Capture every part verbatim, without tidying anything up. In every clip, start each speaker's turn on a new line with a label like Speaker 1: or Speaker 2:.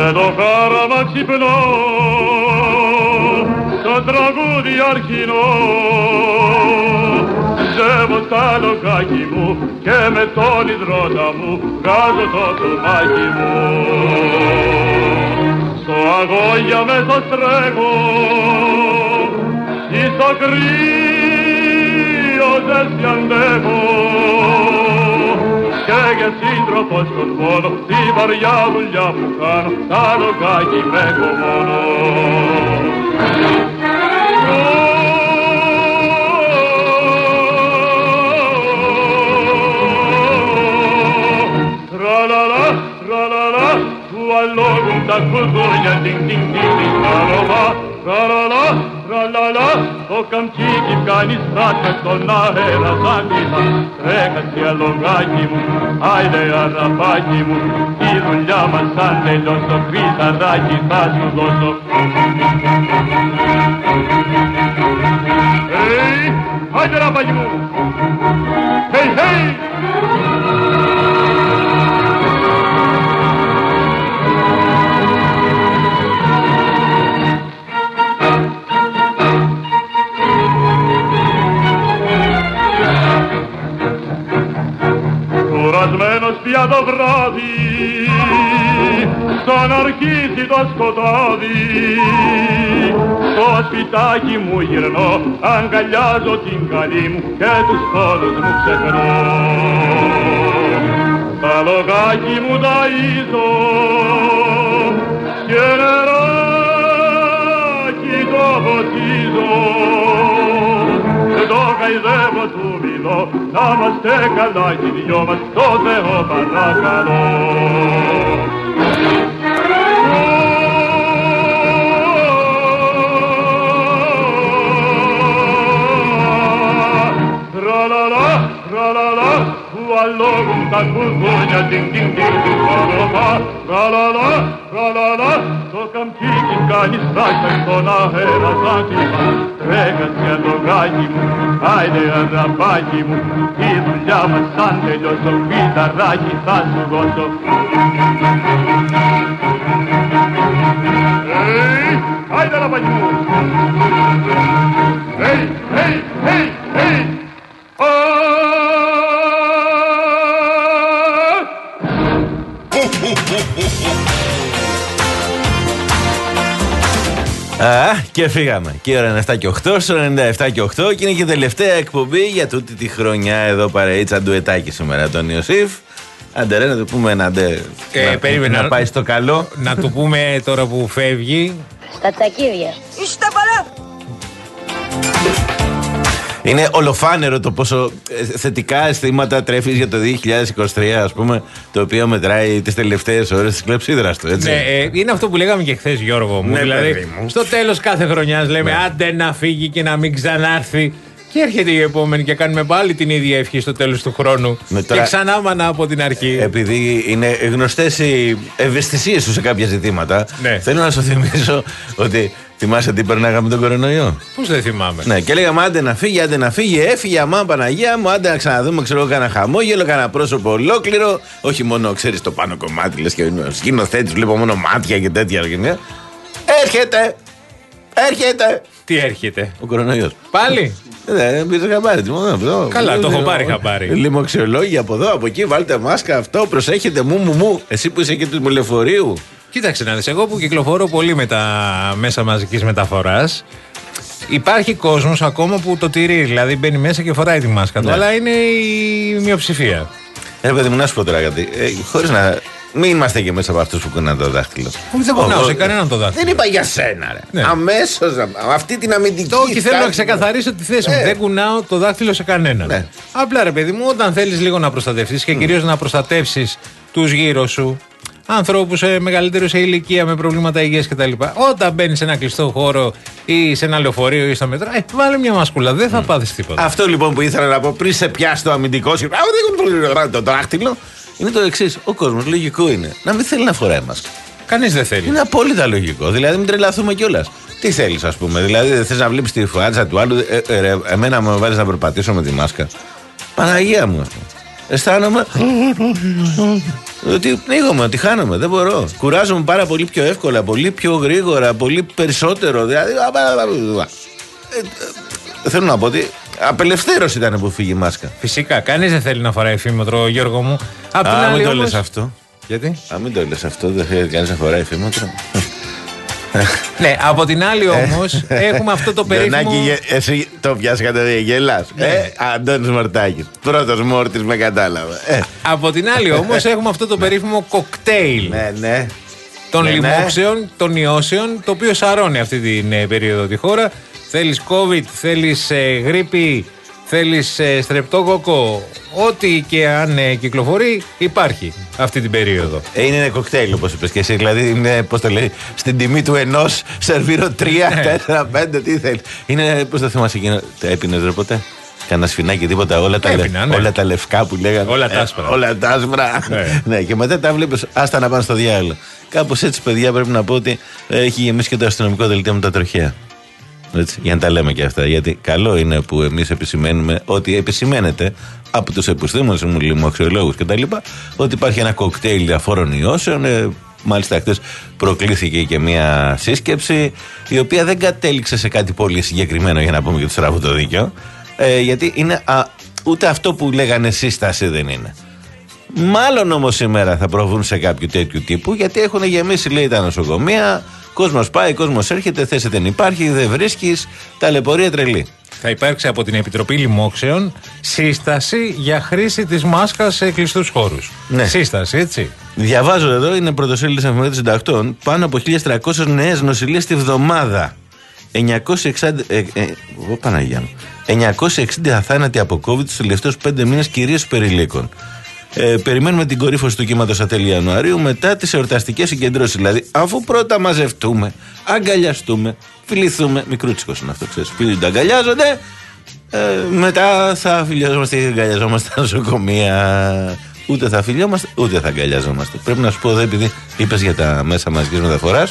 Speaker 1: με το χάραμα ξυπνώ, το τραγούδι αρχινό. Ζεύω στα λογάκι μου και με τον υδρότα μου βγάζω το τομάκι μου. Στο αγώγια μέσα στρέχω, ή στο κρύο ζέστη αντέχω, και για σύντροφο στον πόνο τη βαριά δουλειά που κάνω, τα λογάκι με έχω μόνο. Tra-la-la, tra-la-la, του αλόγουν τα κουδούνια, τιν τιν τιν τιν, tra-la-la, tra-la-la, tra-la-la, το καμτσίκι κάνει στράκα στον αέρα σαν κύμα. Τρέχασε αλογάκι μου, άιντε αραπάκι μου, η δουλειά μας αν τελειώσω, χρυσαράκι θα σου δώσω. Hey, άιντε αραπάκι μου, hey, hey! Κουρασμένος πια το βράδυ, σαν αρχίσει το σκοτάδι, στο σπιτάκι μου γυρνώ, αγκαλιάζω την καλή μου και τους πόνους μου ξεχνώ. Τα λογάκι μου ταΐζω και νεράκι το ποτίζω, το καηδεύω του μιλώ, να είμαστε καλά κι οι δυο μας, το Θεό παρακαλώ. Tra-la-la, tra-la-la, του αλόγουν τα κουδούνια, τιν τιν τιν τιν, tra-la-la, tra-la-la, το καμτσίκι κάνει στάχια στον αέρα σαν κύμα. Τρέχασε αλογάκι μου, άιντε αραπάκι μου, η δουλειά μας σαν τελειώσω, γιταράκι θα σου δώσω. Hey, άιντε αραπάκι μου, hey, hey, hey, hey,
Speaker 2: Α, και φύγαμε. Και η ώρα είναι εφτά και οκτώ, στο ενενήντα επτά και οκτώ και είναι και η τελευταία εκπομπή για τούτη τη χρονιά εδώ παρείτσα ντουετάκι σήμερα τον Ιωσήφ. Άντε ρε, να του πούμε ένα ντε,
Speaker 3: ε, να, περίμενα,
Speaker 2: να πάει στο καλό.
Speaker 3: Να του πούμε τώρα που φεύγει.
Speaker 4: Στα τσακίδια.
Speaker 5: Είστε παρά.
Speaker 2: Είναι ολοφάνερο το πόσο θετικά αισθήματα τρέφεις για το δύο χιλιάδες είκοσι τρία, ας πούμε, το οποίο μετράει τις τελευταίες ώρες της κλεψίδρας του, έτσι.
Speaker 3: Ναι, ε, είναι αυτό που λέγαμε και χθες, Γιώργο μου.
Speaker 2: Ναι,
Speaker 3: δηλαδή,
Speaker 2: μου.
Speaker 3: στο τέλος κάθε χρονιάς λέμε, ναι, άντε να φύγει και να μην ξανάρθει. Και έρχεται η επόμενη και κάνουμε πάλι την ίδια ευχή στο τέλος του χρόνου. Ναι, τώρα, και ξανά μανά από την αρχή.
Speaker 2: Επειδή είναι γνωστές οι ευαισθησίες σου σε κάποια ζητήματα, ναι, θέλω να σου θυμίσω ότι θυμάσαι τι περνάγαμε τον κορονοϊό.
Speaker 3: Πώς δεν θυμάμαι.
Speaker 2: Ναι, και λέγαμε άντε να φύγει, άντε να φύγει, έφυγε αμά Παναγία μου, άντε να ξαναδούμε, ξέρω εγώ, κανένα χαμόγελο, κανένα πρόσωπο ολόκληρο. Όχι μόνο, ξέρεις, το πάνω κομμάτι, λες και ο σκηνοθέτης, βλέπω μόνο μάτια και τέτοια. Έρχεται! Έρχεται!
Speaker 3: Τι έρχεται?
Speaker 2: Ο κορονοϊός.
Speaker 3: Πάλι?
Speaker 2: Δεν πήρε χαμπάρι.
Speaker 3: Καλά, το έχω πάρει χαμπάρι.
Speaker 2: Λοιμοξιολόγια από εδώ, από εκεί, βάλτε μάσκα, αυτό, προσέχετε, μου, μου, μου. Εσύ που είσαι και του λεωφορείου.
Speaker 3: Κοίταξε να δεις, εγώ που κυκλοφορώ πολύ με τα μέσα μαζικής μεταφοράς, υπάρχει κόσμος ακόμα που το τηρεί. Δηλαδή μπαίνει μέσα και φοράει τη μάσκα του, ναι, αλλά είναι η μειοψηφία.
Speaker 2: Ε, παιδί μου, να σου πω τώρα κάτι. Ε, χωρίς να. Μην είμαστε και μέσα από αυτούς που κουνάνε το δάχτυλο.
Speaker 3: Όχι, δεν κουνάω σε κανέναν το δάχτυλο.
Speaker 2: Δεν είπα για σένα, ρε. Ναι. Αμέσως, αυτή την αμυντική.
Speaker 3: Το όχι, θέλω να ξεκαθαρίσω τη θέση μου. Ε. Δεν κουνάω το δάχτυλο σε κανέναν. Ναι. Απλά, ρε παιδί μου, όταν θέλεις λίγο να προστατευτείς και mm. κυρίως να προστατεύσεις τους γύρω σου, ανθρώπους μεγαλύτερους σε ηλικία με προβλήματα υγείας κτλ. Όταν μπαίνεις σε ένα κλειστό χώρο ή σε ένα λεωφορείο ή στο μετρό, ε, βάλε μια μασκούλα, δεν θα mm. πάθεις τίποτα.
Speaker 2: Αυτό λοιπόν που ήθελα να πω πριν σε πιάσει το αμυντικό σου, το δάχτυλο, είναι το εξής. Ο κόσμος λογικό είναι να μην θέλει να φοράει μάσκα.
Speaker 3: Κανείς δεν θέλει.
Speaker 2: Είναι απόλυτα λογικό. Δηλαδή, μην τρελαθούμε κιόλας. Τι θέλεις, ας πούμε. Δηλαδή, δεν θες να βλέπεις τη φάτσα του άλλου. Ε, ε, ε, εμένα μου βάλεις να περπατήσω με τη μάσκα. Παναγία μου, ας πούμε. αισθάνομαι ότι πνίγομαι, ότι χάνομαι. Δεν μπορώ. Κουράζομαι πάρα πολύ πιο εύκολα, πολύ πιο γρήγορα, πολύ περισσότερο. Δηλαδή. Ε, θέλω να πω ότι απελευθέρωση ήταν που φύγει η μάσκα.
Speaker 3: Φυσικά, κανείς δεν θέλει να φοράει φήμοτρο, Γιώργο μου. Απ'
Speaker 2: Α,
Speaker 3: την άλλη,
Speaker 2: μην το
Speaker 3: όμως...
Speaker 2: λες αυτό.
Speaker 3: Γιατί?
Speaker 2: Α, μην το λες αυτό, δεν θέλει κανείς να φοράει φήμοτρο.
Speaker 3: Ναι, από την άλλη όμως έχουμε αυτό το περίφημο.
Speaker 2: Γιονάκη, εσύ το πιάσατε, γελάς.
Speaker 3: Ναι.
Speaker 2: Ε, Αντώνης Μορτάκης. Πρώτος μόρτης, με κατάλαβε. Ε.
Speaker 3: Από την άλλη όμως έχουμε αυτό το περίφημο κοκτέιλ
Speaker 2: Ναι, ναι.
Speaker 3: των
Speaker 2: ναι,
Speaker 3: λοιμόξεων, ναι. των ιώσεων, το οποίο σαρώνει αυτή την ε, περίοδο τη χώρα. Θέλεις COVID, θέλεις ε, γρίπη, θέλεις ε, στρεπτόκοκο, ό,τι και αν ε, κυκλοφορεί υπάρχει αυτή την περίοδο.
Speaker 2: Ε, είναι ένα κοκτέιλ όπως είπες και εσύ, δηλαδή είναι, πώς το λέει, στην τιμή του ενός σερβίρω τρία, τέσσερα, πέντε, τι θέλει. Είναι, πώς το θυμάσαι εκείνο, έπινες ρε ποτέ? Κανένα σφινάκι, τίποτα, όλα τα,
Speaker 3: Έπινα, ναι.
Speaker 2: όλα τα λευκά που λέγανε.
Speaker 3: Όλα τα άσπρα.
Speaker 2: Ε, όλα τα άσπρα.
Speaker 3: Ναι.
Speaker 2: Ναι, και μετά τα βλέπεις, άστα να πάνε στο διάλογο. Κάπως έτσι, παιδιά, πρέπει να πω ότι ε, έχει γεμίσει και το αστυνομικό δελτίο με τα τροχαία. Έτσι, για να τα λέμε και αυτά. Γιατί καλό είναι που εμείς επισημαίνουμε ότι επισημαίνεται από τους επιστήμονες, λοιμοξιολόγους κτλ. Ότι υπάρχει ένα κοκτέιλ διαφόρων ιώσεων. Ε, μάλιστα, χθες προκλήθηκε και μια σύσκεψη η οποία δεν κατέληξε σε κάτι πολύ συγκεκριμένο, για να πούμε και το στραβού το δίκαιο. Ε, γιατί είναι α, ούτε αυτό που λέγανε σύσταση δεν είναι. Μάλλον όμως σήμερα θα προβούν σε κάποιο τέτοιου τύπου, γιατί έχουν γεμίσει, λέει, τα νοσοκομεία. Κόσμος πάει, κόσμος έρχεται, θέση δεν υπάρχει, δεν βρίσκεις, ταλαιπωρία τρελή.
Speaker 3: Θα υπάρξει από την Επιτροπή Λοιμόξεων σύσταση για χρήση της μάσκας σε κλειστούς χώρους.
Speaker 2: Ναι.
Speaker 3: Σύσταση, έτσι.
Speaker 2: Διαβάζω εδώ, είναι πρωτοσέλιδες εφημερίδας συντακτών, πάνω από χίλιες τριακόσιες νέες νοσηλίες τη βδομάδα. εννιακόσια εξήντα, ε, ε, ο, Παναγιά μου. εννιακόσια εξήντα θάνατοι από COVID τους τελευταίους πέντε μήνες, κυρίως περιλίκων. Ε, περιμένουμε την κορύφωση του κύματος στα τέλη Ιανουαρίου μετά τις εορταστικές συγκεντρώσεις. Δηλαδή, αφού πρώτα μαζευτούμε, αγκαλιαστούμε, φιληθούμε. Μικρούτσικος είναι αυτό, ξέρεις. Φίλοι τα αγκαλιάζονται, ε, μετά θα φιλιαζόμαστε ή αγκαλιαζόμαστε στα νοσοκομεία. Ούτε θα φιλιόμαστε, ούτε θα αγκαλιαζόμαστε. Πρέπει να σου πω εδώ, επειδή είπες για τα μέσα μαζικής μεταφοράς,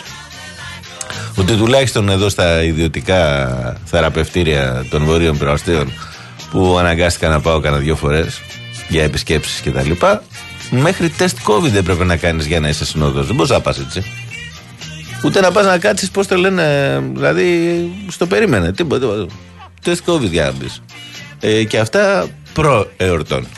Speaker 2: ότι τουλάχιστον εδώ στα ιδιωτικά θεραπευτήρια των βορείων προαστίων, που αναγκάστηκα να πάω κάνα δύο φορές για επισκέψεις και τα λοιπά, μέχρι τεστ COVID δεν πρέπει να κάνεις για να είσαι συνόδος. Δεν μπορείς να πας έτσι. Ούτε να πας να κάτσεις, πώς το λένε, δηλαδή στο περίμενε. Τίποτα, τίποτα. Τεστ COVID για να μπεις. Ε, και αυτά προ εορτών.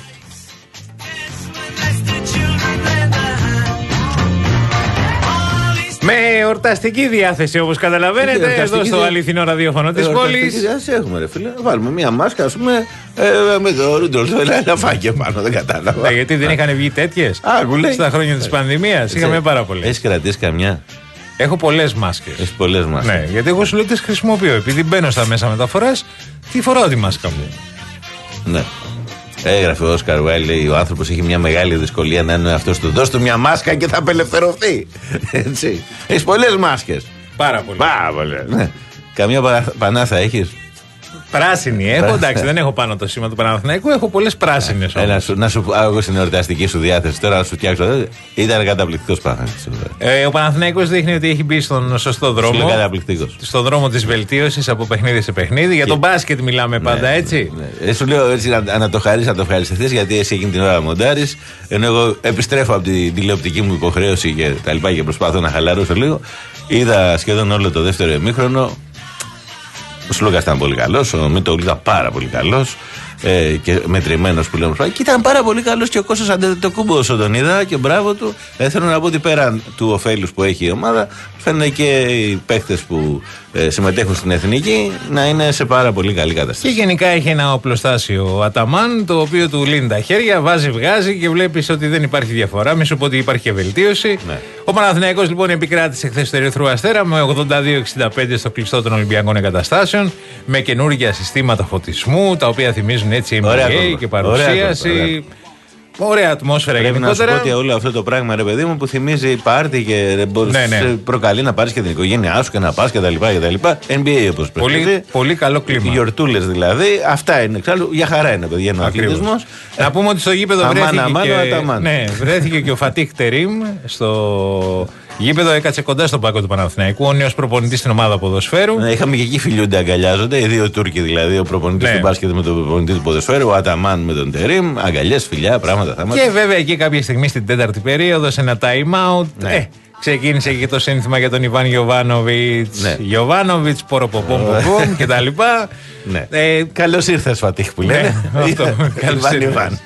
Speaker 3: Με εορταστική διάθεση, όπως καταλαβαίνετε, εδώ στο αληθινό ραδιόφωνο της πόλης.
Speaker 2: Εορταστική διάθεση έχουμε, ρε φίλε. Βάλουμε μία μάσκα, ας πούμε, ε, με το Ρούντολφ, ένα φάκε πάνω, δεν κατάλαβα.
Speaker 3: Ναι, γιατί δεν είχαν βγει τέτοιες στα χρόνια της πανδημίας. Είχαμε πάρα πολλές.
Speaker 2: Έχεις κρατήσει καμιά?
Speaker 3: Έχω πολλές μάσκες.
Speaker 2: Έχεις πολλές μάσκες.
Speaker 3: Ναι, γιατί εγώ σου λέω τις χρησιμοποιώ. Επειδή μπαίνω στα μέσα μεταφοράς, τι φοράω τη μάσκα μου.
Speaker 2: Ναι. Έγραφε ο Όσκαρ Βάιλ, λέει: ο άνθρωπος έχει μια μεγάλη δυσκολία να είναι αυτός του. Δώσ' του μια μάσκα και θα απελευθερωθεί. Έτσι. Έχεις πολλές μάσκες.
Speaker 3: Πάρα πολύ.
Speaker 2: Πάρα πολλές. Ναι. Καμιά πανάθα έχεις?
Speaker 3: Πράσινη έχω, εντάξει, δεν έχω πάνω το σήμα του Παναθηναϊκού, έχω πολλές πράσινες.
Speaker 2: Έλα, σου, να σου πω, εγώ στην εορταστική σου διάθεση τώρα να σου φτιάξω. Ήταν καταπληκτικός Παναθηναϊκός.
Speaker 3: Ε, ο Παναθηναϊκός δείχνει ότι έχει μπει στον σωστό δρόμο.
Speaker 2: Είναι καταπληκτικός.
Speaker 3: Στον δρόμο της βελτίωσης από παιχνίδι σε παιχνίδι. Για τον μπάσκετ μιλάμε πάντα,
Speaker 2: ναι,
Speaker 3: έτσι.
Speaker 2: Ναι, ναι. Ε, σου λέω έτσι να, να το χαρίσεις, να το ευχαριστηθείς, γιατί εσύ εκείνη την ώρα μοντάρεις. Ενώ εγώ επιστρέφω από την τηλεοπτική μου υποχρέωση και τα λοιπά και προσπαθώ να χαλαρώσω λίγο. Είδα σχεδόν όλο το δεύτερο ημίχρονο. Ο Σλούκας ήταν πολύ καλός, ο Μίτογλου ήταν πάρα πολύ καλός ε, και μετρημένος που λέμε. Και ήταν πάρα πολύ καλός και ο Κώστας Αντετοκούμπο όσο τον είδα και μπράβο του. Ε, θέλω να πω ότι πέραν του ωφέλους που έχει η ομάδα, φαίνεται και οι παίχτες που ε, συμμετέχουν στην εθνική να είναι σε πάρα πολύ καλή κατάσταση.
Speaker 3: Και γενικά έχει ένα οπλοστάσιο Αταμάν, το οποίο του λύνει τα χέρια, βάζει, βγάζει και βλέπεις ότι δεν υπάρχει διαφορά. Μη σου πω ότι υπάρχει και βελτίωση. Ναι. Ο Παναθηναϊκός λοιπόν επικράτησε χθες στο Ερυθρού Αστέρα με ογδόντα δύο εξήντα πέντε στο κλειστό των Ολυμπιακών Εγκαταστάσεων, με καινούργια συστήματα φωτισμού, τα οποία θυμίζουν έτσι εμ μπι έι και παρουσίαση. Ωραία, ωραία. Ωραία ατμόσφαιρα γενικότερα.
Speaker 2: Πρέπει να σου πω ότι όλο αυτό το πράγμα, ρε παιδί μου, που θυμίζει πάρτι και μπορεί ναι, ναι. προκαλεί να πάρει και την οικογένειά σου και να πα κτλ. εμ μπι έι όπως
Speaker 3: πολύ,
Speaker 2: πρέπει.
Speaker 3: Πολύ καλό κλίμα.
Speaker 2: Γιορτούλες δηλαδή. Αυτά είναι. Εξάλλου, για χαρά είναι, παιδιά. Είναι ο αθλητισμός.
Speaker 3: Να πούμε ότι στο γήπεδο βρέθηκε,
Speaker 2: αμάνα,
Speaker 3: και,
Speaker 2: αμάνα,
Speaker 3: ναι, βρέθηκε και ο Φατίχ Τερίμ στο Γήπεδο έκατσε κοντά στον πάγκο του Παναθηναϊκού. Ο νέος προπονητής στην ομάδα ποδοσφαίρου.
Speaker 2: Ναι, είχαμε και εκεί φιλιούνται, αγκαλιάζονται. Οι δύο Τούρκοι δηλαδή. Ο προπονητής ναι. του μπάσκετ με τον προπονητή του ποδοσφαίρου. Ο Αταμάν με τον Τερίμ. Αγκαλιές, φιλιά, πράγματα. Θάματα.
Speaker 3: Και βέβαια εκεί κάποια στιγμή στην τέταρτη περίοδο, σε ένα time out. Ναι. Ε, ξεκίνησε και το σύνθημα για τον Ιβάν Γιοβάνοβιτς. Ναι. Γιοβάνοβιτς, ποροποπομπουμ κτλ.
Speaker 2: Ναι. Ε, καλώς ήρθες, Φατίχ που λένε. Καλώς ήρθες.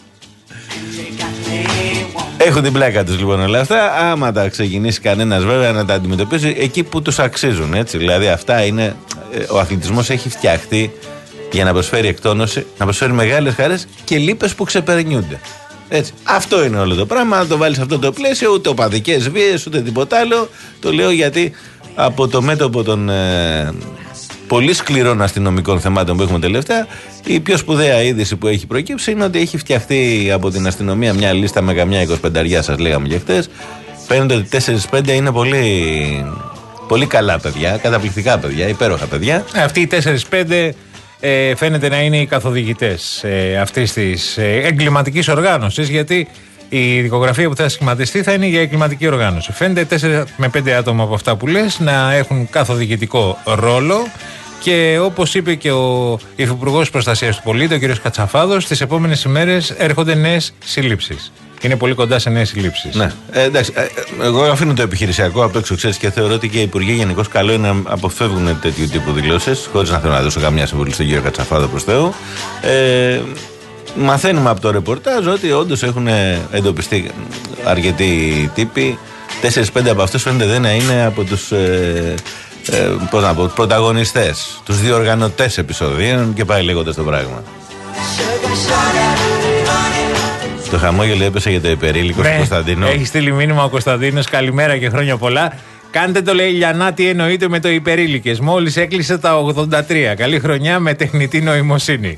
Speaker 2: Έχουν την πλάκα τους λοιπόν όλα αυτά. Άμα τα ξεκινήσει κανένας βέβαια να τα αντιμετωπίσει εκεί που τους αξίζουν. Έτσι. Δηλαδή αυτά είναι. Ο αθλητισμός έχει φτιαχτεί για να προσφέρει εκτόνωση, να προσφέρει μεγάλες χαρές και λύπες που ξεπερνιούνται. Έτσι. Αυτό είναι όλο το πράγμα. Να το βάλεις σε αυτό το πλαίσιο, ούτε οπαδικές βίες, ούτε τίποτα άλλο. Το λέω γιατί από το μέτωπο των ε, πολύ σκληρών αστυνομικών θεμάτων που έχουμε τελευταία, η πιο σπουδαία είδηση που έχει προκύψει είναι ότι έχει φτιαχτεί από την αστυνομία μια λίστα με καμιά εικοσιπενταριά, σας λέγαμε και χτες. Φαίνεται ότι τέσσερα πέντε είναι πολύ, πολύ καλά παιδιά, καταπληκτικά παιδιά, υπέροχα παιδιά.
Speaker 3: Αυτοί οι τέσσερα πέντε ε, φαίνεται να είναι οι καθοδηγητές ε, αυτής της ε, εγκληματικής οργάνωσης, γιατί η δικογραφία που θα σχηματιστεί θα είναι για εγκληματική οργάνωση. Φαίνεται τέσσερα με πέντε άτομα από αυτά που λες να έχουν καθοδηγητικό ρόλο. Και όπως είπε και ο Υφυπουργός Προστασίας του Πολίτη, ο κ. Κατσαφάδος, τις επόμενες ημέρες έρχονται νέες συλλήψεις. Είναι πολύ κοντά σε νέες συλλήψεις.
Speaker 2: Ναι, ε, εντάξει. Ε, εγώ αφήνω το επιχειρησιακό απ' έξω, ξέρεις, και θεωρώ ότι και οι υπουργοί γενικώς καλό είναι να αποφεύγουν τέτοιου τύπου δηλώσεις, χωρίς να θέλω να δώσω καμιά συμβουλή στον κ. Κατσαφάδο προς Θεού. Ε, μαθαίνουμε από το ρεπορτάζ ότι όντως έχουν εντοπιστεί αρκετοί τύποι. τέσσερα πέντε από αυτούς φαίνεται δεν να είναι από τους. Ε, Ε, πώς να πω, πρωταγωνιστές, τους διοργανωτές επεισοδίων και πάει λέγοντας το πράγμα. Το χαμόγελο έπεσε για το υπερήλικο του Κωνσταντίνο.
Speaker 3: Έχει στείλει μήνυμα ο Κωνσταντίνος, καλημέρα και χρόνια πολλά. Κάντε το, λέει Λιανά, τι εννοείται με το υπερήλικες. Μόλις έκλεισε τα ογδόντα τρία. Καλή χρονιά με τεχνητή νοημοσύνη.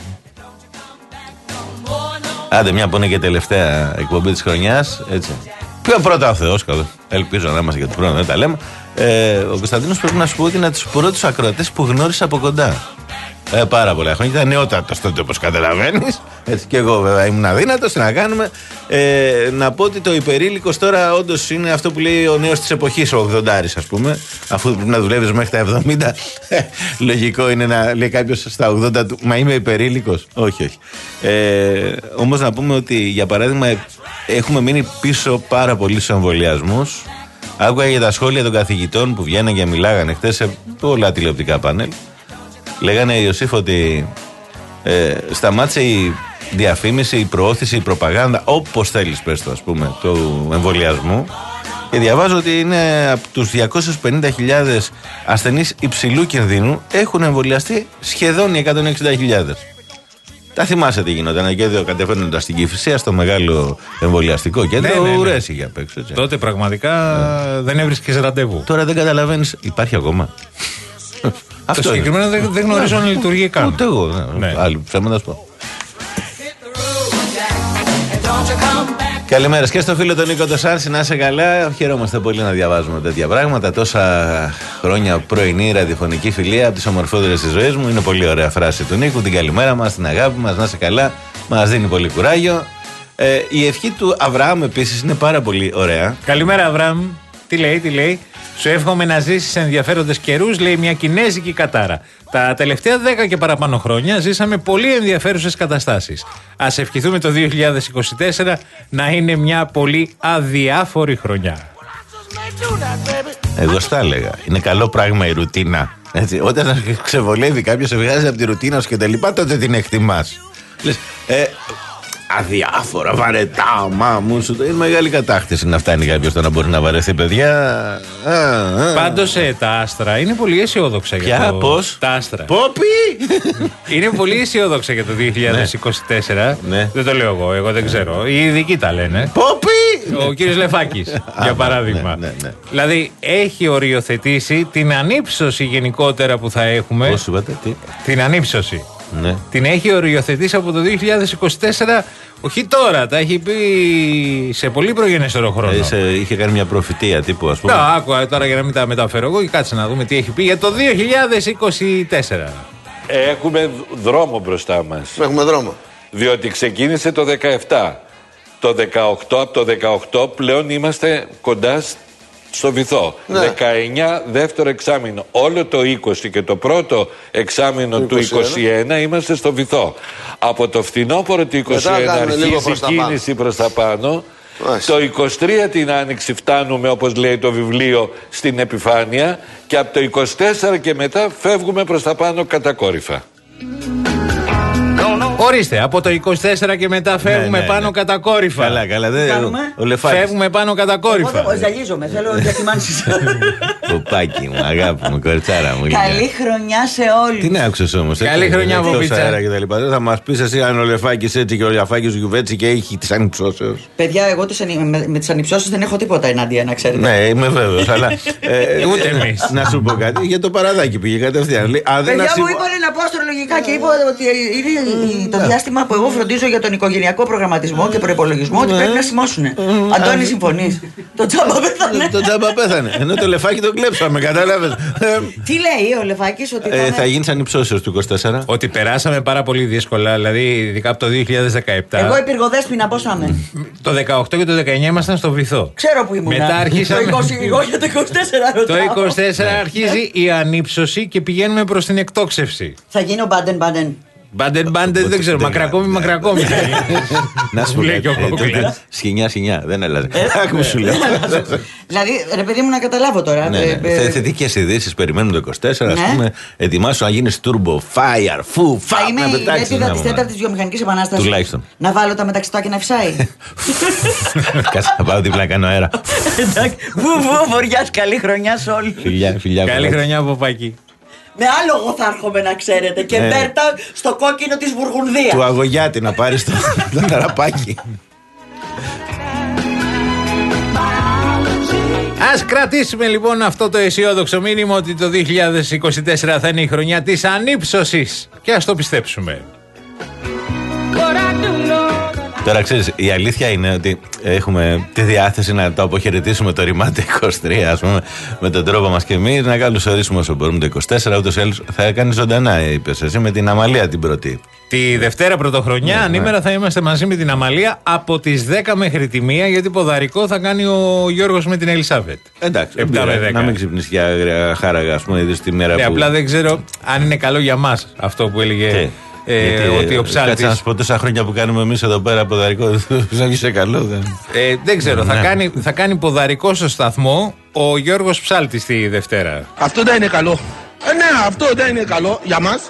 Speaker 2: Άντε, μια που είναι και τελευταία εκπομπή της χρονιάς, έτσι. Πιο πρώτα ο Θεός, ελπίζω να είμαστε για το πρώτο, δεν τα λέμε. Ε, ο Κωνσταντίνος πρέπει να σου πω ότι είναι από τους πρώτους ακροατές που γνώρισα από κοντά. Ε, πάρα πολλά χρόνια. Ήταν νεότατος τότε, όπως καταλαβαίνεις. Έτσι και εγώ βέβαια ήμουν αδύνατος. Τι να κάνουμε. Ε, να πω ότι το υπερήλικος τώρα όντως είναι αυτό που λέει ο νέος της εποχής, ο ογδοντάρης, ας πούμε. Αφού πρέπει να δουλεύεις μέχρι τα εβδομήντα. Λογικό είναι να λέει κάποιος στα ογδόντα του, μα είμαι υπερήλικος. Όχι, όχι. Ε, όμως να πούμε ότι για παράδειγμα έχουμε μείνει πίσω πάρα πολύ στους εμβολιασμούς. Άκουγα για τα σχόλια των καθηγητών που βγαίνουν και μιλάγανε χτες σε πολλά τηλεοπτικά πάνελ. Λέγανε οι Ιωσήφ ότι ε, σταμάτησε η διαφήμιση, η προώθηση, η προπαγάνδα, όπως θέλεις πες το, ας πούμε, του εμβολιασμού. Και διαβάζω ότι είναι από τους διακόσιες πενήντα χιλιάδες ασθενείς υψηλού κινδύνου έχουν εμβολιαστεί σχεδόν οι εκατόν εξήντα χιλιάδες. Τα θυμάσαι τι γινόταν και εδώ κατεβαίνοντας στην Κηφισία στο μεγάλο εμβολιαστικό κέντρο. Ναι, ναι, ναι. Ουρές είχε απ' έξω, έτσι.
Speaker 3: Τότε πραγματικά ναι. δεν έβρισκες ραντεβού.
Speaker 2: Τώρα δεν καταλαβαίνεις, υπάρχει ακόμα.
Speaker 3: Αυτό το συγκεκριμένο δεν, δεν γνωρίζω αν λειτουργεί καν.
Speaker 2: Ούτε εγώ. Ναι. Ναι. Άλλοι ψέματα σου πω. Καλημέρα και στο φίλο τον Νίκο Τοσάρση, να είσαι καλά. Χαιρόμαστε πολύ να διαβάζουμε τέτοια πράγματα. Τόσα χρόνια πρωινή ραδιοφωνική φιλία από τις ομορφότερες της ζωής μου. Είναι πολύ ωραία φράση του Νίκου. Την καλημέρα μας, την αγάπη μας, να είσαι καλά. Μας δίνει πολύ κουράγιο. Ε, η ευχή του Αβραάμ επίσης είναι πάρα πολύ ωραία.
Speaker 3: Καλημέρα, Αβραάμ. Τι λέει, τι λέει. Σου εύχομαι να ζήσεις σε ενδιαφέροντες καιρούς, λέει μια κινέζικη κατάρα. Τα τελευταία δέκα και παραπάνω χρόνια ζήσαμε πολύ ενδιαφέρουσες καταστάσεις. Ας ευχηθούμε το δύο χιλιάδες είκοσι τέσσερα να είναι μια πολύ αδιάφορη χρονιά.
Speaker 2: Εγώ στα έλεγα. Είναι καλό πράγμα η ρουτίνα. Έτσι, όταν ξεβολεύει κάποιος, σε βγάζει από τη ρουτίνα σου και τα λοιπά, τότε την εκτιμάς. Λες, ε, αδιάφορα, βαρετά, μα μου σου. Είναι μεγάλη κατάκτηση να φτάνει κάποιος το να μπορεί να βαρεθεί, παιδιά.
Speaker 3: Πάντως ε, τα άστρα είναι πολύ αισιόδοξα για
Speaker 2: Ποια,
Speaker 3: το.
Speaker 2: Πώς?
Speaker 3: Τα άστρα.
Speaker 2: Πόπι!
Speaker 3: Είναι πολύ αισιόδοξα για το δύο χιλιάδες είκοσι τέσσερα.
Speaker 2: Ναι.
Speaker 3: Δεν το λέω εγώ, εγώ δεν ξέρω. Οι ειδικοί τα λένε.
Speaker 2: Πόπι!
Speaker 3: Ο κύριος Λεφάκης, για παράδειγμα.
Speaker 2: Ναι, ναι, ναι.
Speaker 3: Δηλαδή έχει οριοθετήσει την ανύψωση γενικότερα που θα έχουμε.
Speaker 2: Πώς είπατε, τι?
Speaker 3: Την ανύψωση.
Speaker 2: Ναι.
Speaker 3: Την έχει οριοθετήσει από το δύο χιλιάδες είκοσι τέσσερα, όχι τώρα, τα έχει πει σε πολύ προγενέστερο χρόνο.
Speaker 2: Είσαι, είχε κάνει μια προφητεία τύπου, ας πούμε.
Speaker 3: Να, άκουα τώρα για να μην τα μεταφέρω εγώ και κάτσε να δούμε τι έχει πει για το δύο χιλιάδες είκοσι τέσσερα.
Speaker 4: Έχουμε δρόμο μπροστά μας.
Speaker 5: Έχουμε δρόμο.
Speaker 4: Διότι ξεκίνησε το δεκαεπτά. Το δεκαοκτώ, από το δεκαοκτώ πλέον είμαστε κοντά στο Βυθό.
Speaker 5: Ναι.
Speaker 4: δεκαεννιά δεύτερο εξάμηνο. Όλο το είκοσι και το πρώτο εξάμηνο του είκοσι ένα είμαστε στο Βυθό. Από το φθινόπωρο του είκοσι ένα αρχίζει η κίνηση προς τα πάνω. Μάλιστα. Το είκοσι τρία την Άνοιξη φτάνουμε, όπως λέει το βιβλίο, στην επιφάνεια και από το είκοσι τέσσερα και μετά φεύγουμε προς τα πάνω κατακόρυφα.
Speaker 3: Ορίστε, από το είκοσι τέσσερα και μετά φεύγουμε ναι, ναι, πάνω ναι. κατακόρυφα.
Speaker 2: Καλά, καλά. Δεν
Speaker 3: ο Λεφάκης. Φεύγουμε πάνω κατακόρυφα.
Speaker 6: Εγώ δεν ζαλίζομαι, θέλω διακυμάνσεις.
Speaker 2: Ποπάκι μου, αγάπη μου, κοριτσάρα μου.
Speaker 6: Καλή χρονιά σε όλους.
Speaker 2: Τι να άκουσες όμως.
Speaker 3: Καλή χρονιά από πίτσα.
Speaker 2: Θα μας πεις εσύ αν ο Λεφάκης έτσι και ο Λεφάκης γιουβέτσι και έχει τις ανυψώσεως.
Speaker 6: Παιδιά, εγώ με τις ανυψώσεις δεν έχω τίποτα ενάντια, να ξέρετε.
Speaker 2: Ναι, είμαι βέβαιος, αλλά.
Speaker 3: Ούτε εμείς.
Speaker 2: Να σου πω κάτι, για το παραδάκι πήγε κατευθείαν.
Speaker 6: Παιδιά μου είπαν να πω αστρολογικά και είπα ότι είναι το διάστημα που εγώ φροντίζω για τον οικογενειακό προγραμματισμό και προϋπολογισμό ότι πρέπει να σημώσουν. Αντώνη, συμφωνείς? Το τζάμπα πέθανε.
Speaker 2: Το τζάμπα πέθανε. Ενώ το Λεφάκι το κλέψαμε, κατάλαβες.
Speaker 6: Τι λέει ο Λεφάκης? Ότι
Speaker 2: θα γίνει σαν υψώσεως του είκοσι τέσσερα.
Speaker 3: Ότι περάσαμε πάρα πολύ δύσκολα, δηλαδή ειδικά από το δύο χιλιάδες δεκαεπτά.
Speaker 6: Εγώ η Πυργοδέσποινα πώς θα είμαι?
Speaker 3: Το δεκαοκτώ και το δεκαεννιά ήμασταν στο Βυθό.
Speaker 6: Ξέρω που ήμουν.
Speaker 3: Μετά αρχίσαμε.
Speaker 6: Εγώ για το είκοσι τέσσερα ρωτάω.
Speaker 3: Το είκοσι τέσσερα αρχίζει η ανύψωση και πηγαίνουμε προς την εκτόξευση.
Speaker 6: Θα γίνει ο Μπάντεν Μπάντεν.
Speaker 3: Μπάντεν μπάντεν δεν ξέρω, μακρακόμι μακρακόμι.
Speaker 2: Να σου λέει και ο Κόκκουλας. Σχοινιά σχοινιά, δεν έλαζε. Άκου σου λέω.
Speaker 6: Δηλαδή, ρε παιδί μου, να καταλάβω τώρα.
Speaker 2: Θετικές ειδήσεις περιμένουν το είκοσι τέσσερα, ας πούμε. Ετοιμάσου να γίνεις turbo, fire, foo, fire, να πετάξεις.
Speaker 6: Θα είμαι η της τέταρτης βιομηχανικής επανάστασης.
Speaker 2: Τουλάχιστον.
Speaker 6: Να βάλω τα μεταξυτά και να φυσάει.
Speaker 2: Κάτσε να πάω δίπλα να κάνω αέρα.
Speaker 6: Εντάξει, βουβού, βοριάς, καλή χρονιά σε όλους.
Speaker 3: Καλή χρονιά, Ποπάκη.
Speaker 6: Με άλογο θα έρχομαι, να ξέρετε. Και Μπέρτα στο κόκκινο της Βουργουνδίας.
Speaker 2: Του Αγωγιάτη να πάρεις το ταραπάκι.
Speaker 3: Ας κρατήσουμε λοιπόν αυτό το αισιόδοξο μήνυμα ότι το δύο χιλιάδες είκοσι τέσσερα θα είναι η χρονιά της ανύψωσης. Και ας το πιστέψουμε.
Speaker 2: Τώρα ξέρεις, η αλήθεια είναι ότι έχουμε τη διάθεση να το αποχαιρετήσουμε το ρημάτι είκοσι τρία, ας πούμε, με τον τρόπο μας και εμείς, να καλωσορίσουμε όσο μπορούμε το είκοσι τέσσερα, ούτως ή άλλως θα κάνει ζωντανά, είπες εσύ, με την Αμαλία την πρώτη.
Speaker 3: Τη Δευτέρα Πρωτοχρονιά, ναι, ανήμερα ναι. θα είμαστε μαζί με την Αμαλία από τις δέκα μέχρι τη μία, γιατί ποδαρικό θα κάνει ο Γιώργος με την Ελισάβετ.
Speaker 2: Εντάξει, να μην ξυπνήσει για χάραγα, ας πούμε, είδες τη μέρα
Speaker 3: ναι,
Speaker 2: που.
Speaker 3: Απλά δεν ξέρω αν είναι καλό για μας αυτό που έλεγε. Ε,
Speaker 2: γιατί,
Speaker 3: ότι ο ψάλτης.
Speaker 2: Κάτσε να σου πω, τόσα χρόνια που κάνουμε εμείς εδώ πέρα ποδαρικό, δεν είσαι καλό. Δεν,
Speaker 3: ε, δεν ξέρω, ναι. θα, κάνει, θα κάνει ποδαρικό στο σταθμό ο Γιώργος Ψάλτης τη Δευτέρα.
Speaker 5: Αυτό δεν είναι καλό. Ε, ναι, αυτό δεν είναι καλό για μας.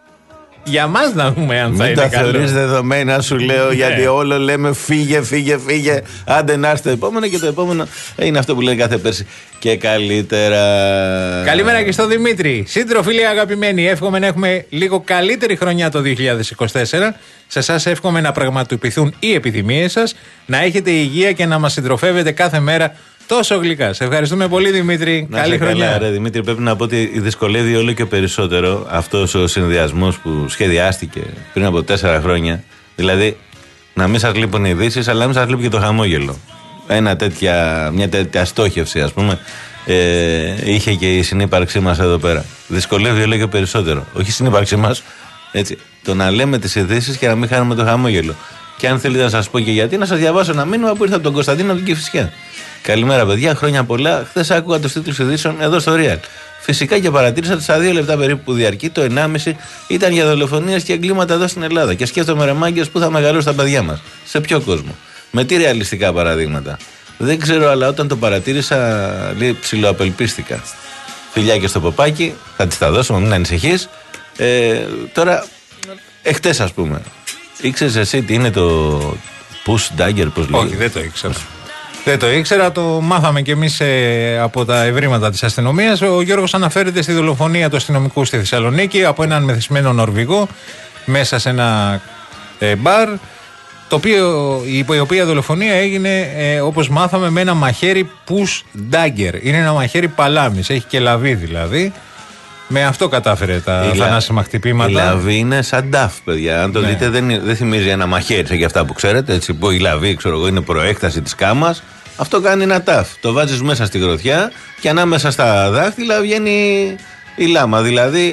Speaker 3: Για μας να δούμε αν θα
Speaker 2: μην
Speaker 3: είναι καλό.
Speaker 2: Μην τα θεωρείς δεδομένα, σου λέω, γιατί όλο λέμε φύγε, φύγε, φύγε. Άντε να έρθει το επόμενο, και το επόμενο είναι αυτό που λένε κάθε πέρσι. Και καλύτερα.
Speaker 3: Καλημέρα και στο Δημήτρη. Σύντροφοι αγαπημένοι, εύχομαι να έχουμε λίγο καλύτερη χρονιά το δύο χιλιάδες είκοσι τέσσερα. Σε εσάς εύχομαι να πραγματοποιηθούν οι επιθυμίες σας, να έχετε υγεία και να μας συντροφεύετε κάθε μέρα τόσο γλυκά. Σε ευχαριστούμε πολύ, Δημήτρη.
Speaker 2: Να
Speaker 3: καλή χρονιά.
Speaker 2: Καλά, ρε, Δημήτρη, πρέπει να πω ότι δυσκολεύει όλο και περισσότερο αυτός ο συνδυασμός που σχεδιάστηκε πριν από τέσσερα χρόνια. Δηλαδή, να μην σας λείπουν οι ειδήσεις, αλλά να μην σας λείπει και το χαμόγελο. Ένα τέτοια, μια τέτοια στόχευση, ας πούμε, ε, είχε και η συνύπαρξή μας εδώ πέρα. Δυσκολεύει όλο και περισσότερο. Όχι η συνύπαρξή μας, έτσι. Το να λέμε τις ειδήσεις και να μην χάνουμε το χαμόγελο. Και αν θέλετε να σας πω και γιατί, να σας διαβάσω ένα μήνυμα που ήρθε από τον Κωνσταντίνο από την Κηφισιά. Καλημέρα, παιδιά. Χρόνια πολλά. Χθες άκουγα τους τίτλους ειδήσεων εδώ στο Real. Φυσικά και παρατήρησα ότι στα δύο λεπτά περίπου που διαρκεί, το ενάμιση ήταν για δολοφονίες και εγκλήματα εδώ στην Ελλάδα. Και σκέφτομαι, ρε μάγκες, πού θα μεγαλώσουν τα παιδιά μας. Σε ποιο κόσμο. Με τι ρεαλιστικά παραδείγματα. Δεν ξέρω, αλλά όταν το παρατήρησα, λίγο ψιλοαπελπίστηκα. Φιλιά και στο Ποπάκι, θα τη τα δώσω, μην ανησυχείς. Ε, τώρα, εχθές, ας πούμε, ήξερες εσύ τι είναι το push dagger, πώς λέει?
Speaker 3: Όχι, δεν το ήξερα. Δεν το ήξερα, το μάθαμε κι εμείς ε, από τα ευρήματα της αστυνομίας. Ο Γιώργος αναφέρεται στη δολοφονία του αστυνομικού στη Θεσσαλονίκη από έναν μεθυσμένο Νορβηγό μέσα σε ένα ε, μπαρ, το οποίο, η, η οποία δολοφονία έγινε ε, όπως μάθαμε με ένα μαχαίρι push dagger. Είναι ένα μαχαίρι παλάμης, έχει και λαβή δηλαδή. Με αυτό κατάφερε τα θανάσιμα χτυπήματα.
Speaker 2: Η λαβή είναι σαν ταφ, παιδιά. Αν το ναι. δείτε, δεν, δεν θυμίζει ένα μαχαίρι σαν και αυτά που ξέρετε. Έτσι, που η λαβή, ξέρω εγώ, είναι προέκταση της κάμας. Αυτό κάνει ένα ταφ. Το βάζεις μέσα στη γροθιά και ανάμεσα στα δάχτυλα βγαίνει η λάμα. Δηλαδή,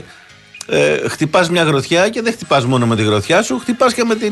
Speaker 2: ε, χτυπάς μια γροθιά και δεν χτυπάς μόνο με τη γροθιά σου, χτυπάς και με την,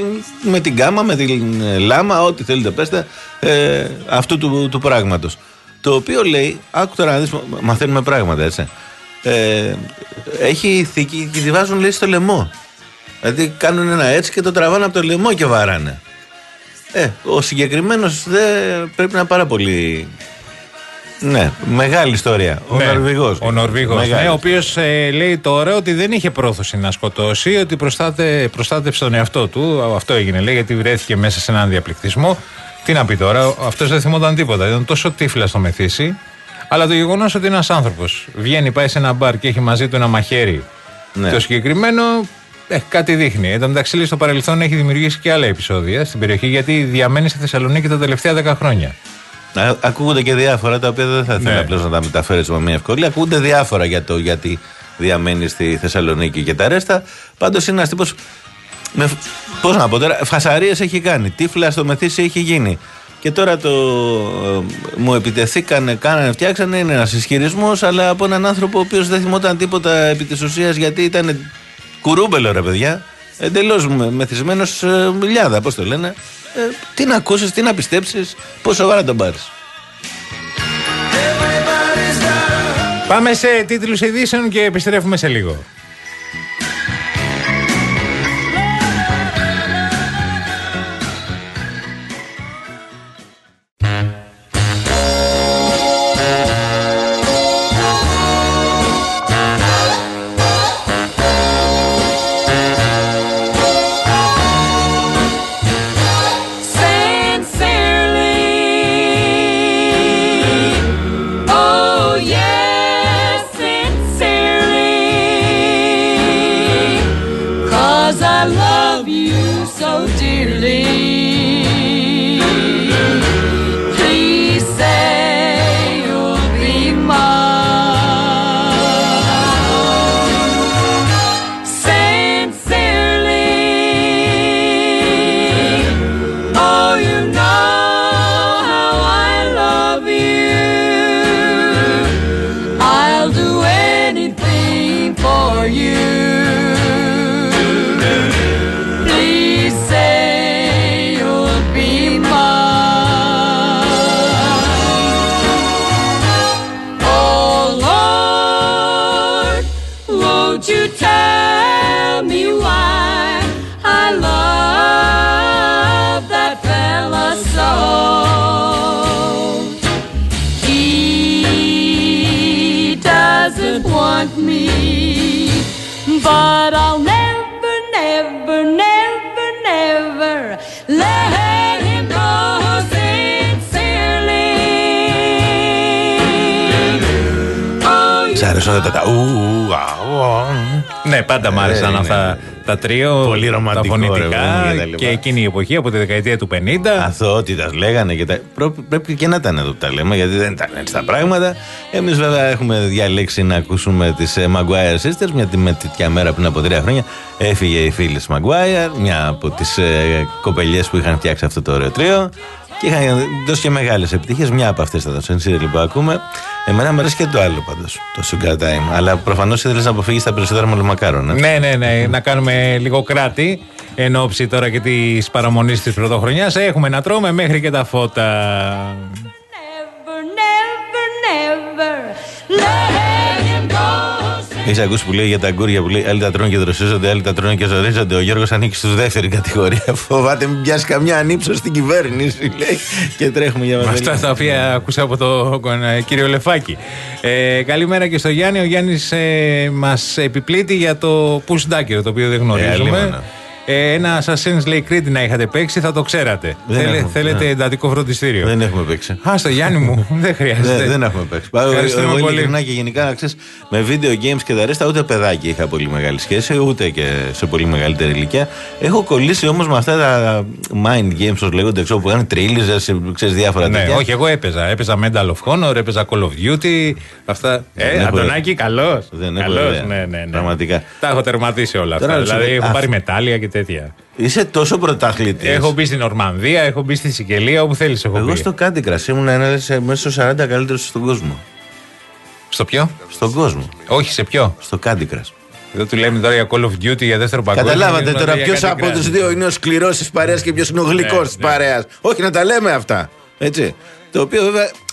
Speaker 2: με την κάμα, με την λάμα, ό,τι θέλετε πέστε, ε, αυτού του, του πράγματος. Το οποίο λέει, άκου τώρα να δεις, μαθαίνουμε πράγματα, έτσι. Ε, έχει ηθική και τη βάζουν, λέει, στο λαιμό. Δηλαδή κάνουν ένα έτσι και το τραβάνε από το λαιμό και βαράνε. Ε, ο συγκεκριμένος δεν πρέπει να είναι πάρα πολύ. Ναι, μεγάλη ιστορία. Ο ναι, Νορβηγός.
Speaker 3: Ο Νορβηγός, ναι, ο οποίος ε, λέει τώρα ότι δεν είχε πρόθεση να σκοτώσει, ότι προστάτε, προστάτευσε τον εαυτό του. Αυτό έγινε, λέει, γιατί βρέθηκε μέσα σε έναν διαπληκτισμό. Τι να πει τώρα, αυτός δεν θυμόταν τίποτα. Ήταν τόσο τύφλα στο μεθύσι. Αλλά το γεγονός ότι ένας άνθρωπος βγαίνει, πάει σε ένα μπαρ και έχει μαζί του ένα μαχαίρι, ναι, το συγκεκριμένο, ε, κάτι δείχνει. Εν τω μεταξύ, στο παρελθόν έχει δημιουργήσει και άλλα επεισόδια στην περιοχή, γιατί διαμένει στη Θεσσαλονίκη τα τελευταία δέκα χρόνια.
Speaker 2: Να, ακούγονται και διάφορα τα οποία δεν θα ήθελα, ναι, απλώς να τα μεταφέρεις με μια ευκολία. Ακούγονται διάφορα για το γιατί διαμένει στη Θεσσαλονίκη και τα ρέστα. Πάντως είναι ένας τύπος. Με, πώς να πω τώρα, φασαρίες έχει κάνει. Τύφλα στο μεθύσι έχει γίνει. Και τώρα το ε, μου επιτεθήκανε, κάνανε, φτιάξανε. Είναι ένας ισχυρισμός, αλλά από έναν άνθρωπο ο οποίος δεν θυμόταν τίποτα επί της ουσίας, γιατί ήταν κουρούμπελο, ρε παιδιά. Εντελώς μεθυσμένος ε, μιλιάδα, πώς το λένε. Ε, τι να ακούσεις, τι να πιστέψεις, πόσο σοβαρά τον πάρεις.
Speaker 3: Πάμε σε τίτλους ειδήσεων και επιστρέφουμε σε λίγο.
Speaker 7: But I'll never, never, never, never let him go sincerely. Oh,
Speaker 2: Σ' αρέσουν τα
Speaker 3: ναι, πάντα μ' άρεσαν αυτά τα τρίο.
Speaker 2: Πολύ ρομαντικό,
Speaker 3: τα φωνητικά
Speaker 2: ρε,
Speaker 3: και εκείνη η εποχή από τη δεκαετία του πενήντα.
Speaker 2: Αθωότητας λέγανε και τα... Πρέπει και να ήταν εδώ που τα λέμε, γιατί δεν ήταν έτσι τα πράγματα. Εμείς βέβαια έχουμε διαλέξει να ακούσουμε τις Maguire Sisters, μια με τέτοια μέρα πριν από τρία χρόνια έφυγε η φίλη Maguire, μια από τις ε, κοπελιές που είχαν φτιάξει αυτό το ωραίο τρίο και είχαν δώσει και μεγάλες επιτυχίες. Μια από αυτές θα δώσω έτσι που ακούμε. Εμένα μου αρέσει και το άλλο πάντως, το Sugar Time. Αλλά προφανώς ήθελες να αποφύγεις τα περισσότερα μολομακάρονα.
Speaker 3: Ναι, ναι, ναι. Να κάνουμε λίγο κράτη εν ώψη τώρα και της παραμονής της πρωτοχρονιάς. Έχουμε να τρώμε μέχρι και τα φώτα.
Speaker 7: never, never, never let him go.
Speaker 2: Έχεις ακούσει που λέει για τα αγκούρια που λέει άλλοι τα τρώνε και δροσίζονται, άλλοι τα τρώνε και ζορίζονται. Ο Γιώργος ανήκει στους δεύτερη κατηγορία. Φοβάται μην πιάσει καμιά ανύψωση στην κυβέρνηση, λέει, και τρέχουμε για μετά.
Speaker 3: Αυτά τα οποία ακούσα από τον κύριο Λεφάκη. Ε, καλημέρα και στο Γιάννη. Ο Γιάννης ε, μας επιπλήττει για το Push Dacker, το οποίο δεν γνωρίζουμε. Ε, ένα Assassin's λέει Creed να είχατε παίξει, θα το ξέρατε. Θέλε, έχουμε, θέλετε ναι. εντατικό φροντιστήριο.
Speaker 2: Δεν έχουμε παίξει.
Speaker 3: Α, στο Γιάννη μου, δεν χρειάζεται.
Speaker 2: δεν, δεν έχουμε παίξει. Εγώ ειλικρινά και γενικά να ξέρεις, με video games και τα ρέστα, ούτε παιδάκι είχα πολύ μεγάλη σχέση, ούτε και σε πολύ μεγαλύτερη ηλικία. Έχω κολλήσει όμως με αυτά τα mind games, όπως λέγονται, ξέρω, που κάνουν τρίλιζες, ξέρεις, διάφορα
Speaker 3: ναι,
Speaker 2: τέτοια.
Speaker 3: Όχι, εγώ έπαιζα. Έπαιζα Medal of Honor, έπαιζα Call of Duty. Αυτά. Ε, Αντωνάκη, καλός.
Speaker 2: Δεν έχω ιδέα.
Speaker 3: Ναι, ναι, ναι.
Speaker 2: Πραγματικά.
Speaker 3: Τα έχω τερματίσει όλα αυτά. Δηλαδή, έχω πάρει μετάλλια και τέτοια.
Speaker 2: Είσαι τόσο πρωταθλητής.
Speaker 3: Έχω μπει στην Ορμανδία, έχω μπει στη Σικελία, όπου θέλεις. Έχω
Speaker 2: Εγώ
Speaker 3: μπει.
Speaker 2: στο Candy Crush ήμουν ένας μέσα στους σαράντα καλύτερους στον κόσμο.
Speaker 3: Στο ποιο?
Speaker 2: Στον κόσμο.
Speaker 3: Όχι, σε ποιο?
Speaker 2: Στο Candy Crush.
Speaker 3: Εδώ του λέμε τώρα για Call of Duty, για δεύτερο παγκόσμιο.
Speaker 2: Καταλάβατε τώρα ποιος από τους δύο είναι ο σκληρός της παρέας και ποιος είναι ο γλυκός της παρέας. Όχι να τα λέμε αυτά. Έτσι. Το οποίο βέβαια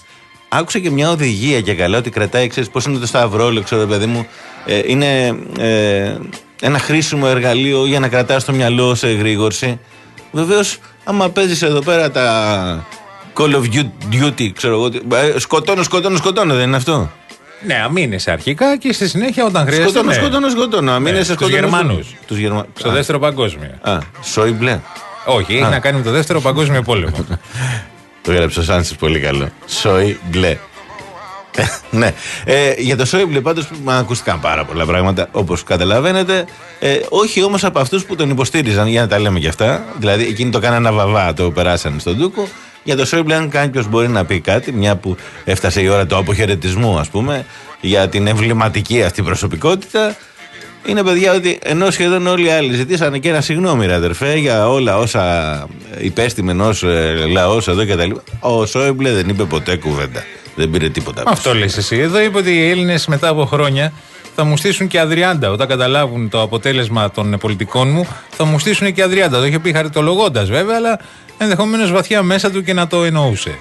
Speaker 2: άκουσα και μια οδηγία και καλά ότι κρατάει, ξέρεις πώς είναι το σταυρόλιο, ξέρω παιδί μου. Ε, είναι ε, ένα χρήσιμο εργαλείο για να κρατάς το μυαλό σε εγρήγορση. Βεβαίως, άμα παίζεις εδώ πέρα τα Call of Duty, ξέρω εγώ, σκοτώνω, σκοτώνω, σκοτώνω, δεν είναι αυτό?
Speaker 3: Ναι, αμήνεσαι αρχικά και στη συνέχεια όταν χρειάζεται.
Speaker 2: Σκοτώνω,
Speaker 3: ναι.
Speaker 2: σκοτώνω, σκοτώνω. Αμήνεσαι,
Speaker 3: Τους Γερμανούς.
Speaker 2: Τους Γερμα...
Speaker 3: Στο Α. δεύτερο παγκόσμιο.
Speaker 2: Α, Σόιμπλε.
Speaker 3: Όχι, έχει να κάνει με το δεύτερο παγκόσμιο πόλεμο.
Speaker 2: Το έγραψε ο Σάντσες πολύ καλό. Σόιμπλε. Ναι. Ε, για το Σόιμπλε πάντως ακούστηκαν πάρα πολλά πράγματα, όπως καταλαβαίνετε. Ε, όχι όμως από αυτούς που τον υποστήριζαν, για να τα λέμε και αυτά. Δηλαδή, εκείνοι το κάνανε βαβά, το περάσανε στον Τούκο. Για το Σόιμπλε, αν κάποιος μπορεί να πει κάτι, μια που έφτασε η ώρα του αποχαιρετισμού, ας πούμε, για την εμβληματική αυτή προσωπικότητα, είναι, παιδιά, ότι ενώ σχεδόν όλοι οι άλλοι ζητήσανε και ένα συγγνώμη, ρε αδερφέ, για όλα όσα υπέστημεν ως ε, λαός εδώ και τα λοιπά, ο Σόιμπλε δεν είπε ποτέ κουβέντα. Δεν πήρε τίποτα.
Speaker 3: Αυτό λες εσύ. Εδώ είπε ότι οι Έλληνες μετά από χρόνια θα μου στήσουν και αδριάντα. Όταν καταλάβουν το αποτέλεσμα των πολιτικών μου, θα μου στήσουν και αδριάντα. Το είχε πει χαριτολογώντας βέβαια, αλλά ενδεχομένως βαθιά μέσα του και να το εννοούσε.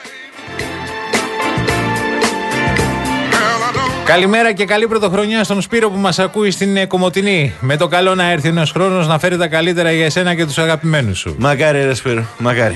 Speaker 3: Καλημέρα και καλή πρωτοχρονιά στον Σπύρο που μας ακούει στην Κομοτηνή. Με το καλό να έρθει ένας χρόνος να φέρει τα καλύτερα για εσένα και τους αγαπημένους σου.
Speaker 2: Μακάρι, ρε Σπύρο, μακάρι.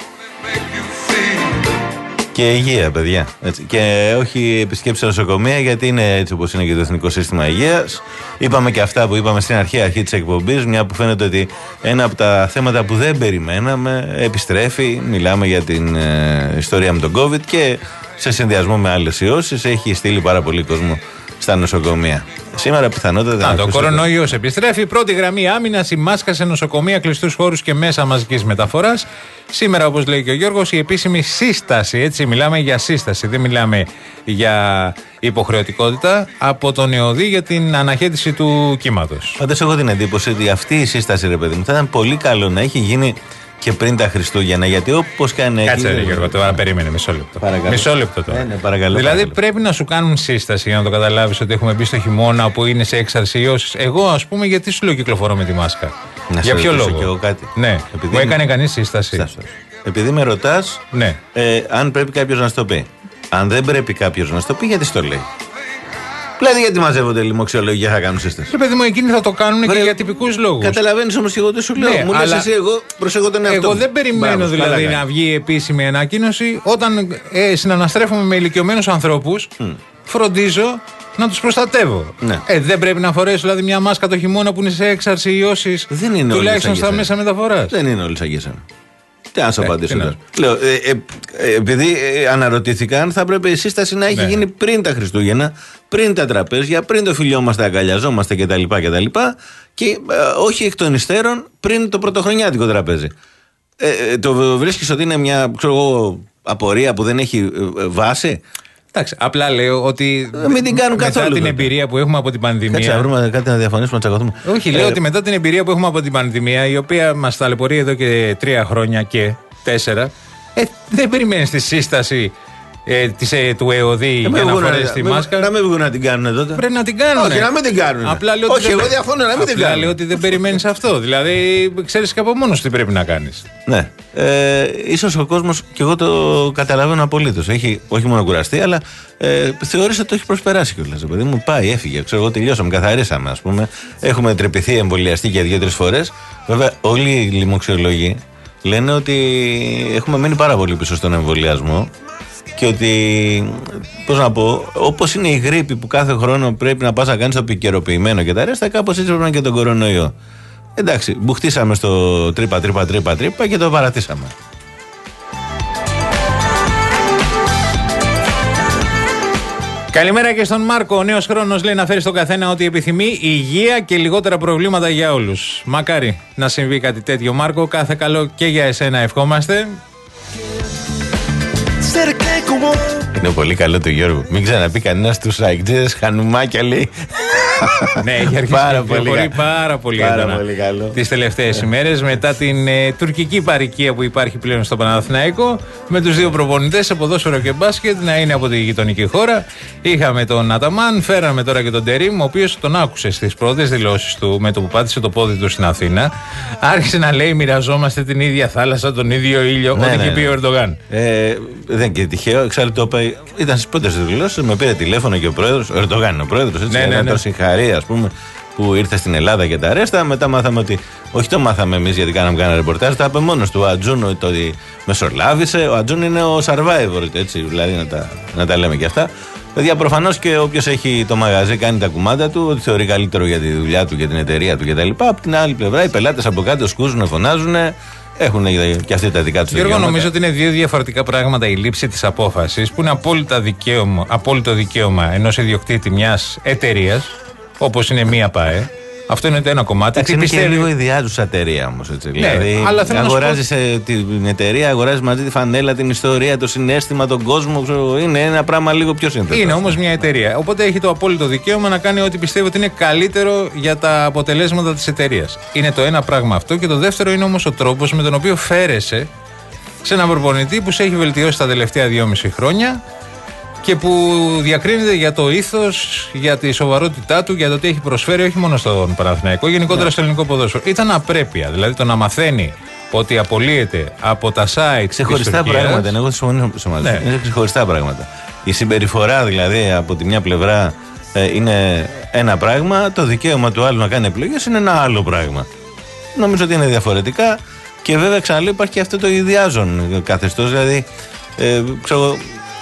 Speaker 2: Και υγεία, παιδιά. Έτσι. Και όχι επισκέψεις στα νοσοκομεία, γιατί είναι έτσι όπως είναι και το Εθνικό Σύστημα Υγείας. Είπαμε και αυτά που είπαμε στην αρχή, αρχή της εκπομπής, μια που φαίνεται ότι ένα από τα θέματα που δεν περιμέναμε επιστρέφει. Μιλάμε για την ε, ιστορία με τον COVID και σε συνδυασμό με άλλες ιώσεις έχει στείλει πάρα πολύ κόσμο στα νοσοκομεία. Σήμερα πιθανότατα.
Speaker 3: Α, το κορονοϊός επιστρέφει. Πρώτη γραμμή άμυνας, η μάσκα σε νοσοκομεία, κλειστούς χώρους και μέσα μαζικής μεταφοράς. Σήμερα, όπως λέει και ο Γιώργος, η επίσημη σύσταση. Έτσι, μιλάμε για σύσταση, δεν μιλάμε για υποχρεωτικότητα από τον ΕΟΔΗ για την αναχέτηση του κύματος.
Speaker 2: Πάντως, έχω την εντύπωση ότι αυτή η σύσταση, ρε παιδί μου, θα ήταν πολύ καλό να έχει γίνει και πριν τα Χριστούγεννα, γιατί όπως κάνει.
Speaker 3: Κάτσε, ρε Γιώργο, τώρα περίμενε μισό λεπτό.
Speaker 2: Παρακαλώ.
Speaker 3: Μισό λεπτό τώρα.
Speaker 2: Ναι, ναι, παρακαλώ,
Speaker 3: δηλαδή
Speaker 2: παρακαλώ.
Speaker 3: πρέπει να σου κάνουν σύσταση για να το καταλάβεις ότι έχουμε μπει στο χειμώνα που είναι σε εξαρσιώσεις. Εγώ, ας πούμε, γιατί σου λέω κυκλοφορώ με τη μάσκα?
Speaker 2: Να
Speaker 3: για ποιο λόγο?
Speaker 2: Και εγώ κάτι.
Speaker 3: Ναι,
Speaker 2: επειδή
Speaker 3: μου έκανε κανείς σύσταση.
Speaker 2: Στάσου. Επειδή με ρωτάς,
Speaker 3: ναι.
Speaker 2: ε, αν πρέπει κάποιος να στο πει. Αν δεν πρέπει κάποιος να στο πει, γιατί στο λέει? Δηλαδή, γιατί μαζεύονται λοιμοξιολόγοι θα κάνουν σύσταση?
Speaker 3: Το παιδί μου, εκείνοι θα το κάνουν Βρε, και για τυπικούς λόγους.
Speaker 2: Καταλαβαίνεις όμως και εγώ τι σου λέω.
Speaker 3: Ναι,
Speaker 2: μου λες εσύ, εγώ προσέχω τον εαυτό.
Speaker 3: Εγώ δεν περιμένω Μπράβο, δηλαδή να κάνει. βγει επίσημη ανακοίνωση. Όταν ε, συναναστρέφομαι με ηλικιωμένους ανθρώπους, mm. φροντίζω να τους προστατεύω. Ναι. Ε, δεν πρέπει να φορέσω δηλαδή μια μάσκα το χειμώνα που είναι σε έξαρση ιώσεις, τουλάχιστον στα μέσα μεταφοράς.
Speaker 2: Δεν είναι όλοι σαν και εσένα. Τι να σου απαντήσω τώρα. Λέω, ε, ε, ε, επειδή ε, αναρωτήθηκαν, θα πρέπει η σύσταση να έχει ναι. γίνει πριν τα Χριστούγεννα, πριν τα τραπέζια, πριν το φιλιόμαστε, αγκαλιαζόμαστε κτλ. κτλ και ε, όχι εκ των υστέρων πριν το πρωτοχρονιάτικο τραπέζι. Ε, ε, το βρίσκεις ότι είναι μια ξέρω εγώ, απορία που δεν έχει ε, βάση?
Speaker 3: Εντάξει, απλά λέω ότι
Speaker 2: μην την κάνουν
Speaker 3: μετά
Speaker 2: καθόλου,
Speaker 3: την
Speaker 2: τότε.
Speaker 3: εμπειρία που έχουμε από την πανδημία.
Speaker 2: Κάτσε να βρούμε κάτι να διαφωνήσουμε, να τσακωθούμε.
Speaker 3: Όχι, λέω ε, ότι μετά την εμπειρία που έχουμε από την πανδημία, η οποία μας ταλαιπωρεί εδώ και τρία χρόνια και τέσσερα, ε, δεν περιμένεις τη σύσταση ε, της, ε, του ΕΟΔΗ για να φορέσει τη μάσκα.
Speaker 2: Να μην βγουν να την κάνουν τότε.
Speaker 3: Πρέπει να την κάνουν.
Speaker 2: Όχι, να μην την κάνουν.
Speaker 3: Απλά λέω
Speaker 2: Όχι,
Speaker 3: ότι
Speaker 2: εγώ
Speaker 3: δεν...
Speaker 2: διαφωνώ να μην την κάνουν.
Speaker 3: Απλά λέω ότι δεν περιμένεις αυτό. Δηλαδή, ξέρεις και από μόνος τι πρέπει να κάνεις.
Speaker 2: Ναι. Ε, ίσως ο κόσμος, και εγώ το καταλαβαίνω απολύτως, έχει όχι μόνο κουραστεί, αλλά ε, θεώρησε ότι το έχει προσπεράσει κιόλας. Παιδί μου, πάει, έφυγε. Ξέρω εγώ, τελειώσαμε, καθαρίσαμε, ας πούμε. Έχουμε τρυπηθεί, εμβολιαστεί και δύο-τρεις φορές. Βέβαια, όλοι οι λοιμοξιολόγοι λένε ότι έχουμε μείνει πάρα πολύ πίσω στον εμβολιασμό. Και ότι, πώς να πω, όπως είναι η γρίπη που κάθε χρόνο πρέπει να πας να κάνεις το επικαιροποιημένο και τα ρέστα, κάπως έτσι πρέπει να είναι και τον κορονοϊό. Εντάξει, μπουχτίσαμε στο τρύπα, τρύπα, τρύπα, τρύπα και το παρατήσαμε.
Speaker 3: Καλημέρα και στον Μάρκο. Ο νέος χρόνος λέει να φέρει στον καθένα ό,τι επιθυμεί, υγεία και λιγότερα προβλήματα για όλους. Μακάρι να συμβεί κάτι τέτοιο, Μάρκο. Κάθε καλό και για εσένα ευχόμαστε.
Speaker 2: Είναι πολύ καλό το Γιώργο. Μην ξαναπεί κανένα στους ΑΙΚΤΖΕΔες χανουμάκια, λέει.
Speaker 3: Ναι, έχει αρχίσει πάρα και πολύ, πάρα πολύ έντονα τις τελευταίες ημέρες μετά την ε, τουρκική παροικία που υπάρχει πλέον στο Παναθηναϊκό, με τους δύο προπονητές σε ποδόσφαιρο και μπάσκετ να είναι από τη γειτονική χώρα. Είχαμε τον Αταμάν, φέραμε τώρα και τον Τερίμ, ο οποίος τον άκουσε στις πρώτες δηλώσεις του με το που πάτησε το πόδι του στην Αθήνα. Άρχισε να λέει: μοιραζόμαστε την ίδια θάλασσα, τον ίδιο ήλιο. Ναι, ό,τι είχε ναι, πει ναι. ο Ερντογάν. Ε,
Speaker 2: δεν και τυχαίο, εξάλλου το είπε. Ήταν στις πρώτες δηλώσεις, με πήρε τηλέφωνο και ο πρόεδρος. Ο Ερντογάν είναι ο πρόεδρος, έτσι. Ναι, ναι, ναι. Το συγχαρεί, ας πούμε, που ήρθε στην Ελλάδα και τα αρέστα. Μετά μάθαμε ότι. Όχι το μάθαμε εμείς γιατί κάναμε κάνα ρεπορτάζ, τα είπε μόνος του. Ο Ατζούν το ότι μεσολάβησε. Ο Ατζούν είναι ο survivor, έτσι. Δηλαδή να τα, να τα λέμε και αυτά. Παιδιά, προφανώς και όποιος έχει το μαγαζί κάνει τα κουμάντα του, ότι θεωρεί καλύτερο για τη δουλειά του, για την εταιρεία του κτλ. Από την άλλη πλευρά, οι πελάτες από κάτω σκούζουν, φωνάζουν, έχουν και αυτοί τα δικά τους δικαιώματα.
Speaker 3: Γιώργο, νομίζω ότι είναι δύο διαφορετικά πράγματα η λήψη της απόφασης, που είναι απόλυτα δικαίωμα, απόλυτο δικαίωμα ενός ιδιοκτήτη μιας εταιρείας, όπως είναι μία ΠΑΕ. Αυτό είναι το ένα κομμάτι.
Speaker 2: Είναι πιστεύει... και λίγο ιδιάζουσα εταιρεία όμως. Ναι, δηλαδή, αγοράζεις πω... την εταιρεία, αγοράζεις μαζί τη φανέλα, την ιστορία, το συναίσθημα, τον κόσμο. Ξέρω, είναι ένα πράγμα λίγο πιο σύνθετο.
Speaker 3: Είναι όμως μια εταιρεία. Οπότε έχει το απόλυτο δικαίωμα να κάνει ό,τι πιστεύει ότι είναι καλύτερο για τα αποτελέσματα της εταιρείας. Είναι το ένα πράγμα αυτό. Και το δεύτερο είναι όμως ο τρόπος με τον οποίο φέρεσαι σε έναν προπονητή που σε έχει βελτιώσει τα τελευταία δυόμιση χρόνια. Και που διακρίνεται για το ήθος, για τη σοβαρότητά του, για το τι έχει προσφέρει όχι μόνο στον Παναθηναϊκό, γενικότερα yeah. στο ελληνικό ποδόσφαιρο. Ήταν απρέπεια. Δηλαδή το να μαθαίνει ότι απολύεται από τα site.
Speaker 2: Ξεχωριστά
Speaker 3: της
Speaker 2: πράγματα. Δεν έχω συμφωνήσει μαζί. Ναι. Είναι ξεχωριστά πράγματα. Η συμπεριφορά δηλαδή από τη μια πλευρά ε, είναι ένα πράγμα, το δικαίωμα του άλλου να κάνει επιλογές είναι ένα άλλο πράγμα. Νομίζω ότι είναι διαφορετικά και βέβαια ξαναλέω υπάρχει και αυτό το ιδιάζον καθεστώς. Δηλαδή, ε, ξέρω,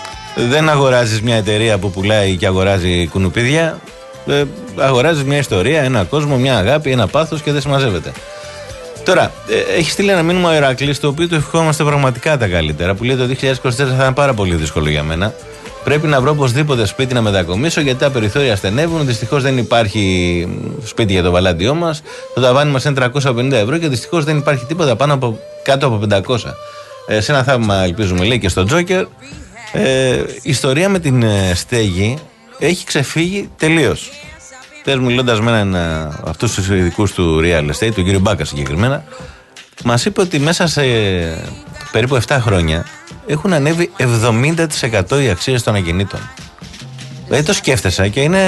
Speaker 2: δεν αγοράζεις μια εταιρεία που πουλάει και αγοράζει κουνουπίδια. Ε, αγοράζεις μια ιστορία, ένα κόσμο, μια αγάπη, ένα πάθος και δεν συμμαζεύεται. Τώρα, ε, έχει στείλει ένα μήνυμα ο Ηρακλής, το οποίο το ευχόμαστε πραγματικά τα καλύτερα. Που λέει το δύο χιλιάδες είκοσι τέσσερα θα είναι πάρα πολύ δύσκολο για μένα. Πρέπει να βρω οπωσδήποτε σπίτι να μετακομίσω γιατί τα περιθώρια στενεύουν. Δυστυχώς δεν υπάρχει σπίτι για το βαλάντιό μας. Το ταβάνι μας είναι τριακόσια πενήντα ευρώ και δυστυχώς δεν υπάρχει τίποτα πάνω από, κάτω από πεντακόσια. Ε, σε ένα θαύμα, ελπίζουμε, λέει και στο Τζόκερ. Ε, η ιστορία με την ε, στέγη έχει ξεφύγει τελείως. Θες, μιλώντας με έναν από αυτούς τους ειδικούς του real estate, τον κύριο Μπάκα συγκεκριμένα, μας είπε ότι μέσα σε περίπου επτά χρόνια έχουν ανέβει εβδομήντα τοις εκατό οι αξίες των ακινήτων. Δηλαδή το σκέφτεσαι και είναι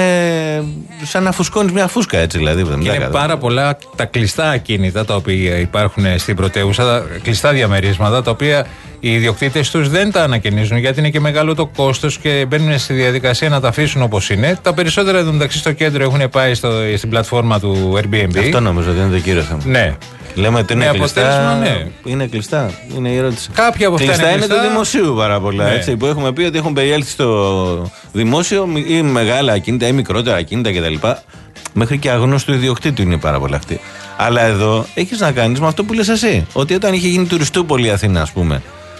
Speaker 2: σαν να φουσκώνεις μια φούσκα, έτσι δηλαδή.
Speaker 3: Είναι κάτω. Πάρα πολλά τα κλειστά ακίνητα τα οποία υπάρχουν στην πρωτεύουσα, τα κλειστά διαμερίσματα, τα οποία οι ιδιοκτήτες τους δεν τα ανακαινίζουν γιατί είναι και μεγάλο το κόστος και μπαίνουν στη διαδικασία να τα αφήσουν όπως είναι. Τα περισσότερα εντωμεταξύ στο κέντρο έχουν πάει στο, στην πλατφόρμα του Airbnb.
Speaker 2: Αυτό νομίζω ότι είναι το κύριο θέμα.
Speaker 3: Ναι.
Speaker 2: Λέμε ότι είναι κλειστά. Ναι. Είναι κλειστά. Είναι η ερώτηση.
Speaker 3: Κάποια από αυτά
Speaker 2: κλειστά
Speaker 3: είναι,
Speaker 2: είναι του δημοσίου πάρα πολλά. Ναι. Έτσι, που έχουμε πει ότι έχουν περιέλθει στο δημόσιο ή μεγάλα ακίνητα ή μικρότερα ακίνητα κτλ. Μέχρι και αγνώστου ιδιοκτήτου είναι πάρα πολλά αυτή. Αλλά εδώ έχεις να κάνεις με αυτό που λες εσύ. Ότι όταν είχε γίνει τουριστούπολη η Αθήνα, ας πούμε.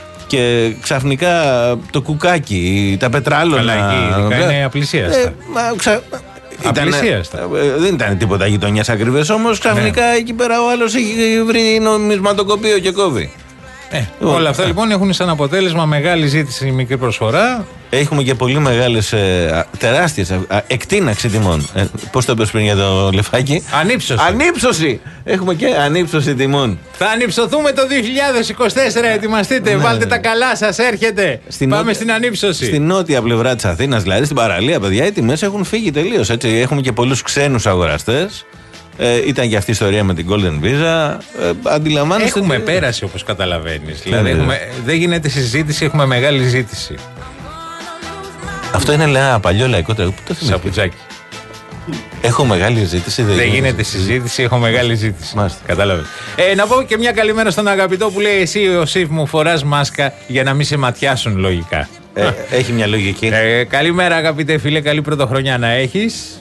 Speaker 2: Και ξαφνικά το κουκάκι, τα πετράλωνα.
Speaker 3: Καλά, εκεί είναι απλησίαστα. Ε,
Speaker 2: ξα... Ήταν, δεν ήταν τίποτα γειτονιάς ακριβές όμως. Ξαφνικά ναι. εκεί πέρα ο άλλος έχει βρει νομισματοκοπείο και κόβει.
Speaker 3: Ε, όλα αυτά λοιπόν έχουν σαν αποτέλεσμα μεγάλη ζήτηση, μικρή προσφορά.
Speaker 2: Έχουμε και πολύ μεγάλες, ε, τεράστιες ε, εκτείναξη τιμών. Ε, πώς το είπες πριν για το λεφάκι?
Speaker 3: Ανύψωση.
Speaker 2: Ανύψωση. Έχουμε και ανύψωση τιμών.
Speaker 3: Θα ανυψωθούμε το δύο χιλιάδες είκοσι τέσσερα. Ετοιμαστείτε, ναι, βάλτε ναι. τα καλά σας, έρχεται. Στην Πάμε νότια, στην ανύψωση.
Speaker 2: Στην νότια πλευρά της Αθήνας, δηλαδή στην παραλία, παιδιά, οι τιμές έχουν φύγει τελείως. Έτσι. Έχουμε και πολλούς ξένους αγοραστές. Ε, ήταν και αυτή η ιστορία με την Golden Visa. Ε, αντιλαμβάνεστε.
Speaker 3: Έχουμε ότι... πέραση όπως καταλαβαίνεις. Δηλαδή έχουμε, δεν γίνεται συζήτηση, έχουμε μεγάλη ζήτηση.
Speaker 2: Αυτό είναι ένα παλιό λαϊκό τραγούδι. Πού το θυμάμαι?
Speaker 3: Σαπουτσάκι.
Speaker 2: Έχω μεγάλη ζήτηση.
Speaker 3: Δεν, δεν γίνεται συζήτηση, έχω μεγάλη ζήτηση. Κατάλαβες. Ε, να πω και μια καλημέρα στον αγαπητό που λέει: εσύ ο Σιφ μου φοράς μάσκα για να μην σε ματιάσουν λογικά.
Speaker 2: Ε, έχει μια λογική.
Speaker 3: Ε, καλημέρα αγαπητέ φίλε, καλή πρωτοχρονιά να έχεις.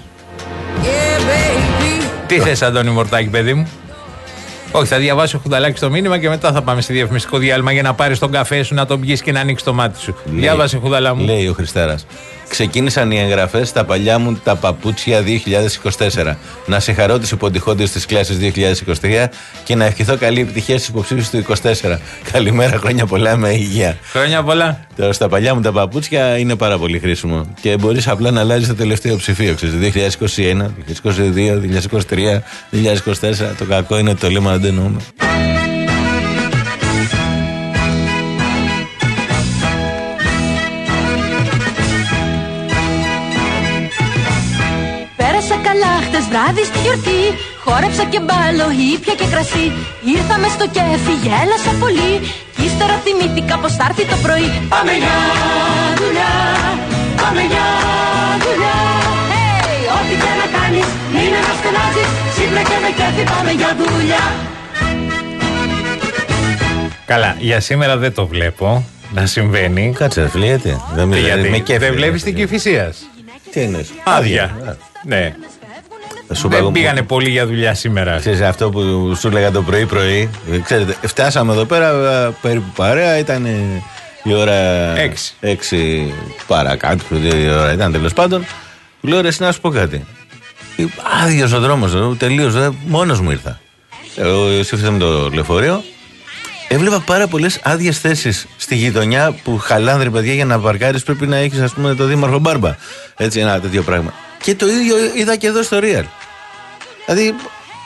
Speaker 3: Yeah, Τι θες Αντώνη Μορτάκη, παιδί μου? Όχι, θα διαβάσει ο Χουδαλάκης το μήνυμα και μετά θα πάμε στη διαφημιστικό διάλειμμα για να πάρεις τον καφέ σου, να τον πιεις και να ανοίξει το μάτι σου. Λέει, διάβασε Χουδαλά μου.
Speaker 2: Λέει ο Χριστέρας. Ξεκίνησαν οι εγγραφές στα παλιά μου τα παπούτσια δύο χιλιάδες είκοσι τέσσερα. Να συγχαρώ τους υποτυχόντες της κλάσης δύο χιλιάδες είκοσι τρία και να ευχηθώ καλή επιτυχία στους υποψήφιους του είκοσι τέσσερα. Καλημέρα, χρόνια πολλά με υγεία.
Speaker 3: Χρόνια πολλά.
Speaker 2: Τώρα στα παλιά μου τα παπούτσια είναι πάρα πολύ χρήσιμο. Και μπορείς απλά να αλλάζεις το τελευταίο ψηφίο. Ξέρεις, δύο χιλιάδες είκοσι ένα, δύο χιλιάδες είκοσι δύο, δύο χιλιάδες είκοσι τρία, δύο χιλιάδες είκοσι τέσσερα. Το κακό είναι ότι το λέμε, δεν το εννοούμε.
Speaker 7: Πέρασα καλά χτες βράδυ στη γιορτή. Χόρεψα και μπάλο, ήπια και κρασί. Ήρθαμε στο κέφι, γέλασα πολύ. Κι ύστερα θυμήθηκα πως θα έρθει το πρωί. Πάμε για δουλειά, πάμε για δουλειά. Hey, ό,τι και να κάνεις, μην να στενάζεις. Σύμπρα και με κέφι, πάμε για δουλειά.
Speaker 3: Καλά, για σήμερα δεν το βλέπω να συμβαίνει.
Speaker 2: Κάτσε, φίλε, γιατί. Δεν,
Speaker 3: γιατί δεν βλέπεις την Κηφισίας.
Speaker 2: Τι εννοείς?
Speaker 3: Άδεια. Ναι.
Speaker 2: Σου
Speaker 3: Δεν
Speaker 2: πάγω,
Speaker 3: πήγανε πολύ για δουλειά σήμερα.
Speaker 2: Ξέρεις, αυτό που σου έλεγα το πρωί-πρωί. Ξέρετε, φτάσαμε εδώ πέρα περίπου παρέα. Ήταν η ώρα
Speaker 3: Έξι.
Speaker 2: έξι παρακάτω. Η ώρα ήταν τέλος πάντων. Του λέω, ρε, εσύ να σου πω κάτι. Άδειος ο δρόμος, τελείως. Μόνος μου ήρθα. Εγώ σύμφωνα με το λεωφορείο. Έβλεπα πάρα πολλές άδειες θέσεις στη γειτονιά που χαλάνδρε, παιδιά, για να παρκάρεις πρέπει να έχεις, ας πούμε, το Δήμαρχο Μπάρμπα. Έτσι, ένα τέτοιο πράγμα. Και το ίδιο είδα και εδώ στο Real. Δηλαδή.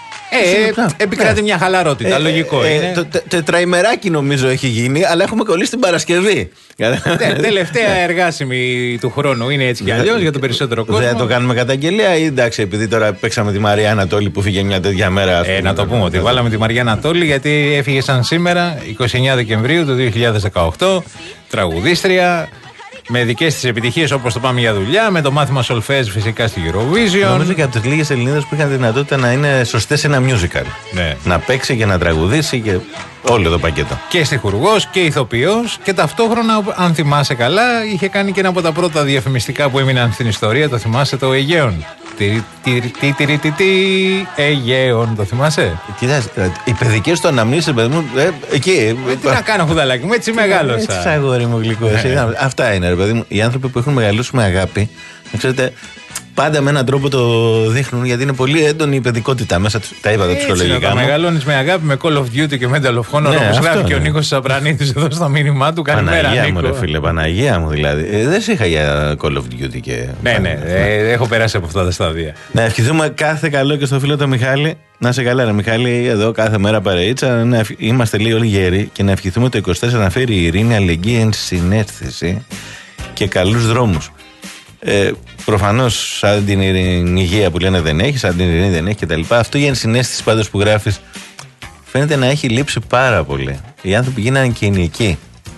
Speaker 3: Ε, επικράτη ναι. μια χαλαρότητα. Ε, λογικό ε, είναι.
Speaker 2: Το τε, τετραημεράκι νομίζω έχει γίνει, αλλά έχουμε κολλήσει την Παρασκευή.
Speaker 3: Ναι, τελευταία εργάσιμη του χρόνου είναι έτσι κι αλλιώς για τον περισσότερο κόσμο.
Speaker 2: Δεν το κάνουμε καταγγελία ή εντάξει, επειδή τώρα παίξαμε τη Μαρία Ανατόλη που φύγε μια τέτοια μέρα.
Speaker 3: Ε, να το πούμε ότι βάλαμε τη Μαρία Ανατόλη γιατί έφυγε σαν σήμερα, εικοστή ενάτη Δεκεμβρίου του δύο χιλιάδες δεκαοκτώ. Τραγουδίστρια. Με δικές της επιτυχίες όπως το Πάμε για δουλειά, με το μάθημα Σολφέζ φυσικά στη Eurovision.
Speaker 2: Νομίζω και από τις λίγες Ελληνίδες που είχαν τη δυνατότητα να είναι σωστές σε ένα musical.
Speaker 3: Ναι.
Speaker 2: Να παίξει και να τραγουδήσει και όλο το πακέτο.
Speaker 3: Και στιχουργός και ηθοποιός και ταυτόχρονα, αν θυμάσαι καλά, είχε κάνει και ένα από τα πρώτα διαφημιστικά που έμειναν στην ιστορία. Το θυμάσαι, το Αιγαίων. Τι, τι, τι, τι, τι, τι, Αιγαίων, το θυμάσαι?
Speaker 2: Κοιτάξτε, οι παιδικές του αναμνήσεις, παιδί μου, ε, εκεί.
Speaker 3: Ε, τι να κάνω, χουδαλάκι μου, έτσι μεγάλωσα.
Speaker 2: Έτσι, αγόρι μου γλυκό. Ναι. Αυτά είναι, ρε παιδί μου. Οι άνθρωποι που έχουν μεγαλώσει με αγάπη, ξέρετε, πάντα με έναν τρόπο το δείχνουν, γιατί είναι πολύ έντονη η παιδικότητα μέσα. Τα είπα τα ψυχολογικά.
Speaker 3: Να μεγαλώνεις με αγάπη, με Call of Duty και Medal of Honor, ναι, όπως γράφει και ο Νίκος Σαπρανίδης εδώ στο μήνυμά του. Καλημέρα,
Speaker 2: Παναγία
Speaker 3: Νίκο.
Speaker 2: μου, ρε φίλε, Παναγία μου δηλαδή. Ε, δεν σε είχα για Call of Duty και.
Speaker 3: Ναι, ναι, ε, έχω περάσει από αυτά τα στάδια.
Speaker 2: Να ευχηθούμε κάθε καλό και στο φίλο του Μιχάλη. Να σε καλά, ρε Μιχάλη, εδώ κάθε μέρα παρεΐτσα. Να ευχ... Είμαστε λίγο όλοι γέροι και να ευχηθούμε το είκοσι τέσσερα να φέρει ειρήνη, αλληλεγγύη, ενσυναίσθηση και καλούς δρόμους. Ε, προφανώς, σαν την υγεία που λένε δεν έχει, σαν την ειρήνη δεν έχει κτλ. Αυτό η ενσυναίσθηση πάντως που γράφεις φαίνεται να έχει λείψει πάρα πολύ. Οι άνθρωποι γίνανε κοινικοί.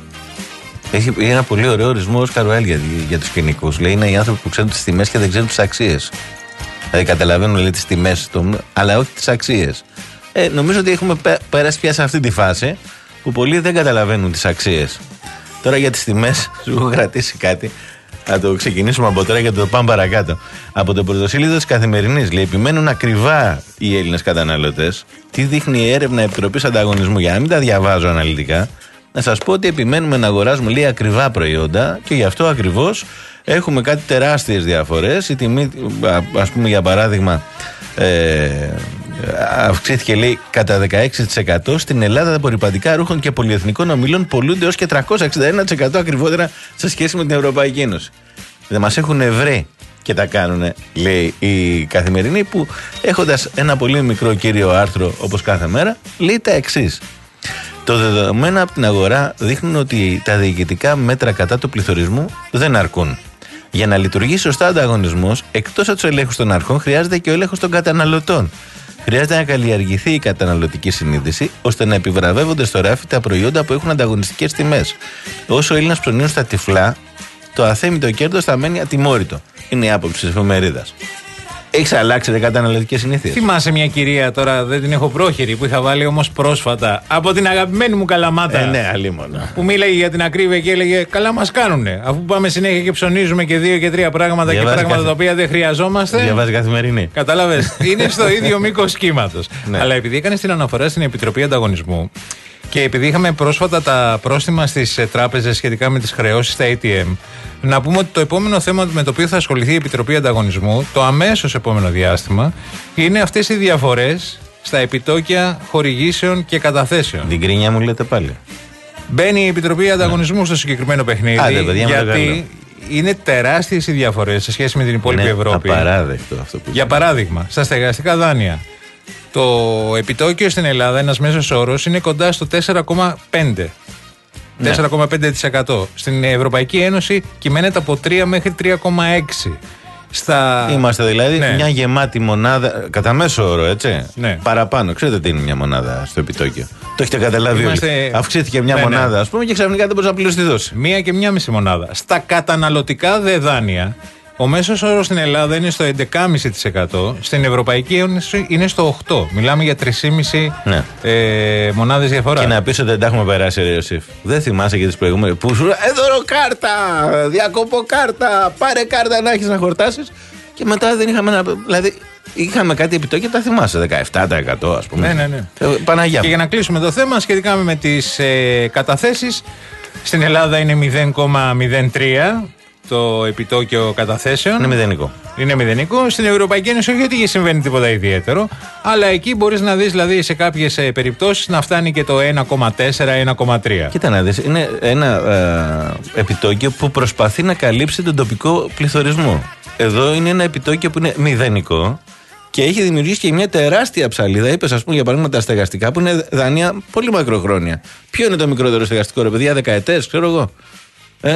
Speaker 2: Έχει ένα πολύ ωραίο ορισμό ο Όσκαρ Βάιλντ για, για τους κοινικούς. Λέει είναι οι άνθρωποι που ξέρουν τις τιμές και δεν ξέρουν τις αξίες. Δηλαδή καταλαβαίνουν, λέει, τις τιμές, αλλά όχι τις αξίες. Ε, νομίζω ότι έχουμε πέρασει πια σε αυτή τη φάση που πολλοί δεν καταλαβαίνουν τις αξίες. Τώρα για τις τιμές, σου έχω κρατήσει κάτι. Να το ξεκινήσουμε από τώρα και το πάμε παρακάτω. Από το πρωτοσέλιδο της Καθημερινής, λέει, επιμένουν ακριβά οι Έλληνες καταναλωτές. Τι δείχνει η έρευνα Επιτροπής Ανταγωνισμού? Για να μην τα διαβάζω αναλυτικά, να σας πω ότι επιμένουμε να αγοράζουμε, λέει, ακριβά προϊόντα και γι' αυτό ακριβώς έχουμε κάτι τεράστιες διαφορές. Η τιμή, ας πούμε, για παράδειγμα, ε, αυξήθηκε, λέει, κατά δεκαέξι τοις εκατό. Στην Ελλάδα τα απορριπαντικά ρούχων και πολυεθνικών ομιλών πολλούνται ως και τριακόσια εξήντα ένα τοις εκατό ακριβότερα σε σχέση με την Ευρωπαϊκή Ένωση. Δεν μας έχουν βρει και τα κάνουν, λέει η Καθημερινή, που έχοντας ένα πολύ μικρό κύριο άρθρο όπως κάθε μέρα, λέει τα εξής. Το δεδομένα από την αγορά δείχνουν ότι τα διοικητικά μέτρα κατά του πληθωρισμού δεν αρκούν. Για να λειτουργήσει σωστά ο ανταγωνισμός, εκτός από τους ελέγχους των αρχών, χρειάζεται και ο έλεγχος των καταναλωτών. Χρειάζεται να καλλιεργηθεί η καταναλωτική συνείδηση, ώστε να επιβραβεύονται στο ράφι τα προϊόντα που έχουν ανταγωνιστικές τιμές. Όσο οι Έλληνες ψωνίουν στα τυφλά, το αθέμητο κέρδος θα μένει ατιμόρυτο. Είναι η άποψη της εφημερίδας. Έχεις αλλάξει, ρε, καταναλωτικές συνήθειες?
Speaker 3: Θυμάσαι μια κυρία, τώρα δεν την έχω πρόχειρη, που είχα βάλει όμως πρόσφατα από την αγαπημένη μου Καλαμάτα.
Speaker 2: Ε, ναι, αλίμονο.
Speaker 3: Που μίλαγε για την ακρίβεια και έλεγε: καλά μας κάνουνε. Αφού πάμε συνέχεια και ψωνίζουμε και δύο και τρία πράγματα. Διαβάζει και πράγματα καθ... τα οποία δεν χρειαζόμαστε.
Speaker 2: Διαβάζει Καθημερινή.
Speaker 3: Κατάλαβες. Είναι στο ίδιο μήκος κύματος. Ναι. Αλλά επειδή έκανε την αναφορά στην Επιτροπή Ανταγωνισμού και επειδή είχαμε πρόσφατα τα πρόστιμα στις τράπεζες σχετικά με τις χρεώσεις στα έι τι εμ, Να πούμε ότι το επόμενο θέμα με το οποίο θα ασχοληθεί η Επιτροπή Ανταγωνισμού, το αμέσως επόμενο διάστημα, είναι αυτές οι διαφορές στα επιτόκια χορηγήσεων και καταθέσεων.
Speaker 2: Την κρίνια μου λέτε πάλι.
Speaker 3: Μπαίνει η Επιτροπή Ανταγωνισμού ναι. στο συγκεκριμένο παιχνίδι.
Speaker 2: Άντε, παιδιά,
Speaker 3: γιατί είναι τεράστιες οι διαφορές σε σχέση με την υπόλοιπη
Speaker 2: είναι
Speaker 3: Ευρώπη.
Speaker 2: Είναι απαράδεκτο αυτό που
Speaker 3: Για παράδειγμα, στα στεγαστικά δάνεια. Το επιτόκιο στην Ελλάδα, ένας μέσος όρος, είναι κοντά στο τέσσερα κόμμα πέντε τοις εκατό. Ναι. τέσσερα κόμμα πέντε τοις εκατό. Στην Ευρωπαϊκή Ένωση κυμαίνεται από τρία μέχρι τρία κόμμα έξι. Στα...
Speaker 2: Είμαστε δηλαδή
Speaker 3: ναι.
Speaker 2: μια γεμάτη μονάδα, κατά μέσο όρο, έτσι.
Speaker 3: Ναι.
Speaker 2: Παραπάνω. Ξέρετε τι είναι μια μονάδα στο επιτόκιο. Το έχετε καταλάβει Είμαστε... όλοι. Αυξήθηκε μια ναι, μονάδα, α ναι. πούμε, και ξαφνικά δεν μπορεί να πληρώσει τη δόση.
Speaker 3: Μία και μία μισή μονάδα. Στα καταναλωτικά δε δάνεια, ο μέσος όρος στην Ελλάδα είναι στο έντεκα κόμμα πέντε τοις εκατό, στην Ευρωπαϊκή Ένωση είναι στο οκτώ τοις εκατό. Μιλάμε για τρεις κόμμα πέντε ναι. ε, μονάδες διαφορά.
Speaker 2: Και να πεις ότι δεν τα έχουμε περάσει, ρε Ιωσήφ. Δεν θυμάσαι και τις προηγούμενες. Που σου λέει έδωρο κάρτα, διακοπώ κάρτα, πάρε κάρτα να έχεις να χορτάσεις. Και μετά δεν είχαμε να. Δηλαδή είχαμε κάτι επιτόκια, τα θυμάσαι, δεκαεπτά τοις εκατό ας πούμε.
Speaker 3: Ναι, ναι, ναι.
Speaker 2: Ε, Παναγιά.
Speaker 3: Και για να κλείσουμε το θέμα, σχετικά με τις ε, καταθέσεις, στην Ελλάδα είναι μηδέν κόμμα μηδέν τρία. Το επιτόκιο καταθέσεων.
Speaker 2: Είναι μηδενικό.
Speaker 3: Είναι μηδενικό. Στην Ευρωπαϊκή Ένωση, όχι ότι συμβαίνει τίποτα ιδιαίτερο, αλλά εκεί μπορείς να δεις, δηλαδή, σε κάποιες ε, περιπτώσεις να φτάνει και το ένα κόμμα τέσσερα ένα κόμμα τρία.
Speaker 2: Κοίτα να δεις, είναι ένα ε, επιτόκιο που προσπαθεί να καλύψει τον τοπικό πληθωρισμό. Εδώ είναι ένα επιτόκιο που είναι μηδενικό και έχει δημιουργήσει και μια τεράστια ψαλίδα. Είπες, ας πούμε, για παράδειγμα, τα στεγαστικά που είναι δάνεια πολύ μακροχρόνια. Ποιο είναι το μικρότερο στεγαστικό, ρε παιδιά, δεκαετές, ξέρω εγώ. Ε?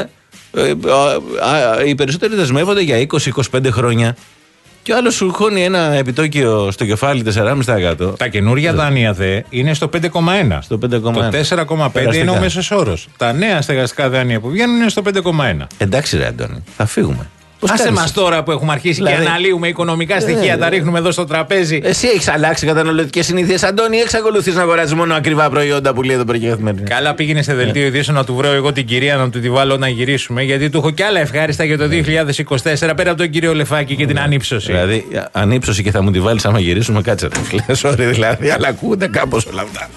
Speaker 2: Οι περισσότεροι δεσμεύονται για είκοσι με είκοσι πέντε χρόνια. Και ο άλλος σου χώνει ένα επιτόκιο στο κεφάλι τέσσερα κόμμα πέντε τοις εκατό.
Speaker 3: Τα καινούργια δάνεια δε είναι στο πέντε κόμμα ένα.
Speaker 2: Στο πέντε κόμμα ένα.
Speaker 3: Το τέσσερα κόμμα πέντε είναι ο μέσος όρος. Τα νέα στεγαστικά δάνεια που βγαίνουν είναι στο πέντε κόμμα ένα.
Speaker 2: Εντάξει, ρε Αντώνη, θα φύγουμε.
Speaker 3: Άσε μας τώρα που έχουμε αρχίσει δηλαδή, και αναλύουμε οικονομικά στοιχεία, ε, τα ρίχνουμε εδώ στο τραπέζι.
Speaker 2: Εσύ έχεις αλλάξει καταναλωτικές συνήθειες, Αντώνη, ή εξακολουθείς να αγοράζεις μόνο ακριβά προϊόντα που λέει εδώ πέρα και καθημερινά?
Speaker 3: Καλά, πήγαινε σε δελτίο ειδήσεων να του βρω εγώ την κυρία να του τη βάλω να γυρίσουμε, γιατί του έχω κι άλλα ευχάριστα για το δύο χιλιάδες είκοσι τέσσερα πέρα από τον κύριο Λεφάκη και την ανύψωση.
Speaker 2: Δηλαδή, ανύψωση και θα μου τη βάλεις άμα γυρίσουμε, κάτσε ρε. Sorry δηλαδή, αλλά ακούγονται κάπως όλα αυτά.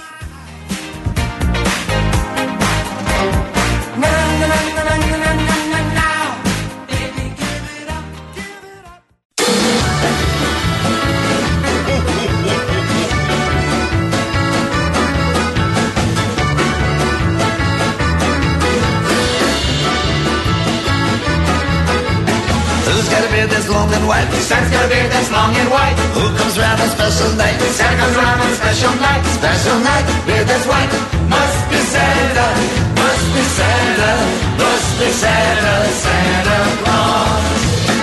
Speaker 8: That's long and white. Santa's got a beard that's long and white. Who comes round on special night? Santa comes round on special night. Special night, beard that's white. Must be Santa, must be Santa, must be Santa, Santa Claus.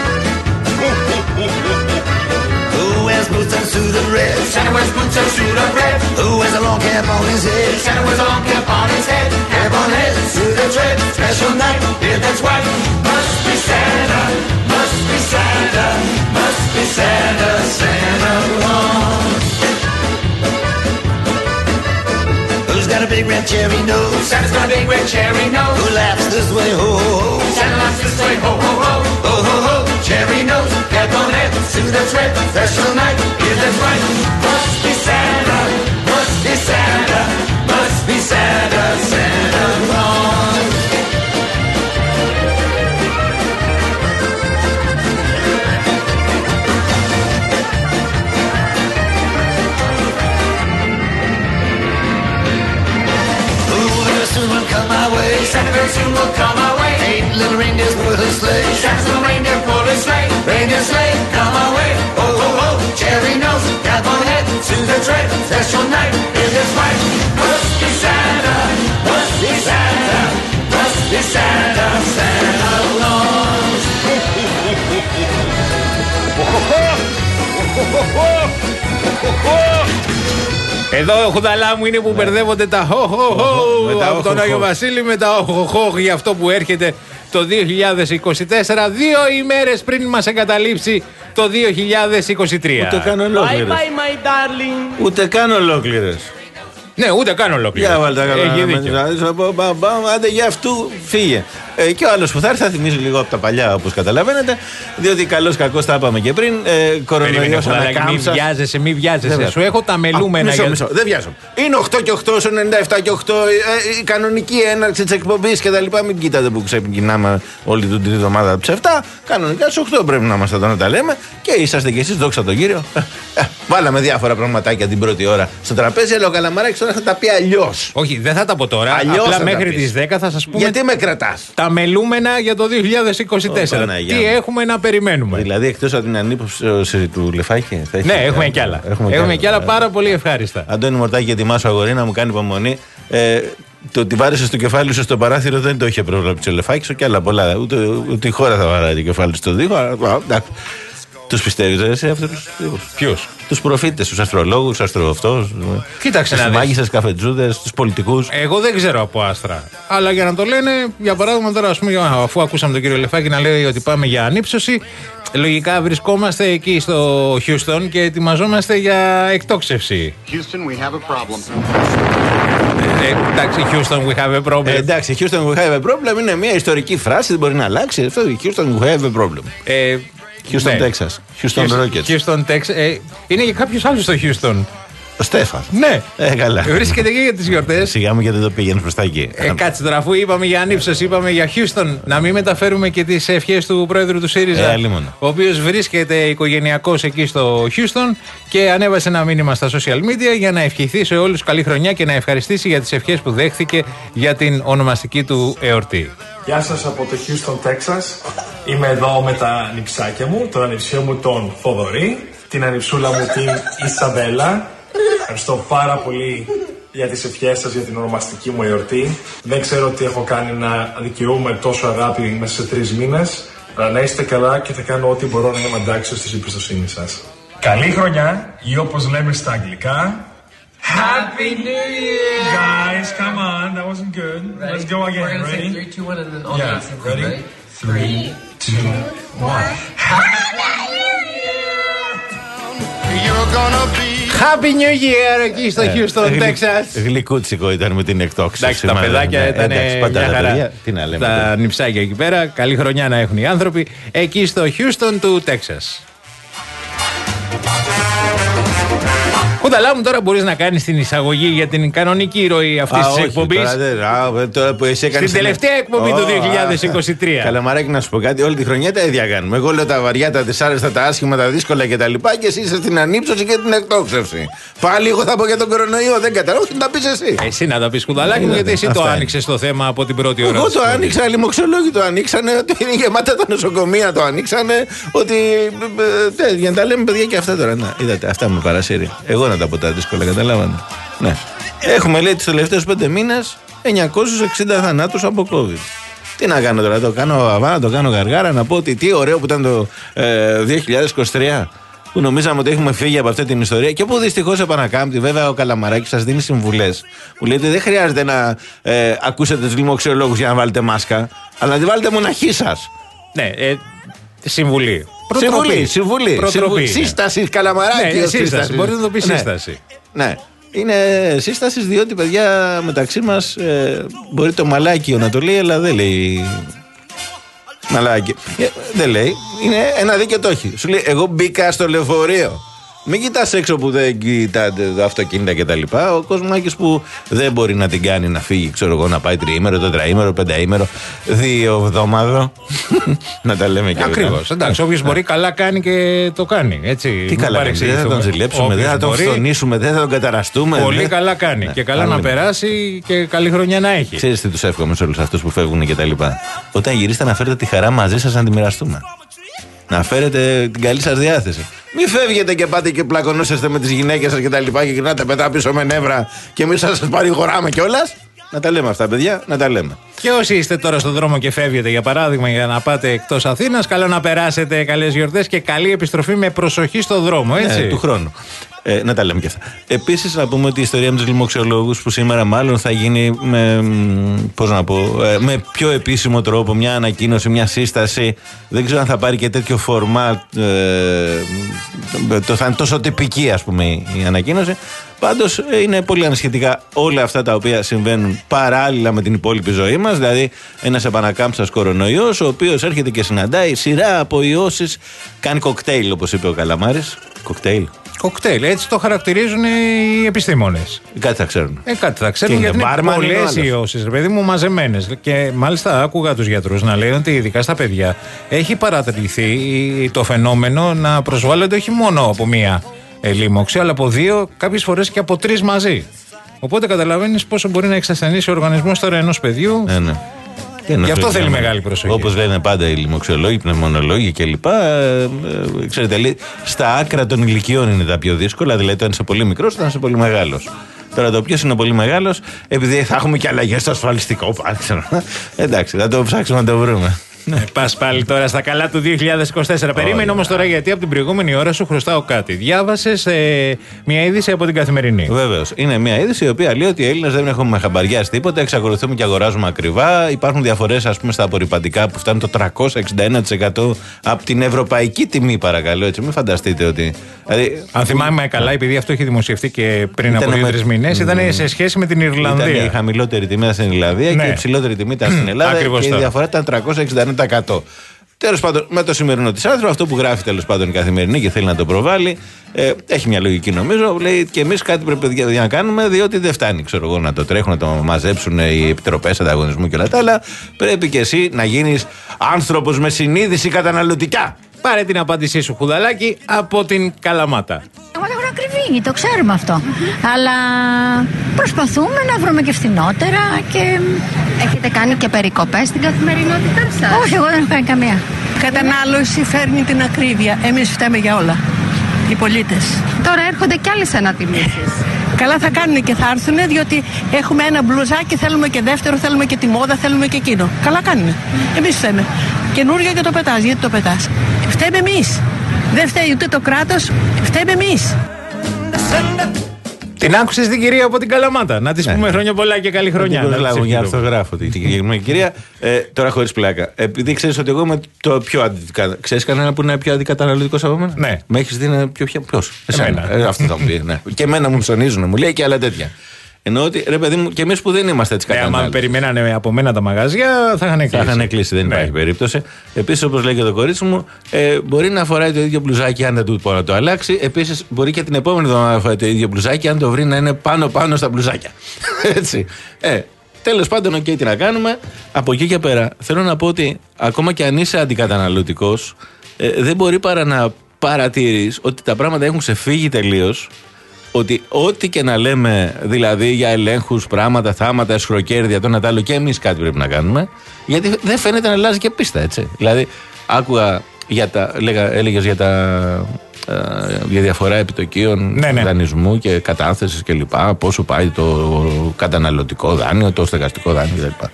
Speaker 8: Who wears boots and suit of red? Santa wears boots and suit of red. Who wears a long cap on his head? Santa wears a long cap on his head. Cap on head, suit of red. Special night, beard that's white. Must be Santa. Must be Santa, must be Santa, Santa Claus. Who's got a big red cherry nose? Santa's got a big red cherry nose. Who laughs this way, ho, ho, ho? Santa laughs this way, ho, ho, ho. Ho, ho, ho, cherry nose, cap on head, suit that's red, special night, beard that's right. Must be Santa, must be Santa, must be Santa, Santa Claus. Soon will come my way. Santa very soon will come my way. Eight little reindeers pull a sleigh. Santa's little reindeer pull a sleigh. Reindeer sleigh, come my way. Ho ho ho, cherry nose, cap on head, suit that's red. Special night, it is right. Must be Santa, must be Santa, must be Santa, Santa Claus.
Speaker 3: Εδώ ο χουδαλά μου είναι που μπερδεύονται τα χω χω χω από τον Άγιο Βασίλη με τα χω χω για αυτό που έρχεται το δύο χιλιάδες είκοσι τέσσερα, δύο ημέρες πριν μας εγκαταλείψει το δύο χιλιάδες είκοσι τρία.
Speaker 2: Ούτε καν ολόκληρες.
Speaker 8: Bye bye my darling.
Speaker 2: Ούτε καν ολόκληρες.
Speaker 3: Ναι, ούτε καν ολόκληρο.
Speaker 2: Για βάλτε τα καλά. Άντε για αυτού φύγε. Ε, και ο άλλος που θα έρθει θα θυμίζει λίγο από τα παλιά, όπως καταλαβαίνετε. Διότι καλώς κακώς τα είπαμε και πριν. Ε, κορονοϊός ανακάμψα.
Speaker 3: Μην βιάζεσαι, μην βιάζεσαι. Σου έχω τα μελούμενα.
Speaker 2: Α, μισό, μισό. Δεν βιάζομαι. Είναι οκτώ και οκτώ, ενενήντα επτά και οκτώ. Ε, η κανονική έναρξη της εκπομπής και τα λοιπά. Μην κοιτάτε που ξεκινάμε όλη την τρίτη εβδομάδα από τις επτά. Κανονικά στις οκτώ πρέπει να είμαστε εδώ να τα λέμε. Και είσαστε κι εσείς, δόξα τον κύριο. Ε, βάλαμε διάφορα πραγματάκια την πρώτη ώρα στο τραπέζι, αλλά ο Καλαμαράκης τώρα θα τα πει αλλιώς.
Speaker 3: Όχι, δεν θα τα πω τώρα. Αλλιώς απλά μέχρι τις δέκα θα σας πούμε.
Speaker 2: Γιατί με κρατάς?
Speaker 3: Τα μελούμενα για το δύο χιλιάδες είκοσι τέσσερα. Oh, Τι έχουμε να περιμένουμε.
Speaker 2: Δηλαδή, εκτός από την ανήποψη του Λεφάκη. Θα
Speaker 3: ναι, έχουμε κι άλλα. Έχουμε, έχουμε κι άλλα πάρα πολύ ευχάριστα.
Speaker 2: Αντώνη Μορτάκη, ετοιμάσου αγορή να μου κάνει υπομονή. Ε, το ότι βάρεσε το κεφάλι σου στο παράθυρο δεν το είχε προβλέψει ο Λεφάκης, και άλλα πολλά. Ούτε, ούτε η χώρα θα βαράει το κεφάλι στο δίχω. Τους πιστεύεις εσύ αυτούς τους τύπους?
Speaker 3: Ποιους?
Speaker 2: Τους προφήτες, τους αστρολόγους, τους αστροαυτούς.
Speaker 3: Κοίταξε να δεις.
Speaker 2: Τους μάγισσες, καφετζούδες, τους πολιτικούς.
Speaker 3: Εγώ δεν ξέρω από άστρα. Αλλά για να το λένε, για παράδειγμα τώρα, ας πούμε, αφού ακούσαμε τον κύριο Λεφάκη να λέει ότι πάμε για ανύψωση, λογικά βρισκόμαστε εκεί στο Houston και ετοιμαζόμαστε για εκτόξευση.
Speaker 9: Houston, we have a problem.
Speaker 3: Ε, εντάξει, Houston, we have a problem.
Speaker 2: Ε, εντάξει, Houston, we have a problem είναι μια ιστορική φράση, δεν μπορεί να αλλάξει. Αυτό, Houston, we have a problem.
Speaker 3: Ε,
Speaker 2: Houston,
Speaker 3: ναι.
Speaker 2: Texas. Houston, Houston Rockets.
Speaker 3: Houston, Texas. Ε, είναι και κάποιος άλλος στο Houston.
Speaker 2: Ο Στέφαν.
Speaker 3: Ναι.
Speaker 2: Ε, καλά.
Speaker 3: Βρίσκεται και για τις γιορτές.
Speaker 2: Σιγά μου, γιατί δεν το πήγαινε προς τα εκεί.
Speaker 3: Ε, κάτσε τώρα, αφού είπαμε για ανύψωση, είπαμε για Houston, να μην μεταφέρουμε και τις ευχές του πρόεδρου του ΣΥΡΙΖΑ.
Speaker 2: Ε,
Speaker 3: ο οποίος βρίσκεται οικογενειακός εκεί στο Houston και ανέβασε ένα μήνυμα στα social media για να ευχηθεί σε όλους καλή χρονιά και να ευχαριστήσει για τις ευχές που δέχθηκε για την ονομαστική του εορτή.
Speaker 10: Γεια σας από το Houston, Texas. Είμαι εδώ με τα νυψάκια μου, τον ανιψιό μου τον Θοδωρή, την ανιψούλα μου την Ισαβέλα. Ευχαριστώ πάρα πολύ για τις ευχές σας για την ονομαστική μου εορτή. Δεν ξέρω τι έχω κάνει να δικαιούμαι τόσο αγάπη μέσα σε τρεις μήνες, αλλά να είστε καλά και θα κάνω ό,τι μπορώ να είμαι αντάξιος της εμπιστοσύνης σας. Καλή χρονιά, ή όπως λέμε στα αγγλικά, Happy New Year! Guys, come on, that wasn't good. Ready? Let's go again. We're ready? three, two, one, and then all yeah. the ready? ready? Three, two, one.
Speaker 3: Happy New Year εκεί στο Houston, Texas.
Speaker 2: Γλυκούτσικο ήταν με την εκτόξευση.
Speaker 3: Εντάξει, τα παιδάκια ήταν μια χαρά. Τα νυψάκια εκεί πέρα. Καλή χρονιά να έχουν οι άνθρωποι εκεί στο Houston του Texas. Κουταλά μου, τώρα μπορείς να κάνεις την εισαγωγή για την κανονική ροή αυτής της εκπομπής. Στην τελευταία εκπομπή του δύο χιλιάδες είκοσι τρία.
Speaker 2: Καλαμαράκι, να σου πω κάτι, όλη τη χρονιά τα ίδια κάνουμε. Εγώ λέω τα βαριά, τα δυσάρεστα, τα άσχημα, τα δύσκολα κτλ. Και εσύ είσαι στην ανύψωση και την εκτόξευση. Πάλι εγώ θα πω για τον κορονοϊό, δεν καταλαβαίνω, θα τα πεις εσύ.
Speaker 3: Εσύ να τα πεις, Κουταλάκι μου, γιατί εσύ το άνοιξες το θέμα από την πρώτη ώρα.
Speaker 2: Εγώ το άνοιξα, λοιμοξιολόγοι το ανοίξανε, ότι είναι γεμάτα τα νοσοκομεία το ανοίξανε. Ότι. Για να τα λέμε παιδιά και αυτά τώρα. Είδατε, αυτά με παρασύρει. Εγώ να τα πω τα δύσκολα, καταλάβανε. Ναι. Έχουμε, λέει, τους τελευταίους πέντε μήνες εννιακόσιους εξήντα θανάτους από COVID. Τι να κάνω τώρα, το κάνω βαβά, το κάνω γαργάρα, να πω ότι τι ωραίο που ήταν το ε, δύο χιλιάδες είκοσι τρία, που νομίζαμε ότι έχουμε φύγει από αυτή την ιστορία και που δυστυχώς επανακάμπτει. Βέβαια, ο Καλαμαράκης σας δίνει συμβουλές που λέτε δεν χρειάζεται να ε, ακούσετε τους λοιμοξιολόγους για να βάλετε μάσκα, αλλά να τη βάλετε μοναχή σας.
Speaker 3: Ναι, ε, συμβουλή.
Speaker 2: Συμβουλή, συμβουλή. Συμβουλή. Σύσταση, Καλαμαράκη.
Speaker 3: Ναι, σύσταση. Μπορείτε να το πει σύσταση.
Speaker 2: Ναι. ναι. Είναι σύσταση διότι, παιδιά, μεταξύ μας ε, μπορεί το μαλάκιο να το λέει, αλλά δεν λέει μαλάκιο. Ε, δεν λέει. Είναι ένα δίκαιο το έχει. Σου λέει, εγώ μπήκα στο λεωφορείο. Μην κοιτάς έξω που δεν κοιτάτε αυτοκίνητα κτλ. Ο κοσμάκης που δεν μπορεί να την κάνει να φύγει, ξέρω εγώ, να πάει τριήμερο, τετραήμερο, πενταήμερο, δύο εβδομάδο. Να τα λέμε και αυτά.
Speaker 3: Ακριβώς. Εντάξει, όποιος μπορεί καλά κάνει και το κάνει. Έτσι.
Speaker 2: Τι καλά κάνει. Δεν θα τον ζηλέψουμε, δεν θα τον φθονήσουμε, δεν θα τον καταραστούμε.
Speaker 3: Πολύ καλά κάνει. Και καλά να περάσει και καλή χρονιά να έχει.
Speaker 2: Ξέρεις τι τους εύχομαι σε όλους αυτούς που φεύγουν κτλ. Όταν γυρίσετε να φέρετε τη χαρά μαζί σας να τη μοιραστούμε. Να φέρετε την καλή σας διάθεση. Μην φεύγετε και πάτε και πλακωνόσαστε με τις γυναίκες σας και τα λοιπά και γυρνάτε μετά πίσω με νεύρα και εμείς σας παρηγοράμε κιόλας. Να τα λέμε αυτά, παιδιά, να τα λέμε.
Speaker 3: Και όσοι είστε τώρα στον δρόμο και φεύγετε, για παράδειγμα, για να πάτε εκτός Αθήνας, καλό να περάσετε καλές γιορτές και καλή επιστροφή με προσοχή στον δρόμο, έτσι.
Speaker 2: Ναι, του χρόνου. Ε, να τα λέμε και αυτά. Επίσης, να πούμε ότι η ιστορία με τους λοιμοξιολόγους, που σήμερα μάλλον θα γίνει με, πώς να πω, ε, με πιο επίσημο τρόπο, μια ανακοίνωση, μια σύσταση. Δεν ξέρω αν θα πάρει και τέτοιο φορμάτ, ε, το, θα είναι τόσο τυπική, ας πούμε, η ανακοίνωση. Πάντως είναι πολύ ανασχετικά όλα αυτά τα οποία συμβαίνουν παράλληλα με την υπόλοιπη ζωή μας. Δηλαδή, ένας επανακάμψας κορονοϊός, ο οποίος έρχεται και συναντάει σειρά από ιώσεις, κάνει κοκτέιλ, όπως είπε ο Καλαμάρης. Κοκτέιλ.
Speaker 3: Κοκτέιλ, έτσι το χαρακτηρίζουν οι επιστήμονες.
Speaker 2: Κάτι θα ξέρουν.
Speaker 3: Ε, κάτι θα ξέρουν, γιατί είναι πολλές ιώσεις, ρε παιδί μου, μαζεμένες. Και μάλιστα άκουγα τους γιατρούς να λένε ότι ειδικά στα παιδιά έχει παρατηρηθεί το φαινόμενο να προσβάλλονται όχι μόνο από μία λίμωξη, αλλά από δύο, κάποιες φορές και από τρεις μαζί. Οπότε καταλαβαίνεις πόσο μπορεί να εξασθενήσει ο οργανισμός τώρα ενός παιδιού.
Speaker 2: Ε, ναι.
Speaker 3: Γι' αυτό θέλει μεγάλη προσοχή.
Speaker 2: Όπως λένε πάντα οι λοιμοξιολόγοι, οι πνευμονολόγοι κλπ. Ε, ε, ξέρετε, λέει, στα άκρα των ηλικιών είναι τα πιο δύσκολα. Δηλαδή, όταν είσαι πολύ μικρός, όταν είσαι πολύ μεγάλος. Τώρα το ποιος είναι πολύ μεγάλος, επειδή θα έχουμε και αλλαγές στο ασφαλιστικό πάρξενο. Εντάξει, θα το ψάξουμε να το βρούμε.
Speaker 3: Ναι. Πας πάλι τώρα στα καλά του δύο χιλιάδες είκοσι τέσσερα. Oh, Περίμενε όμως τώρα, γιατί από την προηγούμενη ώρα σου χρωστάω κάτι. Διάβασες ε, μια είδηση από την Καθημερινή.
Speaker 2: Βεβαίως. Είναι μια είδηση η οποία λέει ότι οι Έλληνες δεν έχουμε χαμπαριάσει τίποτα, εξακολουθούμε και αγοράζουμε ακριβά. Υπάρχουν διαφορές, ας πούμε, στα απορρυπαντικά που φτάνουν το τριακόσια εξήντα ένα τοις εκατό από την ευρωπαϊκή τιμή, παρακαλώ. Έτσι, μην φανταστείτε ότι. Δηλαδή,
Speaker 3: αν θυμάμαι καλά, επειδή αυτό έχει δημοσιευτεί και πριν από δύο-τρεις με... μήνες, ήταν mm. σε σχέση με την Ιρλανδία.
Speaker 2: Ήταν η χαμηλότερη τιμή στην Ιρλανδία, ναι, και η υψηλότερη τιμή ήταν στην Ελλάδα. Και η διαφορά ήταν τριακόσια εξήντα ένα τοις εκατό. Τέλος πάντων, με το σημερινό της άρθρο, αυτό που γράφει τέλος πάντων η Καθημερινή και θέλει να το προβάλλει, ε, έχει μια λογική νομίζω. Λέει και εμείς κάτι πρέπει να κάνουμε, διότι δεν φτάνει, ξέρω εγώ, να το τρέχουν, να το μαζέψουν οι επιτροπές ανταγωνισμού και όλα τα άλλα. Πρέπει και εσύ να γίνεις άνθρωπος με συνείδηση καταναλωτικά.
Speaker 3: Πάρε την απάντησή σου, Χουδαλάκη, από την Καλαμάτα.
Speaker 11: Εγώ δεν έχω ακριβή, το ξέρουμε αυτό. Αλλά προσπαθούμε να βρούμε και φθηνότερα και.
Speaker 12: Έχετε κάνει και περικοπές στην καθημερινότητά σας?
Speaker 11: Όχι, εγώ δεν έχω κάνει καμία.
Speaker 13: Η κατανάλωση φέρνει την ακρίβεια. Εμείς φταίμε για όλα. Οι πολίτες.
Speaker 12: Τώρα έρχονται κι άλλες ανατιμήσεις.
Speaker 13: Καλά θα κάνουν και θα έρθουν, διότι έχουμε ένα μπλουζάκι, θέλουμε και δεύτερο, θέλουμε και τη μόδα, θέλουμε και εκείνο. Καλά κάνουν. Εμείς φταίμε. Καινούργια και το πετάς. Γιατί το πετάς? Φταίμε εμείς. Δεν φταίει ούτε το κράτος, φταίμε εμείς.
Speaker 3: Την άκουσες την κυρία από την Καλαμάτα. Να της ναι. πούμε χρόνια πολλά και καλή χρονιά.
Speaker 2: Να προσλάβω για αυτογράφο την συγκεκριμένη κυρία. Ε, τώρα χωρίς πλάκα. Επειδή ξέρεις ότι εγώ είμαι το πιο αντικαταναλωτικό. Ξέρεις κανένα που είναι πιο αντικαταναλωτικός από μένα?
Speaker 3: Ναι.
Speaker 2: Με έχεις δει να πιο. Ποιος? Εσένα. Ε, αυτό θα μου πει. Ναι. Και εμένα μου ψωνίζουν, μου λέει και άλλα τέτοια. Εννοώ ότι ρε παιδί μου, και εμείς που δεν είμαστε έτσι κατανάλωτες.
Speaker 3: Αν περιμένανε από μένα τα μαγαζιά, θα είχαν κλείσει.
Speaker 2: Θα είχαν κλείσει, δεν ναι. υπάρχει περίπτωση. Επίσης, όπως λέει και το κορίτσι μου, ε, μπορεί να φοράει το ίδιο μπλουζάκι αν δεν του πω να το αλλάξει. Επίσης, μπορεί και την επόμενη εβδομάδα να φοράει το ίδιο μπλουζάκι αν το βρει να είναι πάνω-πάνω στα μπλουζάκια. Έτσι. Ε, τέλος πάντων, οκ, okay, τι να κάνουμε. Από εκεί και πέρα, θέλω να πω ότι ακόμα και αν είσαι αντικαταναλωτικός, ε, δεν μπορεί παρά να παρατηρείς ότι τα πράγματα έχουν ξεφύγει τελείως. Ότι ό,τι και να λέμε, δηλαδή για ελέγχους, πράγματα, θάματα, εσχροκέρδια, το ένα τ' άλλο, και εμείς κάτι πρέπει να κάνουμε, γιατί δεν φαίνεται να αλλάζει και πίστα, έτσι. Δηλαδή, άκουγα για τα, λέγα, έλεγες για τα ε, για διαφορά επιτοκίων, ναι, ναι. δανεισμού και κατάθεσης κλπ. Πόσο πάει το καταναλωτικό δάνειο, το στεγαστικό δάνειο κλπ.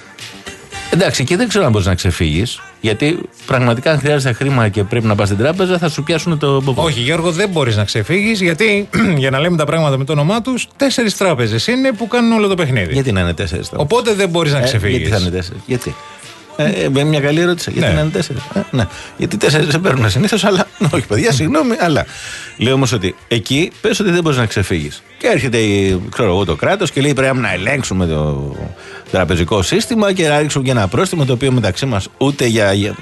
Speaker 2: Εντάξει, και δεν ξέρω αν μπορείς να ξεφύγεις, γιατί πραγματικά αν χρειάζεται χρήμα και πρέπει να πας στην τράπεζα θα σου πιάσουν το μποπό.
Speaker 3: Όχι, Γιώργο, δεν μπορείς να ξεφύγεις, γιατί για να λέμε τα πράγματα με το όνομά τους, τέσσερις τράπεζες είναι που κάνουν όλο το παιχνίδι.
Speaker 2: Γιατί να είναι τέσσερις τράπεζες?
Speaker 3: Οπότε δεν μπορείς να ξεφύγεις.
Speaker 2: Ε, γιατί θα είναι τέσσερις? Γιατί? Ε, ε, μια καλή ερώτηση. Γιατί ναι. να είναι τέσσερις? Ε, ναι. Γιατί τέσσερις δεν παίρνουν συνήθως, αλλά. Όχι, παιδιά, συγγνώμη, αλλά. Λέω όμως ότι εκεί πες ότι δεν μπορείς να ξεφύγεις. Και έρχεται ξέρω εγώ, το κράτος και λέει πρέπει να ελέγξουμε το τραπεζικό σύστημα και να ρίξουμε και ένα πρόστιμο το οποίο μεταξύ μας ούτε για. για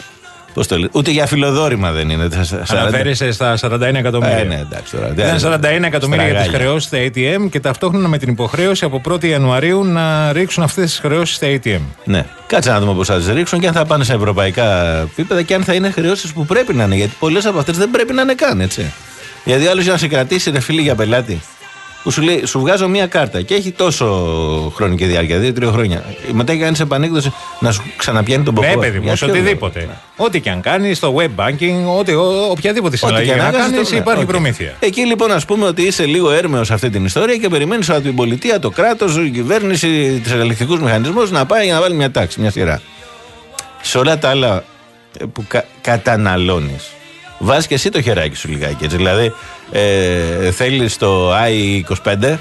Speaker 2: πώς το λέει, ούτε για φιλοδόρημα δεν είναι.
Speaker 3: Αναφέρεσαι στα σαράντα ένα εκατομμύρια.
Speaker 2: Ε, ναι, εντάξει τώρα.
Speaker 3: Ήταν σαράντα ένα εκατομμύρια για τις χρεώσεις στα έι τι εμ και ταυτόχρονα με την υποχρέωση από πρώτη Ιανουαρίου να ρίξουν αυτές τις χρεώσεις στα έι τι εμ.
Speaker 2: Ναι. Κάτσε να δούμε πώς θα τις ρίξουν και αν θα πάνε σε ευρωπαϊκά επίπεδα και αν θα είναι χρεώσεις που πρέπει να είναι. Γιατί πολλές από αυτές δεν πρέπει να είναι καν, έτσι. Γιατί άλλος για να σε κρατήσει, ρε φίλοι, για πελάτη. Που σου λέει, σου βγάζω μία κάρτα και έχει τόσο χρονική διάρκεια, δύο τρία χρόνια. Μετά και κάνει επανέκδοση να σου ξαναπιάνει τον ποπό.
Speaker 3: Ναι, παιδί μου, οτιδήποτε. Ναι. Ό,τι και αν κάνει, στο web banking, ό,τι, ό, οποιαδήποτε συναλλαγή να κάνει, υπάρχει okay. προμήθεια.
Speaker 2: Εκεί λοιπόν, α πούμε, ότι είσαι λίγο έρμεος σε αυτή την ιστορία και περιμένει από την πολιτεία, το κράτος, η κυβέρνηση, του ελεκτικούς μηχανισμούς να πάει για να βάλει μια τάξη, μια σειρά. Σε όλα τα άλλα που κα, καταναλώνει. Βάζει και εσύ το χεράκι σου λιγάκι, έτσι. Δηλαδή, ε, θέλεις το άι είκοσι πέντε,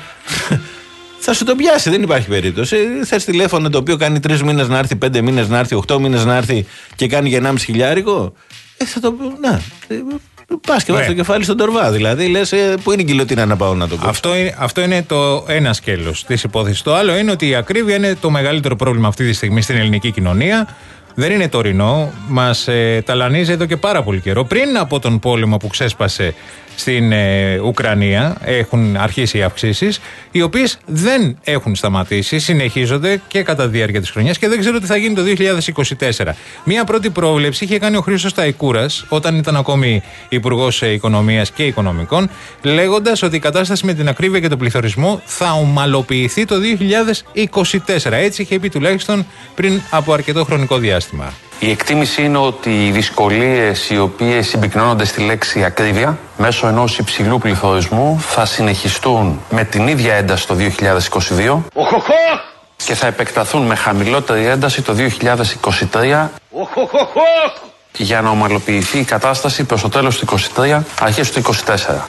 Speaker 2: θα σου το πιάσει, δεν υπάρχει περίπτωση. Θες τηλέφωνο το οποίο κάνει τρεις μήνες να έρθει, πέντε μήνες να έρθει, οχτώ μήνες να έρθει και κάνει για ενάμιση χιλιάρικο. Ε, θα το. Να. Πας και βάζεις το κεφάλι στον τορβά. Δηλαδή λες, ε, πού είναι η γκιλοτίνα να πάω να το πω.
Speaker 3: Αυτό είναι, αυτό είναι το ένα σκέλος της υπόθεσης. Το άλλο είναι ότι η ακρίβεια είναι το μεγαλύτερο πρόβλημα αυτή τη στιγμή στην ελληνική κοινωνία. Δεν είναι τωρινό. Μας ε, ταλανίζει εδώ και πάρα πολύ καιρό. Πριν από τον πόλεμο που ξέσπασε στην ε, Ουκρανία, έχουν αρχίσει οι αυξήσεις, οι οποίες δεν έχουν σταματήσει, συνεχίζονται και κατά τη διάρκεια της χρονιάς και δεν ξέρω τι θα γίνει το δύο χιλιάδες είκοσι τέσσερα. Μία πρώτη πρόβλεψη είχε κάνει ο Χρήστος Ταϊκούρας όταν ήταν ακόμη Υπουργός Οικονομίας και Οικονομικών, λέγοντας ότι η κατάσταση με την ακρίβεια και τον πληθωρισμό θα ομαλοποιηθεί το δύο χιλιάδες είκοσι τέσσερα. Έτσι είχε πει τουλάχιστον πριν από αρκετό χρονικό διάστημα.
Speaker 14: Η εκτίμηση είναι ότι οι δυσκολίες οι οποίες συμπυκνώνονται στη λέξη ακρίβεια μέσω ενός υψηλού πληθωρισμού θα συνεχιστούν με την ίδια ένταση το δύο χιλιάδες είκοσι δύο και θα επεκταθούν με χαμηλότερη ένταση το δύο χιλιάδες είκοσι τρία για να ομαλοποιηθεί η κατάσταση προς το τέλος του είκοσι τρία, αρχές του είκοσι τέσσερα.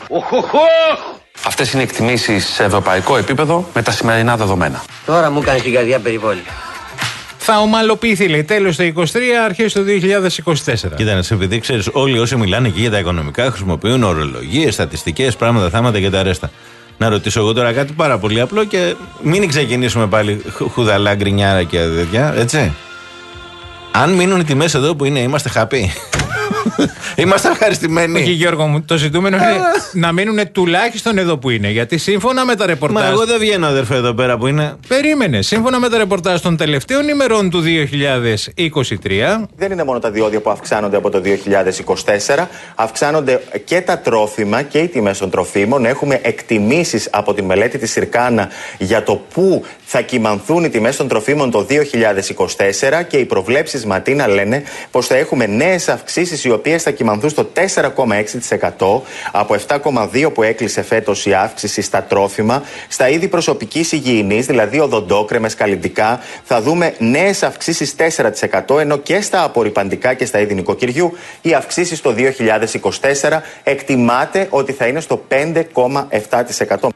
Speaker 14: Αυτές είναι οι εκτιμήσεις σε ευρωπαϊκό επίπεδο με τα σημερινά δεδομένα.
Speaker 15: Τώρα μου κάνεις την καρδιά περιβόλη.
Speaker 3: Θα ομαλοποιηθεί, λέει, τέλος του είκοσι τρία, αρχές του δύο χιλιάδες είκοσι τέσσερα.
Speaker 2: Κοίτα, επειδή ξέρεις, όλοι όσοι μιλάνε εκεί για τα οικονομικά χρησιμοποιούν ορολογίες, στατιστικές, πράγματα, θάματα και τα ρέστα. Να ρωτήσω εγώ τώρα κάτι πάρα πολύ απλό και μην ξεκινήσουμε πάλι χουδαλά, γκρινιάρα και τέτοια, έτσι. Αν μείνουν οι τιμές εδώ που είναι, είμαστε happy. Είμαστε ευχαριστημένοι.
Speaker 3: Όχι, Γιώργο μου, το ζητούμενο είναι να μείνουν τουλάχιστον εδώ που είναι. Γιατί σύμφωνα με τα ρεπορτάζ.
Speaker 2: Μα εγώ δεν βγαίνω, αδερφέ, εδώ πέρα που είναι.
Speaker 3: Περίμενε. Σύμφωνα με τα ρεπορτάζ των τελευταίων ημερών του δύο χιλιάδες είκοσι τρία.
Speaker 16: Δεν είναι μόνο τα διόδια που αυξάνονται από το δύο χιλιάδες είκοσι τέσσερα. Αυξάνονται και τα τρόφιμα και οι τιμές των τροφίμων. Έχουμε εκτιμήσεις από τη μελέτη της Συρκάνα για το πού θα κυμανθούν οι τιμές των τροφίμων το δύο χιλιάδες είκοσι τέσσερα και οι προβλέψεις Ματίνα λένε πως θα έχουμε νέες αυξήσεις οι οποίες θα κυμανθούν στο τέσσερα κόμμα έξι τοις εκατό από επτά κόμμα δύο που έκλεισε φέτος η αύξηση στα τρόφιμα, στα είδη προσωπικής υγιεινής, δηλαδή οδοντόκρεμες, καλλυντικά, θα δούμε νέες αυξήσεις τέσσερα τοις εκατό, ενώ και στα απορρυπαντικά και στα είδη νοικοκυριού οι αυξήσεις το δύο χιλιάδες είκοσι τέσσερα εκτιμάται ότι θα είναι στο πέντε κόμμα επτά τοις εκατό.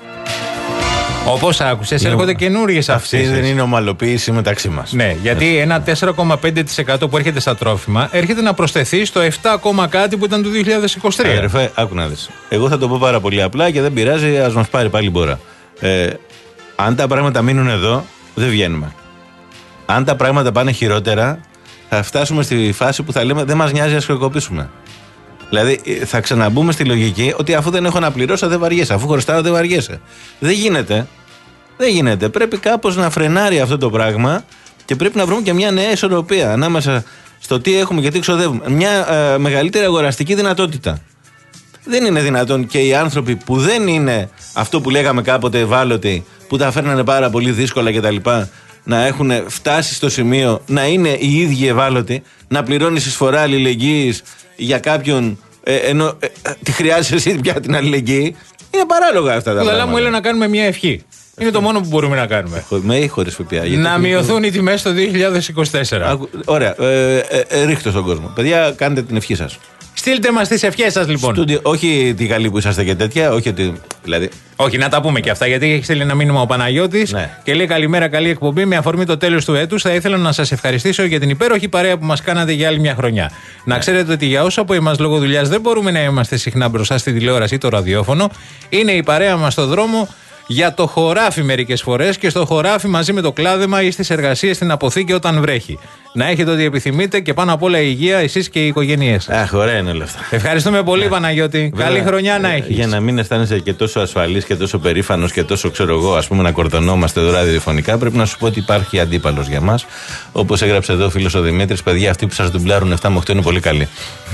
Speaker 3: Όπως άκουσες, έρχονται καινούριες αυξήσεις.
Speaker 2: Αυτή δεν είναι ομαλοποίηση μεταξύ μας.
Speaker 3: Ναι, γιατί ένα τέσσερα κόμμα πέντε τοις εκατό που έρχεται στα τρόφιμα έρχεται να προσθεθεί στο επτά, κάτι που ήταν το δύο χιλιάδες είκοσι τρία.
Speaker 2: Αδερφέ, άκου να δεις. Εγώ θα το πω πάρα πολύ απλά και δεν πειράζει, ας μας πάρει πάλι μπόρα. Ε, αν τα πράγματα μείνουν εδώ, δεν βγαίνουμε. Αν τα πράγματα πάνε χειρότερα, θα φτάσουμε στη φάση που θα λέμε δεν μας νοιάζει, ας χρεοκοπήσουμε. Δηλαδή θα ξαναμπούμε στη λογική ότι αφού δεν έχω να πληρώσω δεν βαριέσαι, αφού χρωστάω δεν βαριέσαι. Δεν γίνεται. Δεν γίνεται. Πρέπει κάπως να φρενάρει αυτό το πράγμα και πρέπει να βρούμε και μια νέα ισορροπία ανάμεσα στο τι έχουμε και τι ξοδεύουμε. Μια ε, μεγαλύτερη αγοραστική δυνατότητα. Δεν είναι δυνατόν και οι άνθρωποι που δεν είναι αυτό που λέγαμε κάποτε ευάλωτοι, που τα φέρνανε πάρα πολύ δύσκολα κτλ., να έχουν φτάσει στο σημείο να είναι οι ίδιοι ευάλωτοι, να πληρώνει εισφορά αλληλεγγύης για κάποιον, ε, ενώ ε, ε, τη χρειάζεσαι εσύ πια την αλληλεγγύη. Είναι παράλογα αυτά τα πράγματα.
Speaker 3: Αλλά μου έλεγε να κάνουμε μια ευχή. Είναι το μόνο που μπορούμε να κάνουμε.
Speaker 2: Με ή χωρίς ΦΠΑ.
Speaker 3: Να μειωθούν οι τιμές το δύο χιλιάδες είκοσι τέσσερα.
Speaker 2: Ωραία. Ε, ε, ε, ρίχτε στον κόσμο. Παιδιά, κάντε την ευχή σας.
Speaker 3: Στείλτε μας τις ευχές σας λοιπόν.
Speaker 2: Στούντιο, όχι τη καλή που είσαστε και τέτοια, όχι ότι. Δηλαδή.
Speaker 3: Όχι, να τα πούμε και αυτά, γιατί έχει στείλει ένα μήνυμα ο Παναγιώτης, ναι, και λέει καλημέρα, καλή εκπομπή. Με αφορμή το τέλος του έτους, θα ήθελα να σας ευχαριστήσω για την υπέροχη παρέα που μας κάνατε για άλλη μια χρονιά. Ναι. Να ξέρετε ότι για όσους από εμάς λόγω δουλειάς δεν μπορούμε να είμαστε συχνά μπροστά στη τηλεόραση ή το ραδιόφωνο, είναι η παρέα μας στο δρόμο για το χωράφι μερικές φορές και στο χωράφι μαζί με το κλάδεμα ή στις εργασίες στην αποθήκη όταν βρέχει. Να έχετε ό,τι επιθυμείτε και πάνω απ' όλα υγεία εσείς και οι οικογένειές σας.
Speaker 2: Αχ, ωραία είναι όλα αυτά.
Speaker 3: Ευχαριστούμε πολύ, Παναγιώτη. Βέβαια, καλή χρονιά να έχεις.
Speaker 2: Για να μην αισθάνεσαι και τόσο ασφαλής και τόσο περήφανος και τόσο, ξέρω εγώ, ας πούμε, να κορτωνόμαστε εδώ ραδιοφωνικά, πρέπει να σου πω ότι υπάρχει αντίπαλος για μας. Όπως έγραψε εδώ ο φίλος ο Δημήτρης, παιδιά, αυτοί που σας ντουμπλάρουν επτά με οκτώ είναι πολύ καλοί.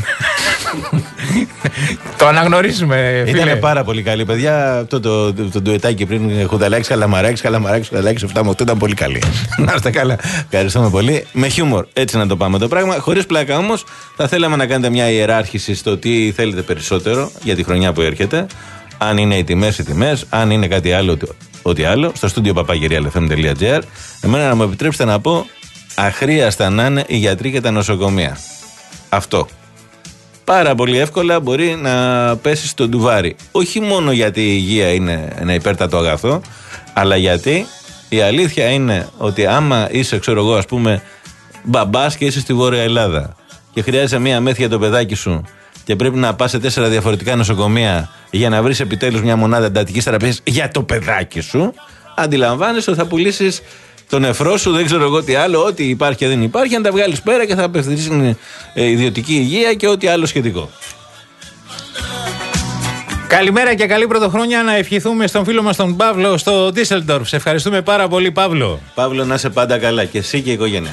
Speaker 3: Το αναγνωρίζουμε, φίλε.
Speaker 2: Ήταν πάρα πολύ καλή, παιδιά. Αυτό το, το, το ντουετάκι πριν, Χουδαλάκης, Καλαμαράκης, Καλαμαράκης, Χουδαλάκης, επτά με οκτώ ήταν πολύ καλή. Να είστε καλά. Ευχαριστούμε πολύ. Με χιούμορ, έτσι να το πάμε το πράγμα. Χωρίς πλάκα όμως, θα θέλαμε να κάνετε μια ιεράρχηση στο τι θέλετε περισσότερο για τη χρονιά που έρχεται. Αν είναι οι τιμές, οι τιμές. Αν είναι κάτι άλλο, ό,τι άλλο. Στο στούντιο παπαγγελία τελεία εφ εμ τελεία τζι άρ. Εμένα να μου επιτρέψετε να πω, αχρίαστα να είναι οι γιατροί και τα νοσοκομεία. Αυτό. Πάρα πολύ εύκολα μπορεί να πέσει στο ντουβάρι. Όχι μόνο γιατί η υγεία είναι ένα υπέρτατο αγαθό, αλλά γιατί η αλήθεια είναι ότι άμα είσαι, ξέρω εγώ, ας πούμε, μπαμπάς και είσαι στη Βόρεια Ελλάδα και χρειάζεσαι μία μέθη για το παιδάκι σου και πρέπει να πας σε τέσσερα διαφορετικά νοσοκομεία για να βρεις επιτέλους μια μονάδα εντατικής θεραπείας για το παιδάκι σου, αντιλαμβάνεσαι ότι θα πουλήσεις τον νεφρό σου, δεν ξέρω εγώ τι άλλο, ό,τι υπάρχει και δεν υπάρχει, να τα βγάλεις πέρα και θα απευθυνθείς στην ιδιωτική υγεία και ό,τι άλλο σχετικό.
Speaker 3: Καλημέρα και καλή πρωτοχρόνια να ευχηθούμε στον φίλο μας τον Παύλο στο Ντίσσελντορφ. Σε ευχαριστούμε πάρα πολύ, Παύλο.
Speaker 2: Παύλο, να είσαι πάντα καλά και εσύ και η οικογένεια.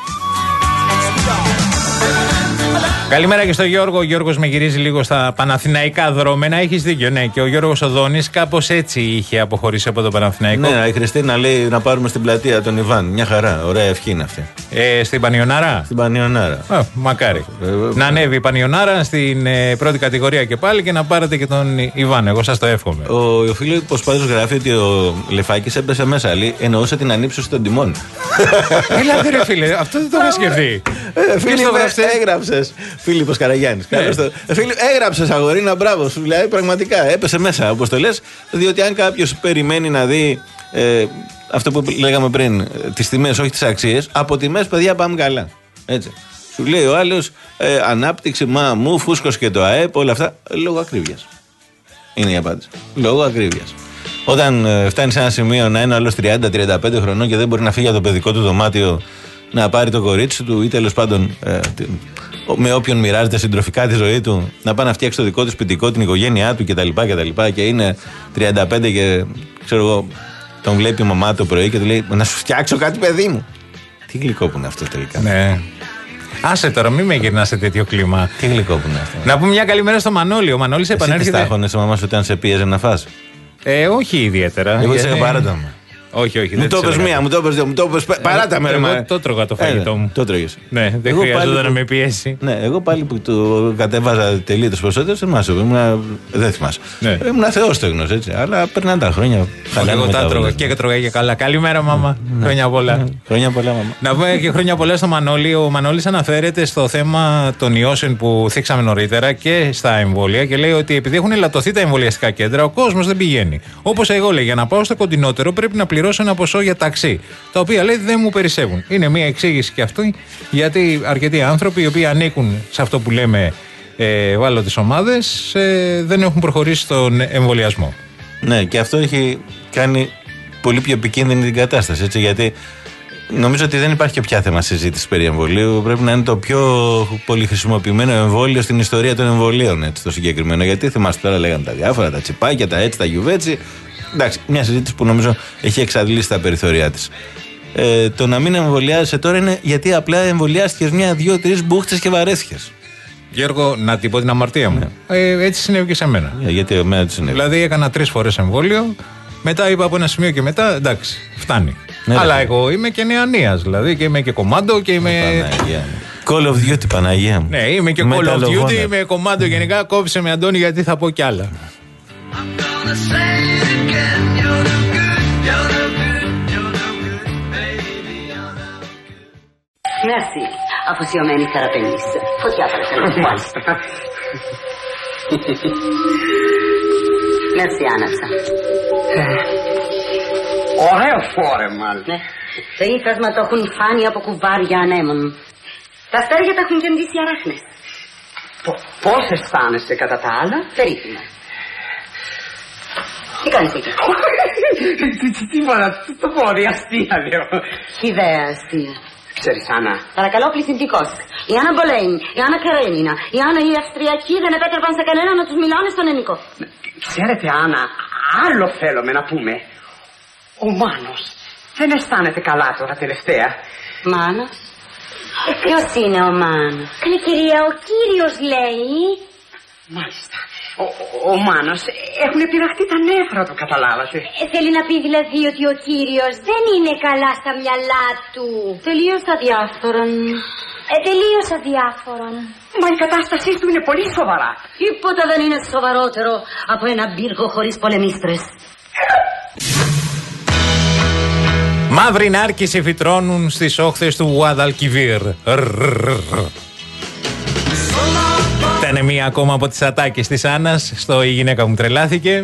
Speaker 3: Καλημέρα και στον Γιώργο. Ο Γιώργος με γυρίζει λίγο στα παναθηναϊκά δρόμενα. Έχεις δίκιο, ναι. Και ο Γιώργος Οδόνης κάπως έτσι είχε αποχωρήσει από το Παναθηναϊκό.
Speaker 2: Ναι, η Χριστίνα λέει να πάρουμε στην πλατεία τον Ιβάν. Μια χαρά. Ωραία ευχή είναι αυτή.
Speaker 3: Ε, στην Πανιωνάρα.
Speaker 2: Στην Πανιωνάρα.
Speaker 3: Α, μακάρι. Ε, ε, να ανέβει η Πανιωνάρα στην ε, πρώτη κατηγορία και πάλι και να πάρετε και τον Ιβάν. Εγώ σας το εύχομαι.
Speaker 2: Ο, ο Φίλιππος πάντως γράφει ότι ο Λεφάκης έπεσε μέσα. Λέει, εννοούσε την ανύψωση των τιμών.
Speaker 3: Έλατε ρε φίλε, αυτό δεν το είχα σκεφτεί.
Speaker 2: Έγραψες. Φίλιππος Καραγιάννης. Έγραψες αγορίνα, μπράβο σου. Δηλαδή πραγματικά έπεσε μέσα, όπως το λες. Διότι αν κάποιος περιμένει να δει ε, αυτό που λέγαμε πριν, τις τιμές, όχι τις αξίες, από τιμές, παιδιά, πάμε καλά. Έτσι. Σου λέει ο άλλος ε, ανάπτυξη, μα μου, φούσκος και το ΑΕΠ, όλα αυτά λόγω ακρίβειας. Είναι η απάντηση. Λόγω ακρίβειας. Όταν ε, φτάνει σε ένα σημείο να είναι ο άλλος τριάντα με τριάντα πέντε χρονών και δεν μπορεί να φύγει από το παιδικό του δωμάτιο να πάρει το κορίτσι του ή τέλος πάντων ε, με όποιον μοιράζεται συντροφικά τη ζωή του, να πάει να φτιάξει το δικό του σπιτικό, την οικογένειά του κτλ. Και, και είναι τριάντα πέντε και ξέρω εγώ, τον βλέπει η μαμά το πρωί και του λέει να σου φτιάξω κάτι, παιδί μου. Τι γλυκό που είναι αυτό τελικά.
Speaker 3: Ναι. Άσε τώρα, μην με γυρνά σε τέτοιο κλίμα.
Speaker 2: Τι γλυκό που είναι αυτό.
Speaker 3: Να πούμε μια καλημέρα στο Μανώλη. Ο Μανώλης επανέρχεται.
Speaker 2: Εσύ τάχωνες η μαμά σου όταν σε πίεζε να φας?
Speaker 3: Ε, όχι ιδιαίτερα.
Speaker 2: Εγώ σε παράτα μου.
Speaker 3: Όχι, όχι.
Speaker 2: Μου το πες μία, μου το πες δύο, μου το πες. Παράτα με, ρε.
Speaker 3: Εγώ το τρώγα το φαγητό μου.
Speaker 2: Το τρώγες.
Speaker 3: Ναι, δεν χρειαζόταν να με πιέσει.
Speaker 2: Ναι, εγώ πάλι που το κατέβαζα τελείως περισσότερο, δεν θυμάσαι. Δεν θυμάσαι. Ήμουν θεόστεγνος, έτσι. Αλλά περνάνε τα χρόνια.
Speaker 3: Εγώ τα τρώγα και τρώγα και καλά. Καλημέρα, μάμα. Χρόνια πολλά.
Speaker 2: Χρόνια πολλά, μάμα.
Speaker 3: Να πούμε και χρόνια πολλά στο Μανώλη. Ο Μανώλης αναφέρεται στο θέμα των ιώσεων που θίξαμε νωρίτερα και στα εμβόλια και λέει ότι επειδή έχουν ελαττωθεί τα εμβολιαστικά κέντρα, ο κόσμος δεν πηγαίνει. Όπως εγώ λέει, για να πάω στο κοντινότερο πρέπει να πληρώσω ένα ποσό για ταξί, τα οποία λέει δεν μου περισσεύουν. Είναι μια εξήγηση και αυτή, γιατί αρκετοί άνθρωποι οι οποίοι ανήκουν σε αυτό που λέμε ε, ευάλωτες ομάδες ε, δεν έχουν προχωρήσει στον εμβολιασμό.
Speaker 2: Ναι, και αυτό έχει κάνει πολύ πιο επικίνδυνη την κατάσταση, έτσι, γιατί νομίζω ότι δεν υπάρχει και πια θέμα συζήτηση περί εμβολίου. Πρέπει να είναι το πιο πολύ χρησιμοποιημένο εμβόλιο στην ιστορία των εμβολίων, έτσι, το συγκεκριμένο. Γιατί θυμάστε τώρα, λέγανε τα διάφορα, τα τσιπάκια, τα έτσι, τα γιουβέτσι. Εντάξει, μια συζήτηση που νομίζω έχει εξαντλήσει τα περιθώριά της. Ε, το να μην εμβολιάζεσαι τώρα είναι γιατί απλά εμβολιάστηκες μια, δύο, τρεις μπούχτες και βαρέθηκες.
Speaker 3: Γιώργο, να την πω την αμαρτία μου. Ναι. Ε, έτσι συνέβη και σε μένα.
Speaker 2: Ε, γιατί εμένα τι συνέβη.
Speaker 3: Δηλαδή έκανα τρεις φορές εμβόλιο. Μετά είπα από ένα σημείο και μετά, εντάξει, φτάνει. Ναι, αλλά ρε. Εγώ είμαι και νεανίας, δηλαδή και είμαι και κομμάντο και είμαι.
Speaker 2: Παναγία. Call of Duty, Παναγία μου.
Speaker 3: Ναι, είμαι και Call of Duty, είμαι κομμάντο γενικά. Κόψε με, Αντώνη, γιατί θα πω κι άλλα.
Speaker 17: Merci. Αφοσιωμένη θεραπευτής. Φωτιά παρακαλώ. Μάλιστα. Merci, άναψα.
Speaker 15: Ωραίο φόρεμα.
Speaker 17: Ναι. Το ύφασμα το έχουν φάνει από κουβάρια ανέμων. Τα αστέρια τα έχουν γεμίσει αράχνες.
Speaker 15: Πώς αισθάνεσαι κατά τα άλλα?
Speaker 17: Περίφημα. Τι κάνεις εκεί?
Speaker 15: Τίποτα, το πόδι, αστεία λέω.
Speaker 17: Ιδέα αστεία.
Speaker 15: Ξέρεις, Άννα.
Speaker 17: Παρακαλώ, πληθυντικός. Η Άννα Μπολέιν, η Άννα Καρένινα, η Άννα η Αυστριακή δεν επέτρεπαν σε κανένα να τους μιλάνε στον ελληνικό.
Speaker 15: Ξέρετε, Άννα, άλλο θέλουμε να πούμε. Ο Μάνος δεν αισθάνεται καλά τώρα τελευταία.
Speaker 17: Μάνος? Ποιος είναι ο Μάνος?
Speaker 18: Καλή κυρία, ο κύριος λέει.
Speaker 15: Μάλιστα. Ο, ο, ο Μάνος έχουν πειραχτεί τα νεύρα του, καταλάβατε.
Speaker 18: Ε, θέλει να πει δηλαδή ότι ο κύριος δεν είναι καλά στα μυαλά του.
Speaker 17: Τελείως αδιάφορον.
Speaker 18: Ε, τελείως αδιάφορον.
Speaker 15: Μα η κατάστασή του είναι πολύ σοβαρά.
Speaker 17: Τίποτα δεν είναι σοβαρότερο από ένα πύργο χωρίς πολεμίστρες.
Speaker 3: Μαύροι νάρκες φυτρώνουν στις όχθες του Γουαδαλκιβίρ. Ήταν μία ακόμα από τις ατάκες της Άννας στο «Η γυναίκα μου τρελάθηκε».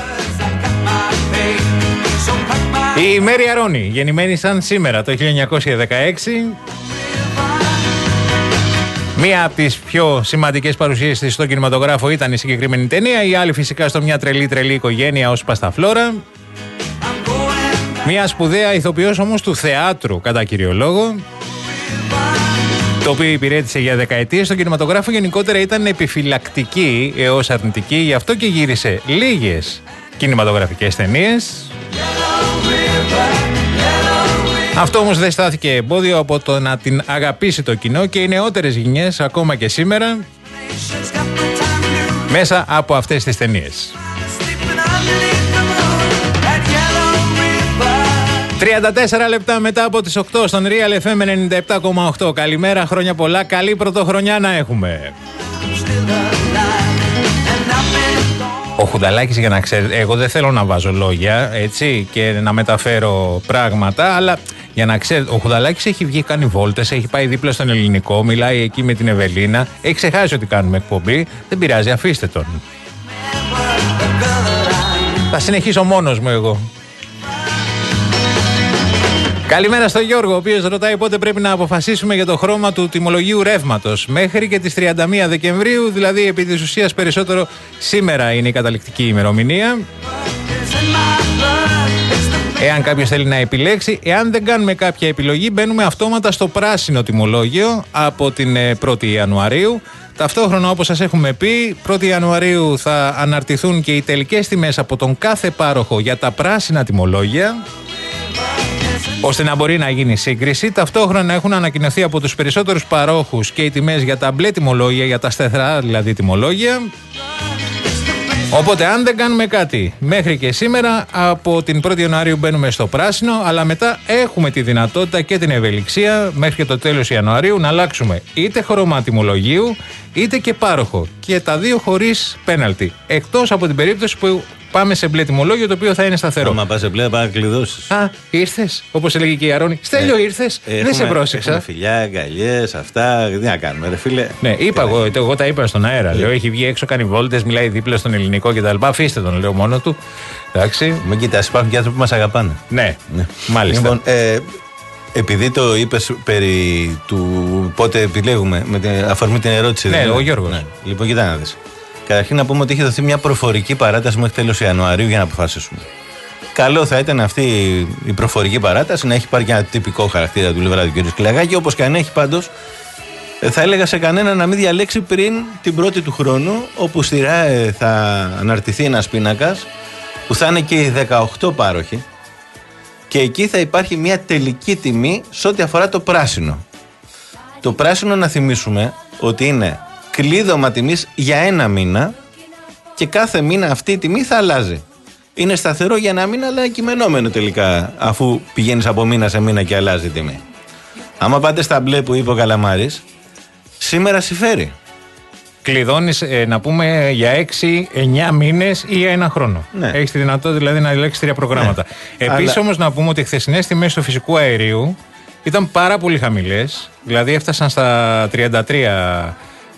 Speaker 3: Η Μέρη Αρώνη, γεννημένη σαν σήμερα το χίλια εννιακόσια δεκαέξι. Μία από τις πιο σημαντικές παρουσίες της στον κινηματογράφο ήταν η συγκεκριμένη ταινία. Η άλλη φυσικά στο Μια τρελή τρελή οικογένεια ως Πασταφλόρα. Μία σπουδαία ηθοποιός όμως του θεάτρου κατά κύριο λόγο, το οποίο υπηρέτησε για δεκαετίες στον κινηματογράφο. Γενικότερα ήταν επιφυλακτική έως αρνητική, γι' αυτό και γύρισε λίγες κινηματογραφικές ταινίες. Αυτό όμως δεν στάθηκε εμπόδιο από το να την αγαπήσει το κοινό και οι νεότερες γενιές ακόμα και σήμερα μέσα από αυτές τις ταινίες. τριάντα τέσσερα λεπτά μετά από τις οκτώ στον Real εφ εμ ενενήντα επτά κόμμα οκτώ. Καλημέρα, χρόνια πολλά, καλή πρωτοχρονιά να έχουμε. Ο Χουνταλάκης, για να ξέρετε, εγώ δεν θέλω να βάζω λόγια, έτσι, και να μεταφέρω πράγματα, αλλά για να ξέρετε, ο Χουνταλάκης έχει βγει, κάνει βόλτες, έχει πάει δίπλα στον Ελληνικό, μιλάει εκεί με την Ευελίνα, έχει ξεχάσει ότι κάνουμε εκπομπή, δεν πειράζει, αφήστε τον. Θα συνεχίσω μόνος μου εγώ. Καλημέρα στον Γιώργο, ο οποίος ρωτάει πότε πρέπει να αποφασίσουμε για το χρώμα του τιμολογίου ρεύματος. Μέχρι και τις τριάντα μία Δεκεμβρίου, δηλαδή επί της ουσίας περισσότερο σήμερα είναι η καταληκτική ημερομηνία. Εάν κάποιος θέλει να επιλέξει, εάν δεν κάνουμε κάποια επιλογή, μπαίνουμε αυτόματα στο πράσινο τιμολόγιο από την πρώτη Ιανουαρίου. Ταυτόχρονα, όπως σας έχουμε πει, πρώτη Ιανουαρίου θα αναρτηθούν και οι τελικές τιμές από τον κάθε πάροχο για τα πράσινα τιμολόγια, ώστε να μπορεί να γίνει σύγκριση. Ταυτόχρονα έχουν ανακοινωθεί από τους περισσότερους παρόχους και οι τιμές για τα μπλε τιμολόγια, για τα σταθερά δηλαδή τιμολόγια. Οπότε αν δεν κάνουμε κάτι μέχρι και σήμερα, από την πρώτη Ιανουαρίου μπαίνουμε στο πράσινο, αλλά μετά έχουμε τη δυνατότητα και την ευελιξία μέχρι και το τέλος Ιανουαρίου να αλλάξουμε είτε χρώμα τιμολογίου είτε και πάροχο. Και τα δύο χωρίς πέναλτι. Εκτός από την περίπτωση που πάμε σε μπλε τιμολόγιο, το οποίο θα είναι σταθερό.
Speaker 2: Άμα πας σε μπλε, πάει να κλειδώσεις.
Speaker 3: Α, ήρθες, όπως έλεγε και η Αρώνη. Στέλιο, ε, ήρθες. Έχουμε, δεν σε πρόσεξα.
Speaker 2: Έχουμε φιλιά, αγκαλιές, αυτά. Τι να κάνουμε, ρε φίλε.
Speaker 3: Ναι, είπα εγώ, εγώ τα είπα στον αέρα. Λέω, έχει βγει έξω, κάνει βόλτες, μιλάει δίπλα στον Ελληνικό κτλ. Αφήστε τον, λέω μόνο του. Εντάξει.
Speaker 2: Μην κοιτάς, υπάρχουν και άνθρωποι που μας αγαπάνε.
Speaker 3: Ναι, ναι. Μάλιστα.
Speaker 2: Λοιπόν, ε, επειδή το είπες περί του πότε επιλέγουμε, με την αφορμή την ερώτηση.
Speaker 3: Ναι, ο Γιώργος. Ναι.
Speaker 2: Λοιπόν, κοιτά να δεις. Καταρχήν να πούμε ότι έχει δοθεί μια προφορική παράταση μέχρι τέλος Ιανουαρίου για να αποφασίσουμε. Καλό θα ήταν αυτή η προφορική παράταση να έχει πάρει και ένα τυπικό χαρακτήρα του Λεβράδη του κ. Σκλαγάκη. Όπως και αν έχει, πάντως, θα έλεγα σε κανένα να μην διαλέξει πριν την πρώτη του χρόνου, όπου στη ΡΑΕ θα αναρτηθεί ένας πίνακας που θα είναι και οι δεκαοκτώ πάροχοι. Και εκεί θα υπάρχει μια τελική τιμή σε ό,τι αφορά το πράσινο. Το πράσινο, να θυμίσουμε ότι είναι κλείδωμα τιμής για ένα μήνα και κάθε μήνα αυτή η τιμή θα αλλάζει. Είναι σταθερό για ένα μήνα, αλλά κειμενόμενο τελικά, αφού πηγαίνεις από μήνα σε μήνα και αλλάζει η τιμή. Άμα πάτε στα μπλε που είπε ο Καλαμάρης, σήμερα συμφέρει.
Speaker 3: Κλειδώνεις, ε, να πούμε, για έξι εννιά μήνες ή για ένα χρόνο.
Speaker 2: Ναι.
Speaker 3: Έχεις τη δυνατότητα δηλαδή να ελέγξεις τρία προγράμματα. Ναι. Επίσης, αλλά όμως, να πούμε ότι οι χθεσινές τιμές του φυσικού αερίου ήταν πάρα πολύ χαμηλές. Δηλαδή έφτασαν στα τριάντα τρία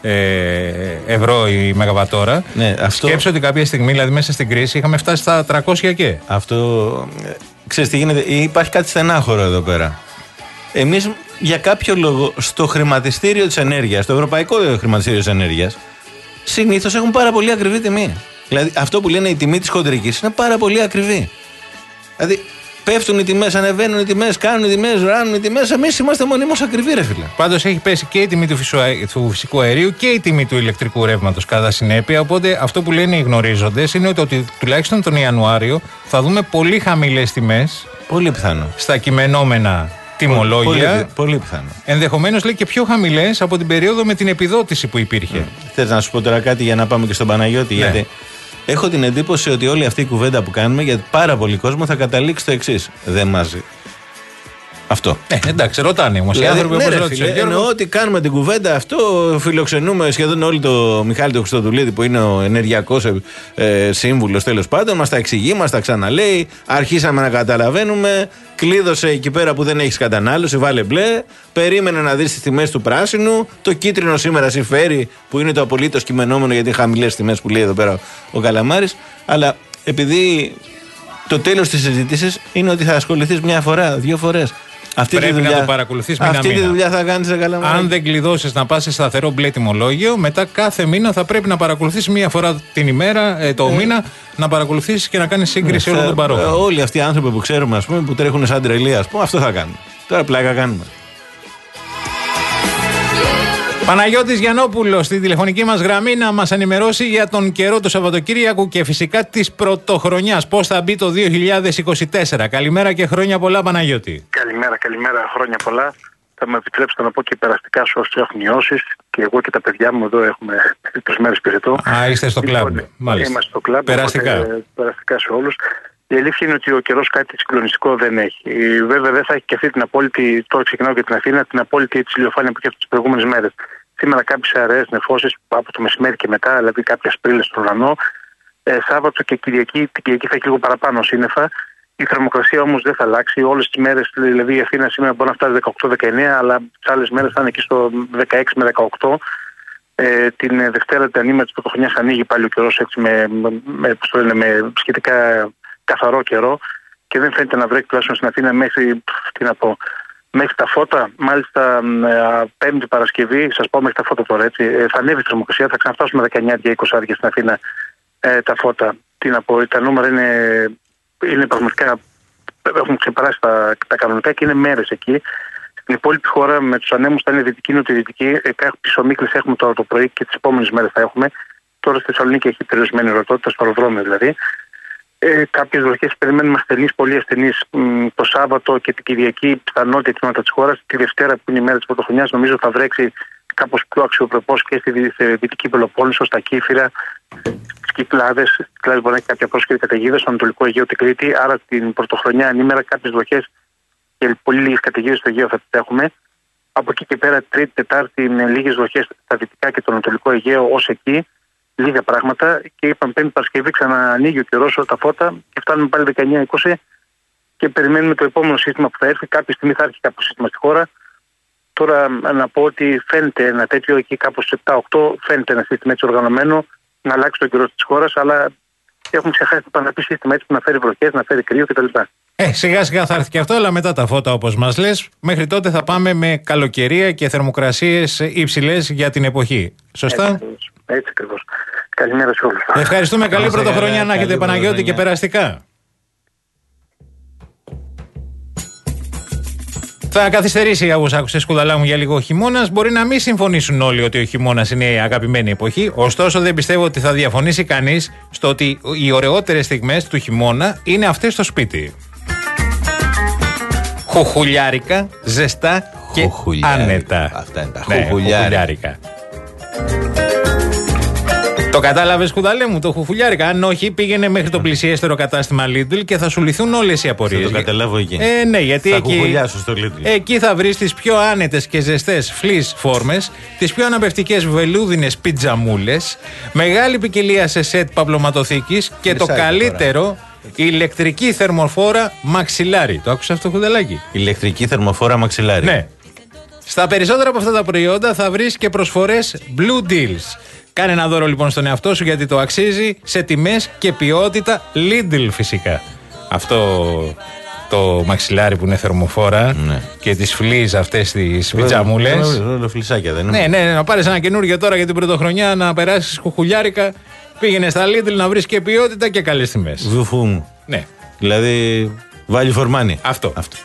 Speaker 3: ευρώ η μεγαβατόρα.
Speaker 2: Ναι, αυτό...
Speaker 3: Σκέψω ότι κάποια στιγμή, δηλαδή μέσα στην κρίση, είχαμε φτάσει στα τριακόσια και.
Speaker 2: Αυτό. Ξέρεις τι γίνεται, υπάρχει κάτι στενάχωρο εδώ πέρα. Εμείς για κάποιο λόγο στο χρηματιστήριο της ενέργειας, στο ευρωπαϊκό χρηματιστήριο της ενέργειας, συνήθως έχουν πάρα πολύ ακριβή τιμή. Δηλαδή αυτό που λένε η τιμή της χοντρικής είναι πάρα πολύ ακριβή. Δηλαδή πέφτουν οι τιμές, ανεβαίνουν οι τιμές, κάνουν οι τιμές, ράνουν οι τιμές. Εμείς είμαστε μονίμως ακριβοί, ρε φίλε.
Speaker 3: Πάντως έχει πέσει και η τιμή του, του φυσικού αερίου και η τιμή του ηλεκτρικού ρεύματος κατά συνέπεια. Οπότε αυτό που λένε οι γνωρίζοντες είναι ότι, ότι τουλάχιστον τον Ιανουάριο θα δούμε πολύ χαμηλές τιμές.
Speaker 2: Πολύ πιθανό.
Speaker 3: Στα κειμενόμενα τιμολόγια.
Speaker 2: Πολύ, πολύ πιθανό.
Speaker 3: Ενδεχομένως λέει και πιο χαμηλές από την περίοδο με την επιδότηση που υπήρχε.
Speaker 2: Mm. Θες να σου πω τώρα κάτι για να πάμε και στον Παναγιώτη, ναι. Γιατί έχω την εντύπωση ότι όλη αυτή η κουβέντα που κάνουμε για πάρα πολύ κόσμο θα καταλήξει το εξής. Δεν μαζί. Αυτό.
Speaker 3: Ε, εντάξει, ρωτάνε όμως.
Speaker 2: Δηλαδή, οι άνθρωποι, ναι, όπως φίλε, εννοώ ότι κάνουμε την κουβέντα αυτό, φιλοξενούμε σχεδόν όλοι το Μιχάλη τον Χριστοδουλίδη που είναι ο ενεργειακός ε, σύμβουλος τέλος πάντων, μας τα εξηγεί, μας τα ξαναλέει, αρχίσαμε να καταλαβαίνουμε, κλείδωσε εκεί πέρα που δεν έχεις κατανάλωση, βάλε μπλε, περίμενε να δεις τις τιμές του πράσινου, το κίτρινο σήμερα συμφέρει που είναι το απολύτως κειμενόμενο γιατί είναι χαμηλές τιμές που λέει εδώ πέρα ο Καλαμάρης, αλλά επειδή το τέλος της συζήτησης είναι ότι θα ασχοληθείς μια φορά, δύο φορές. Αυτή
Speaker 3: πρέπει
Speaker 2: δουλειά,
Speaker 3: να το παρακολουθείς μήνα
Speaker 2: αυτή
Speaker 3: μήνα.
Speaker 2: τη δουλειά θα κάνεις σε καλά.
Speaker 3: Αν δεν κλειδώσεις να πας σε σταθερό μπλε τιμολόγιο, μετά κάθε μήνα θα πρέπει να παρακολουθείς μία φορά την ημέρα, ε, το ε. μήνα, να παρακολουθείς και να κάνεις σύγκριση ε, όλων των παρόχων.
Speaker 2: Ε, όλοι αυτοί οι άνθρωποι που ξέρουμε, ας πούμε, που τρέχουν σαν τρελοί, ας πούμε, αυτό θα κάνουν. Τώρα πλάκα κάνουμε.
Speaker 3: Παναγιώτης Γιαννόπουλος στη τηλεφωνική μας γραμμή να μας ενημερώσει για τον καιρό του Σαββατοκύριακου και φυσικά της πρωτοχρονιάς. Πώς θα μπει το δύο χιλιάδες είκοσι τέσσερα. Καλημέρα και χρόνια πολλά, Παναγιώτη.
Speaker 19: Καλημέρα, καλημέρα, χρόνια πολλά. Θα με επιτρέψετε να πω και περαστικά σε όσους έχουν ιώσεις και εγώ και τα παιδιά μου εδώ έχουμε τρεις μέρες πυρετό.
Speaker 3: Α, είστε στο κλαμπ.
Speaker 19: Λοιπόν,
Speaker 3: μάλιστα.
Speaker 19: Είμαστε στο κλαμπ.
Speaker 3: Περαστικά.
Speaker 19: Οπότε, περαστικά σε όλους. Η αλήθεια είναι ότι ο καιρός κάτι συγκλονιστικό δεν έχει. Βέβαια δεν θα έχει και αυτή την απόλυτη, τώρα ξεκινάω για την Αθήνα, την απόλυτη ηλιοφάνεια που είχε τις προηγούμενες μέρες. Σήμερα κάποιες αραίες νεφώσεις από το μεσημέρι και μετά, δηλαδή κάποιες σπρίλες στον ουρανό. Ε, Σάββατο και Κυριακή, την Κυριακή θα έχει λίγο παραπάνω σύννεφα. Η θερμοκρασία όμως δεν θα αλλάξει. Όλες τις μέρες, δηλαδή η Αθήνα σήμερα μπορεί να φτάσει δεκαοκτώ δεκαεννέα, αλλά τις άλλες μέρες θα είναι εκεί στο δεκαέξι με δεκαοκτώ. Ε, την Δευτέρα, την ανήμερα της πρωτοχρονιάς, ανοίγει πάλι ο καιρός έτσι με, με, πώς το λένε, με σχετικά καθαρό καιρό και δεν φαίνεται να βρέχει τουλάχιστον στην Αθήνα μέχρι, τι να πω, μέχρι τα φώτα. Μάλιστα, Πέμπτη Παρασκευή, σας πω μέχρι τα φώτα τώρα έτσι, θα ανέβει η θερμοκρασία, θα ξαναφτάσουμε δεκαεννέα και είκοσι άδεια στην Αθήνα ε, τα φώτα. Τι να πω, τα νούμερα είναι, είναι πραγματικά, έχουν ξεπεράσει τα, τα κανονικά και είναι μέρες εκεί. Στην υπόλοιπη χώρα με τους ανέμους θα είναι δυτική νοτιοδυτική. Πισωμίκλες έχουμε τώρα το πρωί και τις επόμενες μέρες θα έχουμε. Τώρα στη Θεσσαλονίκη έχει περιορισμένη ορατότητα, στο αεροδρόμιο δηλαδή. Ε, Κάποιες βροχές περιμένουμε ασθενείς, πολύ ασθενείς το Σάββατο και την Κυριακή στα νότια τμήματα της χώρας. Τη Δευτέρα που είναι η μέρα της πρωτοχρονιάς νομίζω θα βρέξει κάπως πιο αξιοπρεπώς και στη Δυτική Πελοπόννησο, στα Κύφυρα, στις Κυκλάδες. Στις Κυκλάδες μπορεί να έχει κάποια πρόσχερη καταιγίδα, στο Ανατολικό Αιγαίο, την Κρήτη. Άρα την πρωτοχρονιά ανήμερα κάποιες βροχές και πολύ λίγες καταιγίδες στο Αιγαίο θα τις έχουμε. Από εκεί και πέρα, Τρίτη, Τετάρτη, με λίγες βροχές στα Δυτικά και το Ανατολικό Αιγαίο ως εκεί. Λίγα πράγματα και είπαμε Πέμπτη Παρασκευή ξαναανοίγει ο καιρός τα φώτα και φτάνουμε πάλι δεκαεννέα είκοσι και περιμένουμε το επόμενο σύστημα που θα έρθει. Κάποια στιγμή θα έρθει κάποιο σύστημα στη χώρα. Τώρα να πω ότι φαίνεται ένα τέτοιο εκεί κάπου στις επτά οκτώ, φαίνεται ένα σύστημα έτσι οργανωμένο να αλλάξει το καιρό της χώρας, αλλά έχουμε ξεχάσει το παναπή σύστημα έτσι που να φέρει βροχές, να φέρει κρύο κτλ.
Speaker 3: Ε, σιγά σιγά θα έρθει και αυτό, αλλά μετά τα φώτα όπως μας λες. Μέχρι τότε θα πάμε με καλοκαιρία και θερμοκρασίες υψηλές για την εποχή. Σωστά?
Speaker 19: Έτσι, έτσι ακριβώς. Καλημέρα σε όλους.
Speaker 3: Ευχαριστούμε. Καλή πρωτοχρονιά να έχετε, Παναγιώτη, και περαστικά. Θα καθυστερήσει, όπως άκουσες, Σκουδαλά μου, για λίγο ο χειμώνας. Μπορεί να μην συμφωνήσουν όλοι ότι ο χειμώνας είναι η αγαπημένη εποχή. Ωστόσο, δεν πιστεύω ότι θα διαφωνήσει κανείς στο ότι οι ωραιότερες στιγμές του χειμώνα είναι αυτές στο σπίτι. Χουχουλιάρικα, ζεστά και χουχουλιάρικα. Άνετα.
Speaker 2: Αυτά είναι τα
Speaker 3: ναι,
Speaker 2: χουχουλιάρικα.
Speaker 3: χουχουλιάρικα. Το κατάλαβες, Κουδαλέ μου, το χουφουλιάρικα? Αν όχι, πήγαινε μέχρι το πλησιέστερο κατάστημα Lidl και θα σου λυθούν όλες οι απορίες.
Speaker 2: Θα το καταλάβω εκεί.
Speaker 3: Ε, ναι, γιατί
Speaker 2: θα
Speaker 3: εκεί,
Speaker 2: στο Lidl.
Speaker 3: εκεί θα βρεις τις πιο άνετες και ζεστές fleece φόρμες, τις πιο αναπευτικές βελούδινες πιτζαμούλες, μεγάλη ποικιλία σε σετ παπλωματοθήκης και Μισάει το καλύτερο, τώρα. ηλεκτρική θερμοφόρα μαξιλάρι. Το άκουσες αυτό, Κουδαλάκι?
Speaker 2: Ηλεκτρική θερμοφόρα μαξιλάρι.
Speaker 3: Ναι. Στα περισσότερα από αυτά τα προϊόντα θα βρεις και προσφορές Blue Deals. Κάνε ένα δώρο λοιπόν στον εαυτό σου, γιατί το αξίζει, σε τιμές και ποιότητα Lidl φυσικά. Αυτό το μαξιλάρι που είναι θερμοφόρα, ναι, και τις φλίζ αυτές τις πιτζαμούλες.
Speaker 2: Όλο φλισάκια δεν είναι?
Speaker 3: Ναι, ναι, ναι, να πάρεις ένα καινούργιο τώρα για την πρωτοχρονιά, να περάσεις κουκουλιάρικα. Πήγαινε στα Lidl να βρεις και ποιότητα και καλές τιμές.
Speaker 2: Βουφού μου.
Speaker 3: Ναι.
Speaker 2: Δηλαδή value for money.
Speaker 3: Αυτό.
Speaker 2: Αυτό.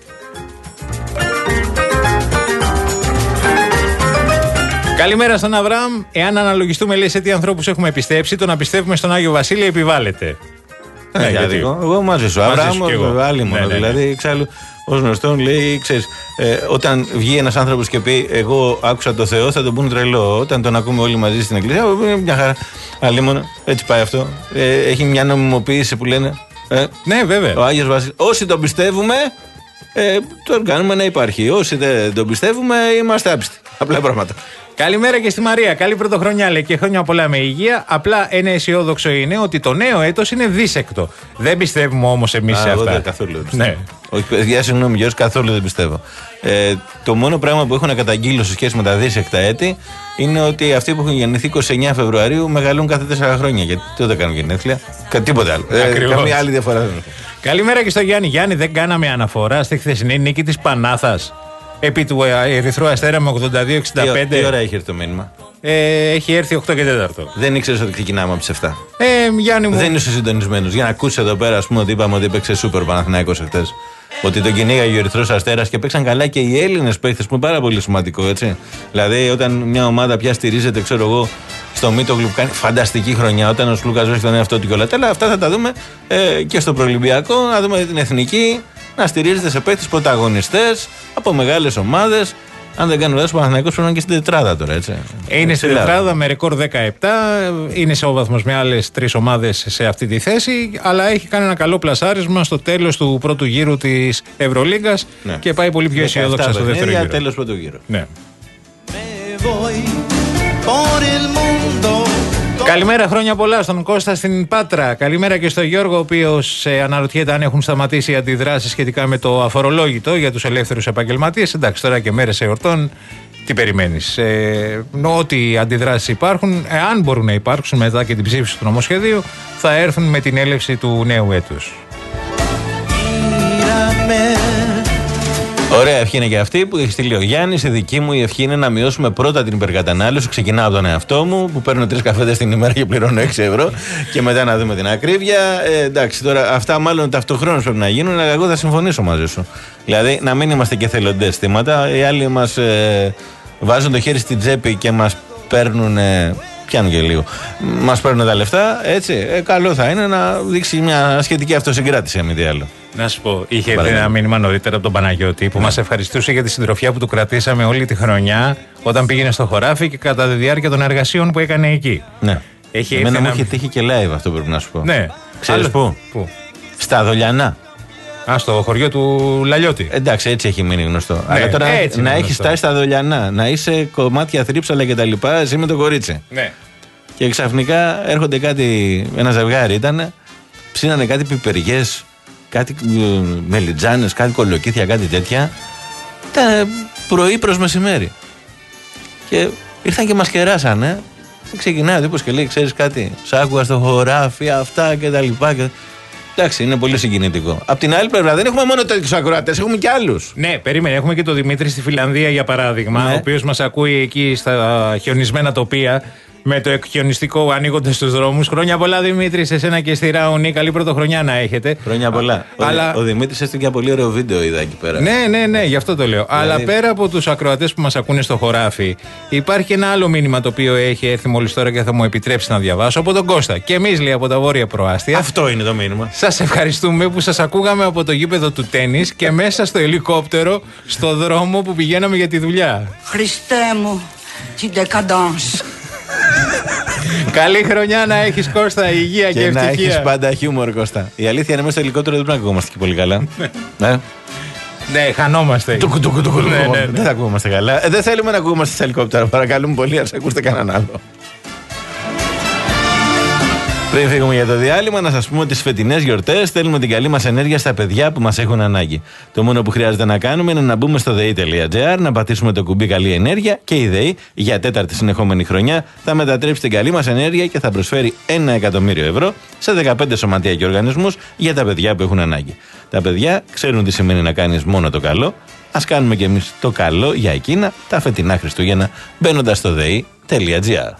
Speaker 3: Καλημέρα στον Αβραάμ. Εάν αναλογιστούμε, λέει, σε τι ανθρώπους έχουμε πιστέψει, το να πιστεύουμε στον Άγιο Βασίλειο επιβάλλεται.
Speaker 2: Ε, ναι, γιατί εγώ, εγώ μαζί σου. Αβραάμ, άλλη μόνο. Ναι, ναι, ναι. Δηλαδή, εξάλλου, ως γνωστόν, λέει, ξέρεις, ε, όταν βγει ένας άνθρωπος και πει εγώ άκουσα το Θεό, θα τον πούνε τρελό. Όταν τον ακούμε όλοι μαζί στην εκκλησία, μια χαρά. Άλλη μόνο. Έτσι πάει αυτό. Ε, έχει μια νομιμοποίηση που λένε. Ε,
Speaker 3: ναι, βέβαια.
Speaker 2: Ο Άγιος Βασίλειος. Όσοι τον πιστεύουμε, ε, τον κάνουμε να υπάρχει. Όσοι δεν τον πιστεύουμε, είμαστε άπιστοι. Απλά πράγματα.
Speaker 3: Καλημέρα και στη Μαρία. Καλή πρωτοχρονιά, λέει, και χρόνια πολλά με υγεία. Απλά ένα αισιόδοξο είναι ότι το νέο έτος είναι δίσεκτο. Δεν πιστεύουμε όμως εμείς σε αυτά.
Speaker 2: Δεν καθόλου δεν πιστεύω. Ναι. Όχι, παιδιά, συγγνώμη, Γιώργο, καθόλου δεν πιστεύω. Ε, το μόνο πράγμα που έχω να καταγγείλω σε σχέση με τα δίσεκτα έτη είναι ότι αυτοί που έχουν γεννηθεί είκοσι εννέα Φεβρουαρίου μεγαλούν κάθε τέσσερα χρόνια. Γιατί δεν κάνουν γενέθλια. Κα, τίποτα άλλο. Ε, καμία άλλη διαφορά δεν έχω.
Speaker 3: Καλημέρα και στο Γιάννη. Γιάννη, δεν κάναμε αναφορά στη χθεσινή νίκη της Πανάθας επί του Ερυθρού Αστέρα με ογδόντα δύο εξήντα πέντε.
Speaker 2: Τι ώρα έχει έρθει το μήνυμα?
Speaker 3: Ε, έχει έρθει οκτώ και τέσσερα. Δεν
Speaker 2: ήξερες ότι ξεκινάμε από τις επτά.
Speaker 3: Ε, Γιάννη μου.
Speaker 2: Δεν είσαι συντονισμένος. Για να ακούσει εδώ πέρα, ας πούμε, ότι είπαμε ότι έπαιξε σούπερ Παναθηναϊκός εχθές. Ότι τον κυνήγαγε ο Ερυθρός Αστέρας και παίξαν καλά και οι Έλληνες παίχτες, που είναι πάρα πολύ σημαντικό, έτσι. Δηλαδή, όταν μια ομάδα πια στηρίζεται, ξέρω εγώ, στο Μίτογλου που κάνει φανταστική χρονιά, όταν ο Σλούκας βρίσκει τον εαυτό του και όλα τα άλλα, αυτά θα τα δούμε ε, και στο προολυμπιακό, να δούμε την εθνική να στηρίζεται σε παίχτες πρωταγωνιστές από μεγάλες ομάδες. Αν δεν κάνω λάθος, ο Παναθηναϊκός πρέπει να είναι και στην τετράδα τώρα, έτσι.
Speaker 3: Είναι στην τετράδα με ρεκόρ δεκαεπτά, είναι σε όβαθμος με άλλες τρεις ομάδες σε αυτή τη θέση, αλλά έχει κάνει ένα καλό πλασάρισμα στο τέλος του πρώτου γύρου της Ευρωλίγκας, ναι, και πάει πολύ πιο αισιόδοξα στο δεύτερο γύρο.
Speaker 2: Τέλος πρώτου γύρου.
Speaker 3: Ναι. Καλημέρα, χρόνια πολλά στον Κώστα στην Πάτρα. Καλημέρα και στον Γιώργο, ο οποίος ε, αναρωτιέται αν έχουν σταματήσει οι αντιδράσεις σχετικά με το αφορολόγητο για τους ελεύθερους επαγγελματίες. Εντάξει, τώρα και μέρες εορτών, τι περιμένεις? Ε, ό,τι αντιδράσεις υπάρχουν, εάν μπορούν να υπάρξουν μετά και την ψήφιση του νομοσχεδίου, θα έρθουν με την έλευση του νέου έτους.
Speaker 2: Ωραία ευχή είναι και αυτή που έχει στείλει ο Γιάννης. Η δική μου η ευχή είναι να μειώσουμε πρώτα την υπερκατανάλωση. Ξεκινάω από τον εαυτό μου που παίρνω τρεις καφέδες την ημέρα και πληρώνω έξι ευρώ. Και μετά να δούμε την ακρίβεια. Ε, εντάξει, τώρα αυτά μάλλον ταυτοχρόνως πρέπει να γίνουν, αλλά εγώ θα συμφωνήσω μαζί σου. Δηλαδή να μην είμαστε και θελοντές θύματα. Οι άλλοι μας ε, βάζουν το χέρι στην τσέπη και μας παίρνουν. Ε, πιάνουν και λίγο. Μας παίρνουν τα λεφτά, έτσι. Ε, καλό θα είναι να δείξει μια σχετική αυτοσυγκράτηση, αν μη τι άλλο.
Speaker 3: Να σου πω, είχε έρθει ένα μήνυμα νωρίτερα από τον Παναγιώτη που, ναι, μας ευχαριστούσε για τη συντροφιά που του κρατήσαμε όλη τη χρονιά όταν πήγαινε στο χωράφι και κατά τη διάρκεια των εργασιών που έκανε εκεί.
Speaker 2: Ναι.
Speaker 3: Έχει
Speaker 2: Εμένα μου
Speaker 3: ένα...
Speaker 2: είχε τύχει και live αυτό, πρέπει να σου πω.
Speaker 3: Ναι.
Speaker 2: Ξέρεις πού?
Speaker 3: Πού?
Speaker 2: Στα Δολιανά.
Speaker 3: Α, στο χωριό του Λαλιώτη.
Speaker 2: Εντάξει, έτσι έχει μείνει γνωστό.
Speaker 3: Ναι,
Speaker 2: αλλά τώρα να έχει
Speaker 3: γνωστό.
Speaker 2: φτάσει στα Δολιανά, να είσαι κομμάτια θρύψαλα και τα λοιπά, εσύ με το κορίτσι.
Speaker 3: Ναι.
Speaker 2: Και ξαφνικά έρχονται κάτι, ένα ζευγάρι ήταν, ψήνανε κάτι πιπεριές, κάτι μελιτζάνες, κάτι κολοκύθια, κάτι τέτοια. Ήταν πρωί προς μεσημέρι. Και ήρθαν και μας κεράσανε. Ξεκινάει ο τύπος και λέει: ξέρεις κάτι, σ' άκουγα στο χωράφι, αυτά και τα λοιπά. Και... εντάξει, είναι πολύ συγκινητικό. Απ' την άλλη πλευρά δεν έχουμε μόνο τέτοιους ακροατές, έχουμε και άλλους.
Speaker 3: Ναι, περίμενε. Έχουμε και τον Δημήτρη στη Φιλανδία για παράδειγμα, ναι, ο οποίος μας ακούει εκεί στα χιονισμένα τοπία. Με το εκχιονιστικό ανοίγοντας τους δρόμους. Χρόνια πολλά, Δημήτρη, σε εσένα και στη Ράουνη. Καλή πρωτοχρονιά να έχετε.
Speaker 2: Χρόνια πολλά. Ο, Αλλά... ο Δημήτρης έστειλε ένα πολύ ωραίο βίντεο, είδα εκεί πέρα.
Speaker 3: Ναι, ναι, ναι, γι' αυτό το λέω. Δηλαδή... Αλλά πέρα από τους ακροατές που μας ακούνε στο χωράφι, υπάρχει ένα άλλο μήνυμα το οποίο έχει έρθει μόλις τώρα και θα μου επιτρέψει να διαβάσω από τον Κώστα. Και εμείς, λέει, από τα Βόρεια Προάστια.
Speaker 2: Αυτό είναι το μήνυμα.
Speaker 3: Σας ευχαριστούμε που σας ακούγαμε από το γήπεδο του τένις και μέσα στο ελικόπτερο στο δρόμο που πηγαίναμε για τη δουλειά.
Speaker 6: Χριστέ μου, την decadence.
Speaker 3: Καλή χρονιά να έχεις, Κώστα, υγεία και, και ευτυχία.
Speaker 2: Και να έχεις πάντα χιούμορ, Κώστα. Η αλήθεια είναι μέσα στο ελικόπτερο δεν πρέπει να ακούμαστε και πολύ καλά. Ναι.
Speaker 3: Ναι, χανόμαστε.
Speaker 2: Τουκου, τουκου, τουκου, ναι, ναι, ναι. Δεν θα ακούμαστε καλά. Ε, δεν θέλουμε να ακούμαστε σε ελικόπτερο. Παρακαλούμε πολύ, ας ακούστε κανέναν άλλο. Πριν φύγουμε για το διάλειμμα, να σας πούμε ότι στις φετινές γιορτές στέλνουμε την καλή μας ενέργεια στα παιδιά που μας έχουν ανάγκη. Το μόνο που χρειάζεται να κάνουμε είναι να μπούμε στο ΔΕΗ τελεία τζι άρ, να πατήσουμε το κουμπί καλή ενέργεια και η ΔΕΗ για τέταρτη συνεχόμενη χρονιά θα μετατρέψει την καλή μας ενέργεια και θα προσφέρει ένα εκατομμύριο ευρώ σε δεκαπέντε σωματεία και οργανισμούς για τα παιδιά που έχουν ανάγκη. Τα παιδιά ξέρουν τι σημαίνει να κάνεις μόνο το καλό. Ας κάνουμε κι εμείς το καλό για εκείνα τα φετινά Χριστούγεννα μπαίνοντας στο ΔΕΗ τελεία τζι άρ.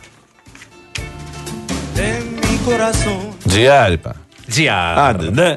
Speaker 2: τζι άρ είπα.
Speaker 3: τζι άρ.
Speaker 2: Άντε, ναι.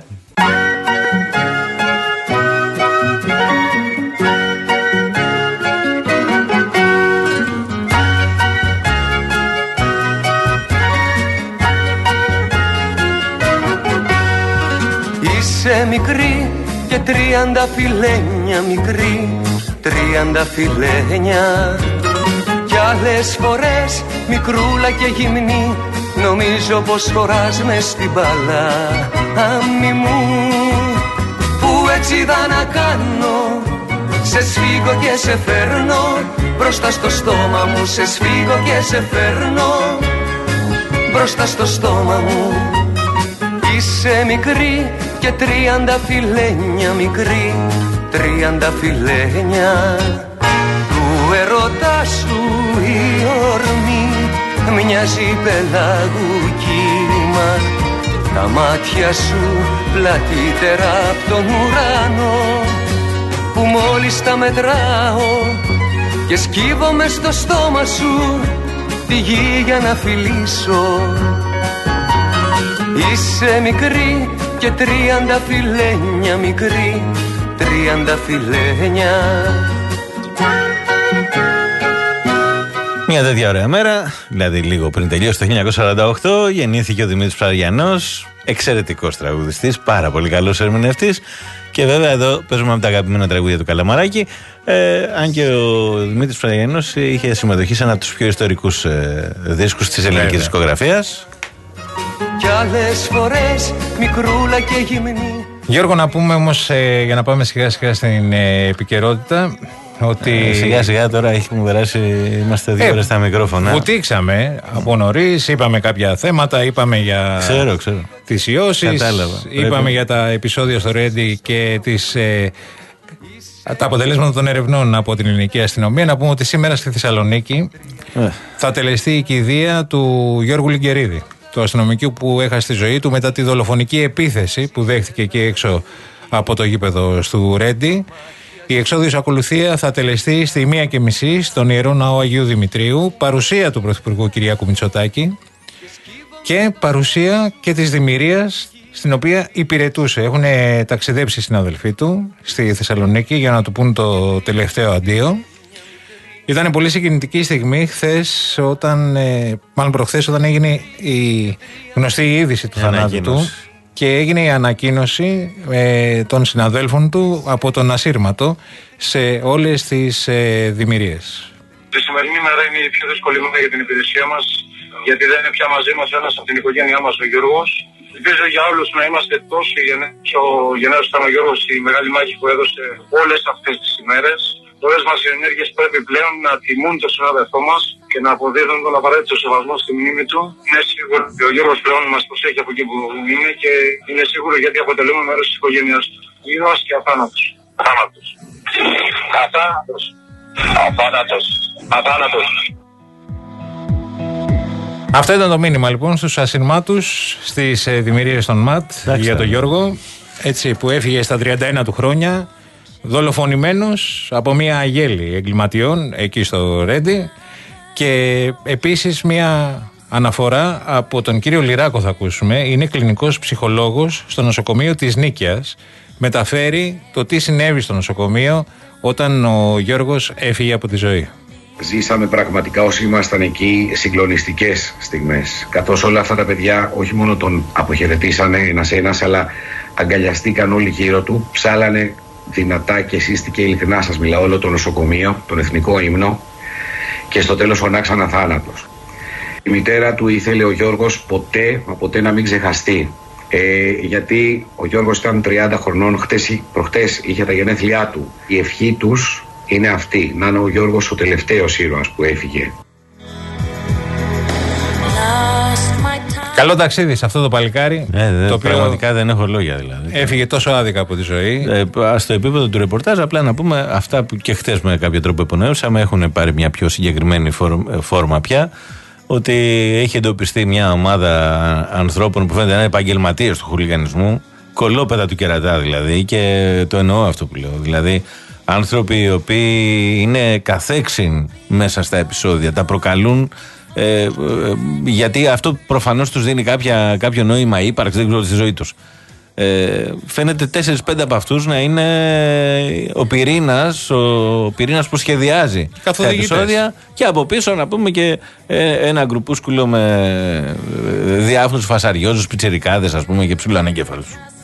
Speaker 8: Είσαι μικρή και τριάντα φιλένια, μικρή τριάντα φιλένια. Κι άλλες φορές μικρούλα και γυμνή, νομίζω πως χωράς μες στην μπάλα. Άμμη μου, που έτσι θα να κάνω, σε σφίγγω και σε φέρνω μπροστά στο στόμα μου σε σφίγγω και σε φέρνω μπροστά στο στόμα μου. Είσαι μικρή και τριάντα φιλένια, μικρή τριάντα φιλένια. Του ερωτά σου η ορμή μοιάζει πελάγου κύμα. Τα μάτια σου πλατύτερα απ' τον ουρανό που μόλις τα μετράω και σκύβομαι στο στόμα σου τη γη για να φιλήσω. Είσαι μικρή και τριάντα φιλένια, μικρή τριάντα φιλένια.
Speaker 2: Μια τέτοια ωραία μέρα, δηλαδή λίγο πριν τελειώσει το χίλια εννιακόσια σαράντα οκτώ, γεννήθηκε ο Δημήτρης Ψαριανός, εξαιρετικός τραγουδιστής, πάρα πολύ καλός ερμηνευτής. Και βέβαια εδώ παίζουμε από τα αγαπημένα τραγούδια του Καλαμαράκη. Ε, αν και ο Δημήτρης Ψαριανός είχε συμμετοχή σε ένα από τους πιο ιστορικούς ε, δίσκους της ελληνικής δισκογραφίας.
Speaker 8: Κι άλλες φορές μικρούλα και γυμνή.
Speaker 3: Γιώργο, να πούμε όμως, ε, για να πάμε σιγά σιγά στην ε, επικαιρότητα, ότι...
Speaker 2: Ε, σιγά σιγά τώρα έχουμε περάσει, είμαστε δύο ε, ώρες στα μικρόφωνα.
Speaker 3: Βουτήξαμε από νωρίς, είπαμε κάποια θέματα, είπαμε για
Speaker 2: ξέρω, ξέρω.
Speaker 3: τις ιώσεις,
Speaker 2: Κατάλαβα.
Speaker 3: είπαμε Πρέπει... για τα επεισόδια στο Ρέντι και τις, ε, τα αποτελέσματα των ερευνών από την ελληνική αστυνομία. Να πούμε ότι σήμερα στη Θεσσαλονίκη ε. θα τελεστεί η κηδεία του Γιώργου Λιγκερίδη, του αστυνομικού που έχασε τη ζωή του μετά τη δολοφονική επίθεση που δέχτηκε εκεί έξω από το γήπεδο του Ρέντι. Η εξόδιος ακολουθία θα τελεστεί στη μία και μισή στον Ιερό Ναό Αγίου Δημητρίου, παρουσία του Πρωθυπουργού Κυριάκου Μητσοτάκη και παρουσία και της δημιουργίας στην οποία υπηρετούσε. Έχουν ταξιδέψει οι συναδελφοί του στη Θεσσαλονίκη για να του πούν το τελευταίο αντίο. Ήταν πολύ συγκινητική στιγμή χθες, όταν, μάλλον προχθές, όταν έγινε η γνωστή είδηση του θανάτου του και έγινε η ανακοίνωση ε, των συναδέλφων του από τον ασύρματο σε όλες τις ε, δημιουργίες.
Speaker 19: Η σημερινή μέρα είναι η πιο δύσκολη μέρα για την υπηρεσία μας, γιατί δεν είναι πια μαζί μας ένας από την οικογένειά μας, ο Γιώργος. Ελπίζω για όλους να είμαστε τόσο γενναίος ήταν ο Γιώργος στη μεγάλη μάχη που έδωσε όλες αυτές τις ημέρες. Όλες μας οι ενέργειες πρέπει πλέον να τιμούν τον συνάδελφό μας και να αποδίδουν τον απαραίτητο σεβασμό στη μνήμη του. Είναι σίγουρο ότι ο Γιώργος πλέον μας προσέχει από εκεί που είναι και είναι σίγουρο γιατί αποτελούμε μέρος της οικογένειας του. Ήρωας και αθάνατος. Αθάνατος. Αθάνατος. Αθάνατος. Αθάνατος.
Speaker 3: Αυτό ήταν το μήνυμα λοιπόν στους ασυρμάτους, στις ε, δημιουργίες των ΜΑΤ για τον Γιώργο, έτσι, που έφυγε στα τριάντα ένα του χρόνια, δολοφονημένος από μια αγέλη εγκληματιών εκεί στο Ρέντι. Και επίσης μια αναφορά από τον κύριο Λυράκο θα ακούσουμε. Είναι κλινικός ψυχολόγος στο νοσοκομείο της Νίκαιας. Μεταφέρει το τι συνέβη στο νοσοκομείο όταν ο Γιώργος έφυγε από τη ζωή.
Speaker 20: Ζήσαμε πραγματικά όσοι ήμασταν εκεί συγκλονιστικές στιγμές. Καθώς όλα αυτά τα παιδιά όχι μόνο τον αποχαιρετήσανε ένας ένας, αλλά αγκαλιαστήκαν όλοι γύρω του, ψάλανε δυνατά και σύστηκε ειλικρινά, σας μιλάω, όλο το νοσοκομείο, τον εθνικό ύμνο, και στο τέλος φωνάξαν αθάνατος. Η μητέρα του ήθελε ο Γιώργος ποτέ, μα ποτέ να μην ξεχαστεί. Ε, γιατί ο Γιώργος ήταν τριάντα χρονών, χτες, προχτές είχε τα γενέθλιά του. Η ευχή τους είναι αυτή, να είναι ο Γιώργος ο τελευταίος ήρωας που έφυγε.
Speaker 3: Καλό ταξίδι σε αυτό το παλικάρι.
Speaker 2: Ε, δε,
Speaker 3: το οποίο
Speaker 2: πραγματικά δεν έχω λόγια δηλαδή.
Speaker 3: Έφυγε τόσο άδικα από τη ζωή.
Speaker 2: Ε, στο επίπεδο του ρεπορτάζ, απλά να πούμε αυτά που και χτες με κάποιο τρόπο υπονεώσαμε, έχουν πάρει μια πιο συγκεκριμένη φόρμα πια. Ότι έχει εντοπιστεί μια ομάδα ανθρώπων που φαίνεται να είναι επαγγελματίες του χουλιγανισμού, κολόπεδα του κερατά δηλαδή, και το εννοώ αυτό που λέω. Δηλαδή, άνθρωποι οι οποίοι είναι καθέξιν μέσα στα επεισόδια, τα προκαλούν. Ε, ε, γιατί αυτό προφανώς τους δίνει κάποια, κάποιο νόημα ύπαρξη, δεν ξέρω, στη ζωή τους. Ε, φαίνεται τέσσερις πέντε από αυτούς να είναι ο πυρήνας, ο πυρήνας που σχεδιάζει τα επεισόδια, και από πίσω να πούμε και ε, ένα γκρουπούσκουλο με διάφορους φασαριόζους, πιτσιρικάδες ας πούμε και ψηλοανεγκέφαλους.